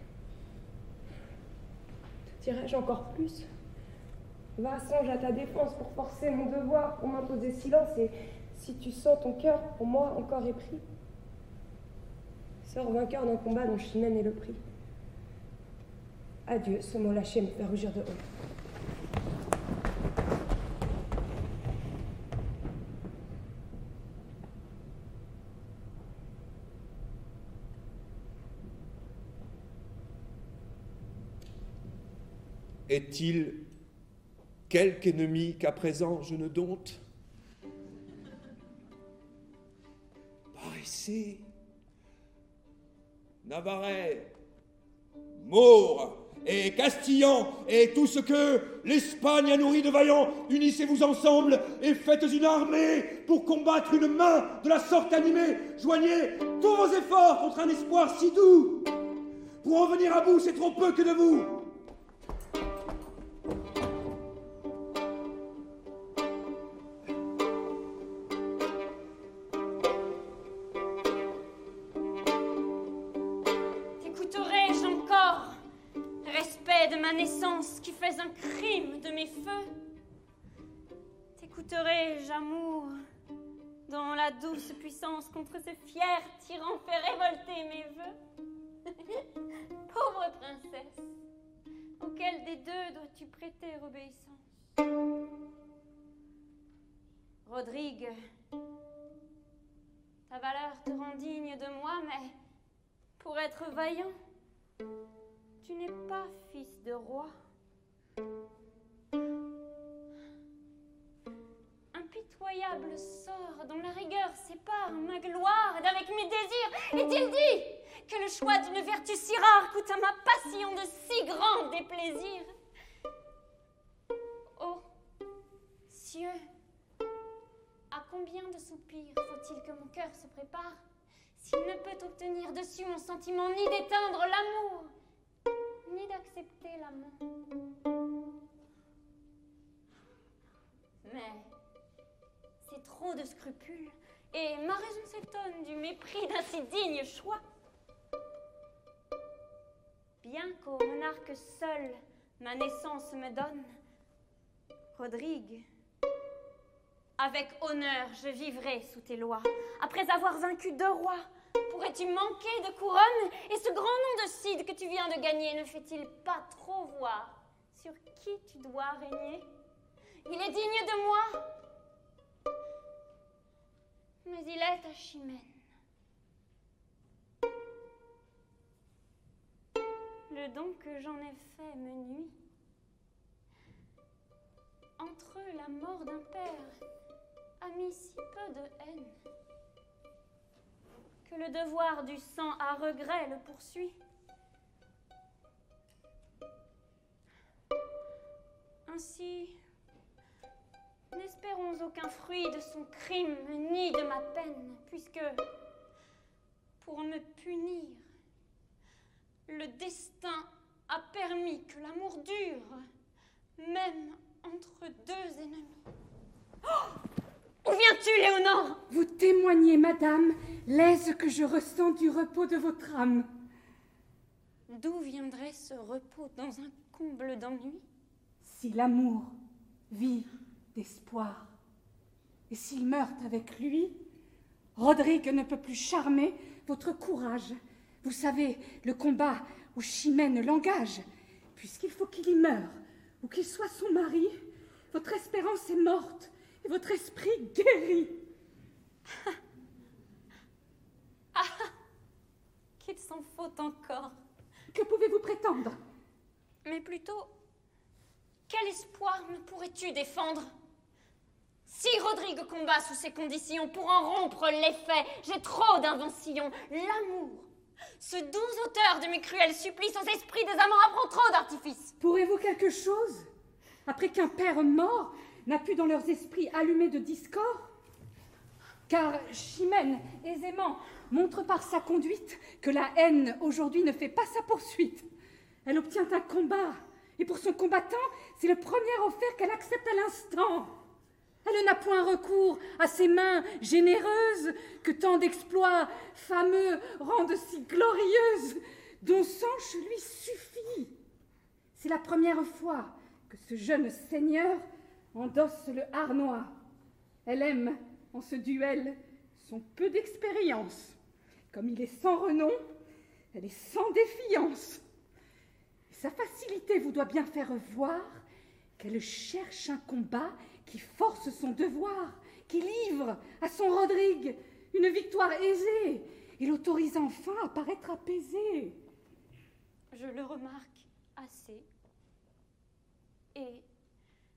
Te dirai-je encore plus? Va, songe à ta défense pour forcer mon devoir, pour m'imposer silence, et si tu sens ton cœur pour moi encore épris, sors vainqueur d'un combat dont Chimène est le prix. Adieu, ce mot lâché me fait rougir de honte. Est-il quelque ennemi qu'à présent je ne dompte. Par ici, Navarrais, Maures et Castillans et tout ce que l'Espagne a nourri de vaillants, unissez-vous ensemble et faites une armée pour combattre une main de la sorte animée. Joignez tous vos efforts contre un espoir si doux. Pour en venir à bout, c'est trop peu que de vous. T'écouterai-je encore, respect de ma naissance qui fais un crime de mes feux? T'écouterai-je, amour, dans la douce puissance contre ce fier tyran fait révolter mes vœux? Pauvre princesse, auquel des deux dois-tu prêter obéissance? Rodrigue, ta valeur te rend digne de moi, mais pour être vaillant, tu n'es pas fils de roi. Impitoyable sort dont la rigueur sépare ma gloire d'avec mes désirs. Est-il dit que le choix d'une vertu si rare coûte à ma passion de si grands déplaisirs? Oh, cieux, à combien de soupirs faut-il que mon cœur se prépare s'il ne peut obtenir dessus mon sentiment ni d'éteindre l'amour, ni d'accepter l'amant? Mais c'est trop de scrupules, et ma raison s'étonne du mépris d'un si digne choix. Bien qu'au monarque seul ma naissance me donne, Rodrigue, avec honneur je vivrai sous tes lois. Après avoir vaincu 2 rois, pourrais-tu manquer de couronne? Et ce grand nom de Cid que tu viens de gagner ne fait-il pas trop voir sur qui tu dois régner? Il est digne de moi, mais il est à Chimène. Le don que j'en ai fait me nuit. Entre eux, la mort d'un père a mis si peu de haine que le devoir du sang à regret le poursuit. Ainsi, n'espérons aucun fruit de son crime ni de ma peine, puisque, pour me punir, le destin a permis que l'amour dure, même entre 2 ennemis. Oh! Où viens-tu, Léonore? Vous témoignez, madame, l'aise que je ressens du repos de votre âme. D'où viendrait ce repos dans un comble d'ennui? Si l'amour vit d'espoir, et s'il meurt avec lui, Rodrigue ne peut plus charmer votre courage. Vous savez, le combat où Chimène l'engage, puisqu'il faut qu'il y meure, ou qu'il soit son mari, votre espérance est morte, et votre esprit guéri. Ah, qu'il s'en faut encore. Que pouvez-vous prétendre? Mais plutôt, quel espoir me pourrais-tu défendre? Si Rodrigue combat sous ces conditions, pour en rompre l'effet, j'ai trop d'inventions. L'amour, ce doux auteur de mes cruels supplices, aux esprits des amants apprend trop d'artifices. Pourrez-vous quelque chose, après qu'un père mort n'a pu dans leurs esprits allumer de discorde? Car Chimène, aisément, montre par sa conduite que la haine aujourd'hui ne fait pas sa poursuite. Elle obtient un combat, et pour son combattant, c'est le premier offert qu'elle accepte à l'instant. Elle n'a point recours à ces mains généreuses que tant d'exploits fameux rendent si glorieuses, dont Sanche lui suffit. C'est la première fois que ce jeune seigneur endosse le harnois. Elle aime, en ce duel, son peu d'expérience. Comme il est sans renom, elle est sans défiance. Et sa facilité vous doit bien faire voir qu'elle cherche un combat qui force son devoir, qui livre à son Rodrigue une victoire aisée et l'autorise enfin à paraître apaisé. Je le remarque assez. Et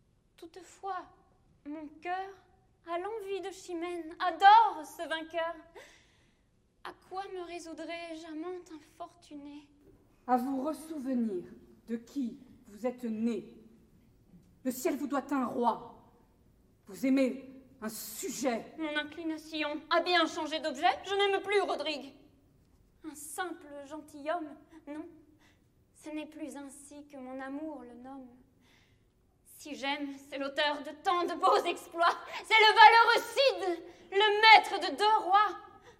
Toutefois, mon cœur a l'envie de Chimène, adore ce vainqueur. À quoi me résoudrais-je, amante infortunée? À vous ressouvenir de qui vous êtes né. Le ciel vous doit un roi. Vous aimez un sujet. Mon inclination a bien changé d'objet. Je n'aime plus Rodrigue. Un simple gentilhomme, non. Ce n'est plus ainsi que mon amour le nomme. Si j'aime, c'est l'auteur de tant de beaux exploits. C'est le valeureux Cid, le maître de 2 rois.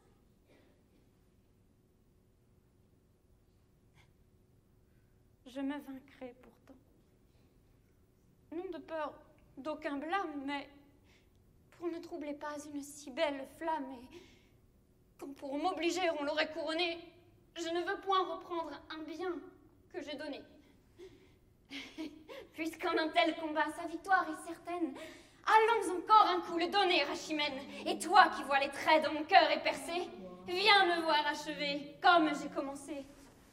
Je me vaincrai pourtant. Non de peur d'aucun blâme, mais pour ne troubler pas une si belle flamme, et quand pour m'obliger on l'aurait couronné, je ne veux point reprendre un bien que j'ai donné. Puisqu'en un tel combat, sa victoire est certaine, allons encore un coup le donner à Chimène. Et toi qui vois les traits dont mon cœur est percé, viens me voir achever comme j'ai commencé.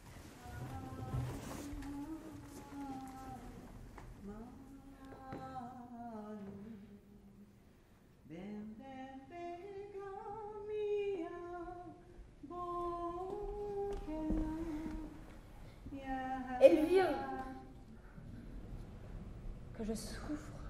Elvire, que je souffre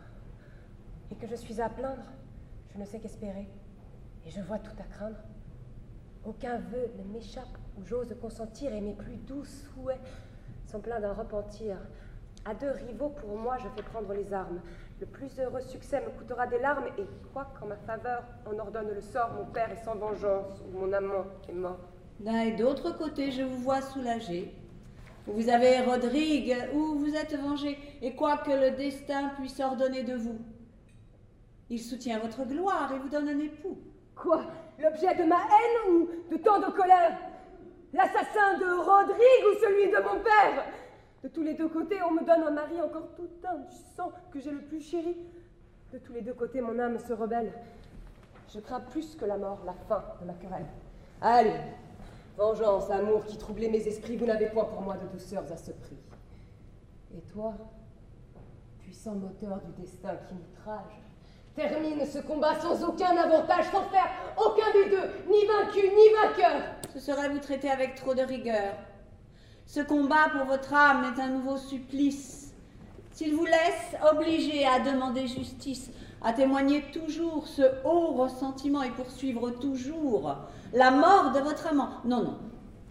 et que je suis à plaindre, je ne sais qu'espérer, et je vois tout à craindre. Aucun vœu ne m'échappe où j'ose consentir, et mes plus doux souhaits sont pleins d'un repentir. À 2 rivaux, pour moi, je fais prendre les armes. Le plus heureux succès me coûtera des larmes, et quoi qu'en ma faveur en ordonne le sort, mon père est sans vengeance, ou mon amant est mort. D'un et d'autre côté, je vous vois soulagé. Vous avez Rodrigue, où vous êtes vengé, et quoi que le destin puisse ordonner de vous, il soutient votre gloire et vous donne un époux. Quoi? L'objet de ma haine ou de tant de colère? L'assassin de Rodrigue ou celui de mon père? De tous les 2 côtés, on me donne un mari encore tout un du sang que j'ai le plus chéri. De tous les 2 côtés, mon âme se rebelle. Je crains plus que la mort, la fin de ma querelle. Allez, vengeance, amour qui troublait mes esprits, vous n'avez point pour moi de douceurs à ce prix. Et toi, puissant moteur du destin qui m'outrage, termine ce combat sans aucun avantage, sans faire aucun des 2, ni vaincu, ni vainqueur. Ce serait vous traiter avec trop de rigueur. Ce combat pour votre âme est un nouveau supplice. S'il vous laisse obligé à demander justice, à témoigner toujours ce haut ressentiment et poursuivre toujours la mort de votre amant. Non, non.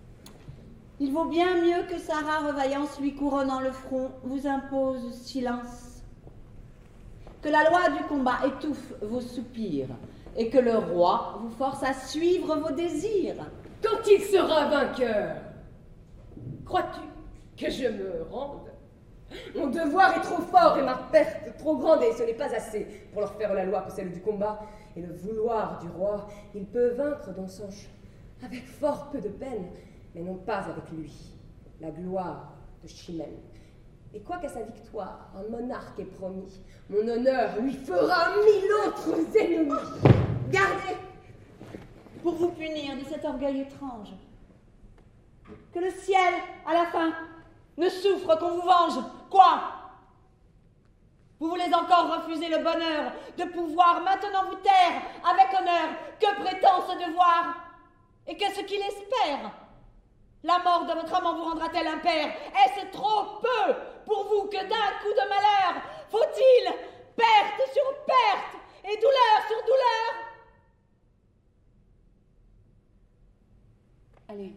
Il vaut bien mieux que sa rare vaillance lui couronnant le front vous impose silence. Que la loi du combat étouffe vos soupirs et que le roi vous force à suivre vos désirs. Quand il sera vainqueur, crois-tu que je me rende? Mon devoir est trop fort et ma perte trop grande, et ce n'est pas assez pour leur faire la loi que celle du combat. Et le vouloir du roi, il peut vaincre Donsanche avec fort peu de peine, mais non pas avec lui, la gloire de Chimène. Et quoi qu'à sa victoire, un monarque est promis, mon honneur lui fera 1000 autres ennemis. Gardez, pour vous punir de cet orgueil étrange, que le ciel, à la fin, ne souffre qu'on vous venge. Quoi? Vous voulez encore refuser le bonheur de pouvoir maintenant vous taire avec honneur? Que prétend ce devoir? Et qu'est-ce qu'il espère? La mort de votre amant vous rendra-t-elle impair? Est-ce trop peu pour vous que d'un coup de malheur, faut-il perte sur perte et douleur sur douleur? Allez.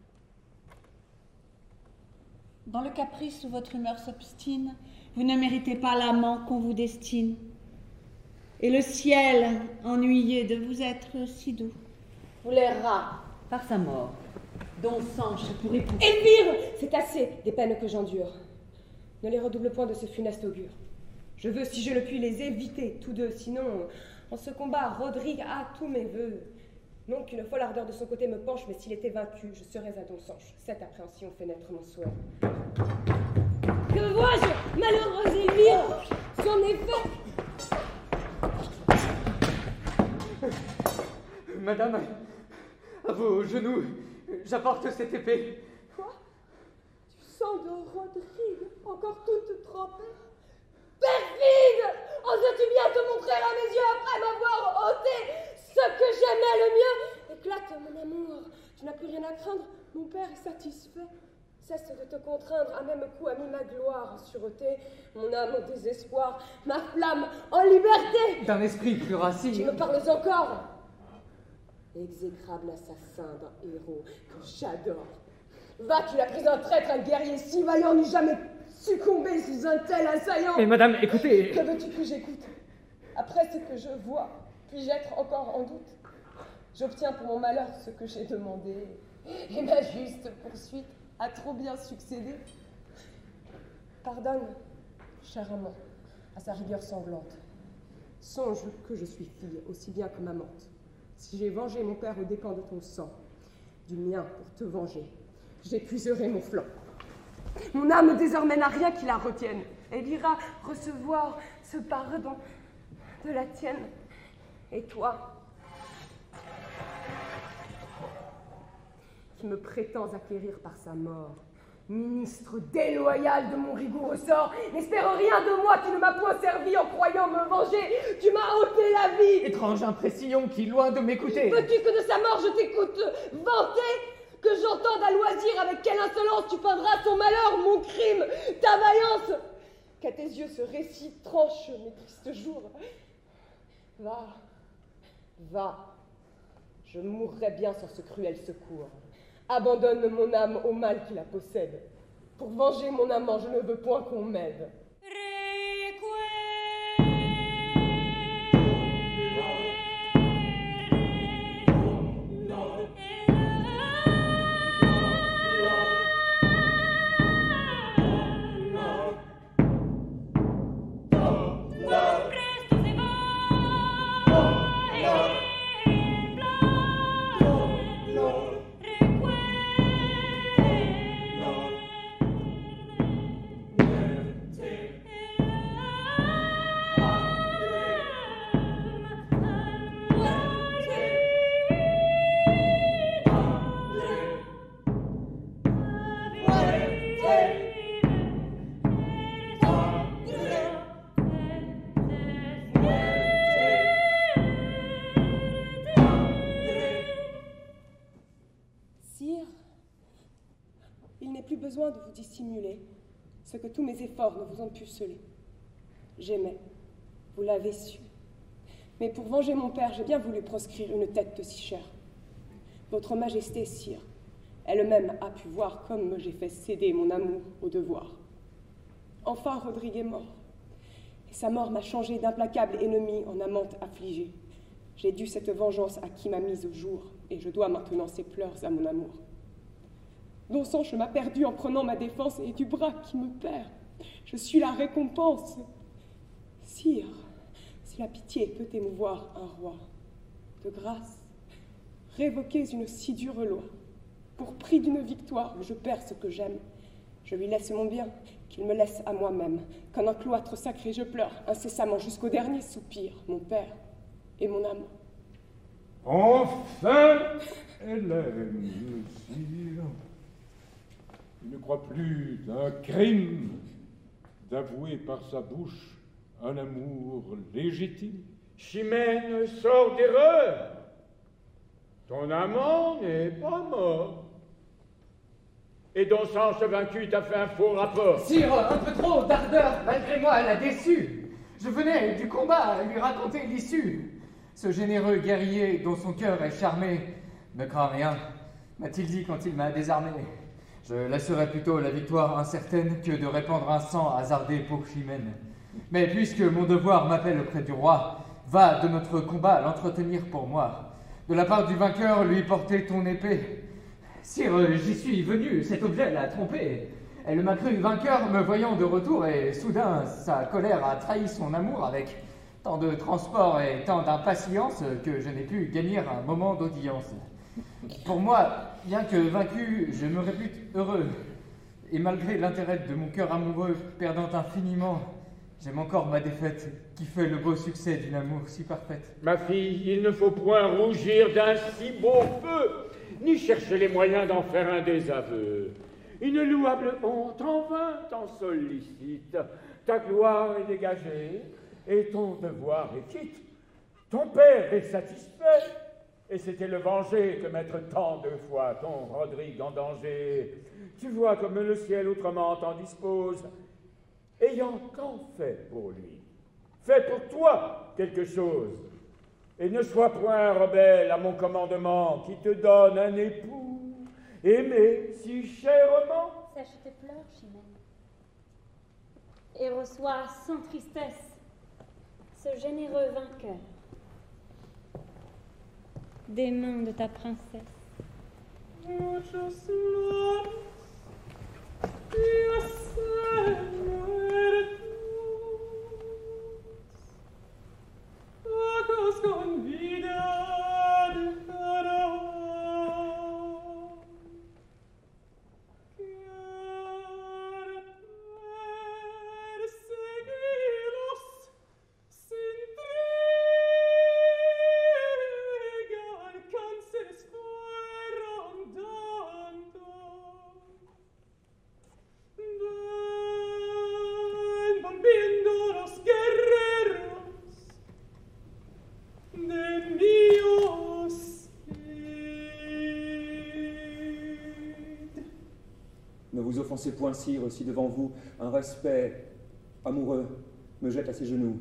Dans le caprice où votre humeur s'obstine, vous ne méritez pas l'amant qu'on vous destine. Et le ciel, ennuyé de vous être si doux, vous l'airera par sa mort, Donsanche pour époux. Elvire, c'est assez des peines que j'endure. Ne les redouble point de ce funeste augure. Je veux, si je le puis, les éviter, tous 2, sinon, en ce combat, Rodrigue a tous mes vœux. Non qu'une folle ardeur de son côté me penche, mais s'il était vaincu, je serais à Donsanche. Cette appréhension fait naître mon souhait. Que vois-je, malheureuse Elvire? J'en ai fait. Madame, à vos genoux, j'apporte cette épée. Quoi? Du sang de Rodrigue, encore toute trempée? Perfide! tu viens te montrer à mes yeux après m'avoir ôté ce que j'aimais le mieux? Éclate, mon amour, tu n'as plus rien à craindre, mon père est satisfait. Cesse de te contraindre, à même coup a mis ma gloire en sûreté, mon âme au désespoir, ma flamme en liberté. D'un esprit plus racine. Tu me parles encore? Exécrable assassin d'un héros que j'adore. Va, tu l'as pris un traître, un guerrier si vaillant n'eût jamais succombé sous un tel assaillant. Mais madame, écoutez... Que veux-tu que j'écoute? Après ce que je vois, puis-je être encore en doute? J'obtiens pour mon malheur ce que j'ai demandé, et ma juste poursuite a trop bien succédé. Pardonne, cher amant, à sa rigueur sanglante. Songe que je suis fille aussi bien que mamante. Si j'ai vengé mon père aux dépens de ton sang, du mien pour te venger, j'épuiserai mon flanc. Mon âme désormais n'a rien qui la retienne. Elle ira recevoir ce pardon de la tienne. Et toi, qui me prétends acquérir par sa mort, ministre déloyal de mon rigoureux sort, n'espère rien de moi qui ne m'a point servi en croyant me venger. Tu m'as ôté la vie. Étrange imprécision qui, loin de m'écouter... Veux-tu que de sa mort je t'écoute vanter? Que j'entende à loisir avec quelle insolence tu peindras son malheur, mon crime, ta vaillance? Qu'à tes yeux ce récit tranche mes tristes jours. Va, va, je mourrai bien sans ce cruel secours. Abandonne mon âme au mal qui la possède. Pour venger mon amant, je ne veux point qu'on m'aide. Besoin de vous dissimuler ce que tous mes efforts ne vous ont pu sceller. J'aimais, vous l'avez su. Mais pour venger mon père, j'ai bien voulu proscrire une tête de si chère. Votre Majesté, sire, elle-même a pu voir comme j'ai fait céder mon amour au devoir. Enfin, Rodrigue est mort, et sa mort m'a changé d'implacable ennemi en amante affligée. J'ai dû cette vengeance à qui m'a mise au jour, et je dois maintenant ses pleurs à mon amour. Dont sang je m'as perdu en prenant ma défense et du bras qui me perd. Je suis la récompense. Sire, si la pitié peut émouvoir un roi, de grâce, révoquez une si dure loi. Pour prix d'une victoire, je perds ce que j'aime. Je lui laisse mon bien, qu'il me laisse à moi-même. Comme un cloître sacré, je pleure incessamment jusqu'au dernier soupir, mon père et mon amant. Enfin, Hélène, sire. Il ne croit plus d'un crime d'avouer par sa bouche un amour légitime. Chimène sort d'erreur. Ton amant n'est pas mort. Et ton sang vaincu t'a fait un faux rapport. Sire, un peu trop d'ardeur, malgré moi, elle a déçu. Je venais du combat lui raconter l'issue. Ce généreux guerrier dont son cœur est charmé ne craint rien, m'a-t-il dit quand il m'a désarmé. Je laisserais plutôt la victoire incertaine que de répandre un sang hasardé pour Chimène. Mais puisque mon devoir m'appelle auprès du roi, va de notre combat l'entretenir pour moi. De la part du vainqueur, lui porter ton épée. Sire, j'y suis venu, cet objet l'a trompé. Elle m'a cru vainqueur me voyant de retour, et soudain, sa colère a trahi son amour avec tant de transport et tant d'impatience que je n'ai pu gagner un moment d'audience. Pour moi, bien que vaincu, je me répute heureux. Et malgré l'intérêt de mon cœur amoureux, perdant infiniment, j'aime encore ma défaite, qui fait le beau succès d'une amour si parfaite. Ma fille, il ne faut point rougir d'un si beau feu, ni chercher les moyens d'en faire un désaveu. Une louable honte en vain t'en sollicite. Ta gloire est dégagée, et ton devoir est quitte. Ton père est satisfait, et c'était le venger que mettre tant de fois ton Rodrigue en danger. Tu vois comme le ciel autrement t'en dispose, ayant tant fait pour lui. Fais pour toi quelque chose, et ne sois point rebelle à mon commandement qui te donne un époux, aimé si chèrement. Sèche tes pleurs, Chimène, et reçois sans tristesse ce généreux vainqueur des mains de ta princesse. Ne vous offensez point, sire, si devant vous un respect amoureux me jette à ses genoux.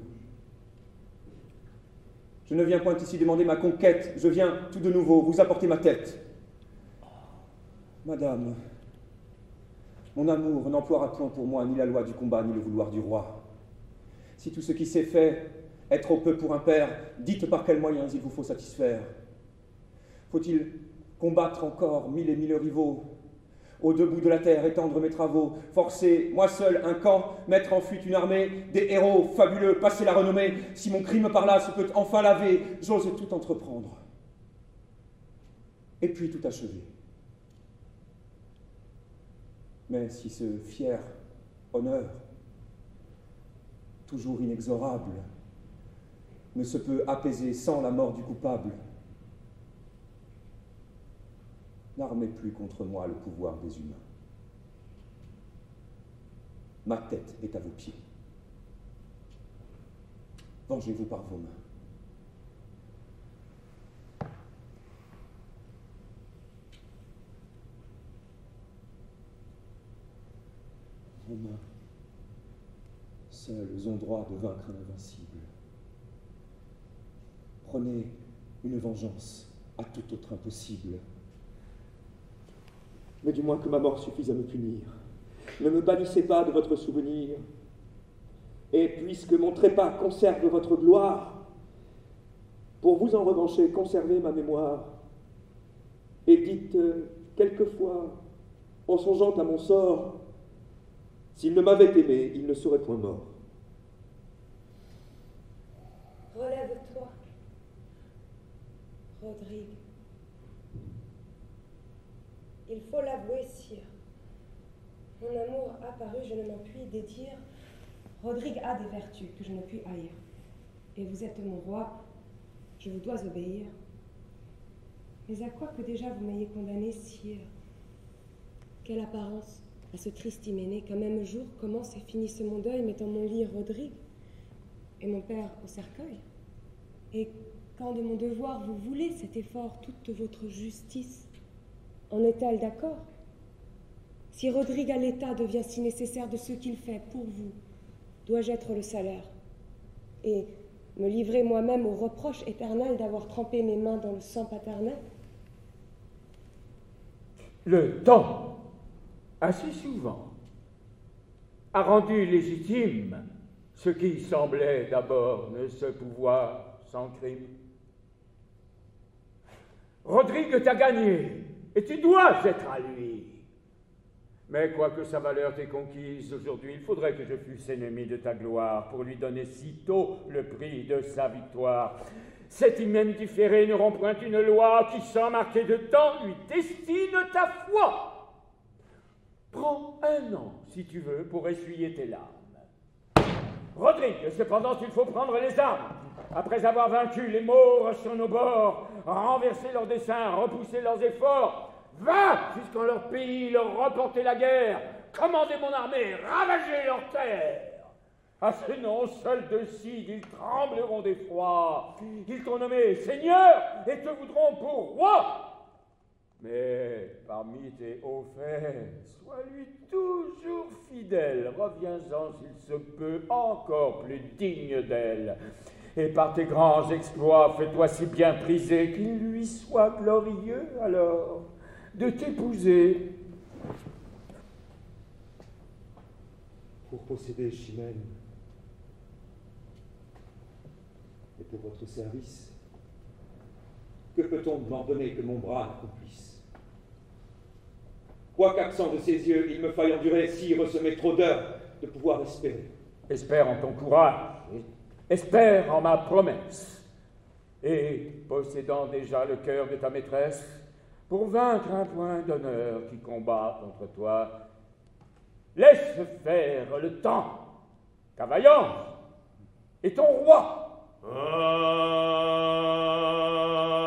Je ne viens point ici demander ma conquête, je viens tout de nouveau vous apporter ma tête. Madame, mon amour n'emploiera point pour moi ni la loi du combat, ni le vouloir du roi. Si tout ce qui s'est fait est trop peu pour un père, dites par quels moyens il vous faut satisfaire. Faut-il combattre encore 1000 et 1000 rivaux, au debout de la terre étendre mes travaux, forcer, moi seul, un camp, mettre en fuite une armée, des héros fabuleux, passer la renommée, si mon crime par là se peut enfin laver, j'ose tout entreprendre. Et puis tout achever. Mais si ce fier honneur, toujours inexorable, ne se peut apaiser sans la mort du coupable, n'armez plus contre moi le pouvoir des humains. Ma tête est à vos pieds. Vengez-vous par vos mains. Vos mains, seules ont droit de vaincre l'invincible. Prenez une vengeance à tout autre impossible. Mais du moins que ma mort suffise à me punir. Ne me bannissez pas de votre souvenir. Et puisque mon trépas conserve votre gloire, pour vous en revancher, conservez ma mémoire. Et dites quelquefois, en songeant à mon sort, s'il ne m'avait aimé, il ne serait point mort. Relève-toi, Rodrigue. Il faut l'avouer, sire. Mon amour apparu, je ne m'en puis dédire. Rodrigue a des vertus que je ne puis haïr. Et vous êtes mon roi, je vous dois obéir. Mais à quoi que déjà vous m'ayez condamné, sire? Quelle apparence à ce triste hyménée qu'un même jour commence et finisse mon deuil, mettant mon lit Rodrigue et mon père au cercueil? Et quand de mon devoir vous voulez cet effort, toute votre justice, en est-elle d'accord? Si Rodrigue à l'état devient si nécessaire de ce qu'il fait pour vous, dois-je être le salaire et me livrer moi-même au reproche éternel d'avoir trempé mes mains dans le sang paternel? Le temps, assez souvent, a rendu légitime ce qui semblait d'abord ne se pouvoir sans crime. Rodrigue t'a gagné, et tu dois être à lui. Mais quoique sa valeur t'ait conquise aujourd'hui, il faudrait que je fusse ennemi de ta gloire pour lui donner sitôt le prix de sa victoire. Cet hymen différé ne rompt point une loi qui, sans marquer de temps, lui destine ta foi. Prends un an, si tu veux, pour essuyer tes larmes. Rodrigue, cependant, il faut prendre les armes. Après avoir vaincu les Maures sur nos bords, renversé leurs desseins, repoussé leurs efforts, va jusqu'en leur pays, leur reporter la guerre, commander mon armée, ravager leurs terres. À ce nom seul de Cid, ils trembleront d'effroi. Ils t'ont nommé Seigneur et te voudront pour roi. Mais parmi tes hauts faits, sois-lui toujours fidèle. Reviens-en s'il se peut, encore plus digne d'elle. Et par tes grands exploits, fais-toi si bien priser qu'il lui soit glorieux alors de t'épouser. Pour posséder Chimène et pour votre service, que peut-on m'ordonner que mon bras accomplisse? Quoiqu'absent de ses yeux, il me faille endurer, sire, semer trop d'heures de pouvoir espérer. Espère en ton courage, espère en ma promesse. Et, possédant déjà le cœur de ta maîtresse, pour vaincre un point d'honneur qui combat contre toi, laisse faire le temps, Cavaillon est ton roi. Ah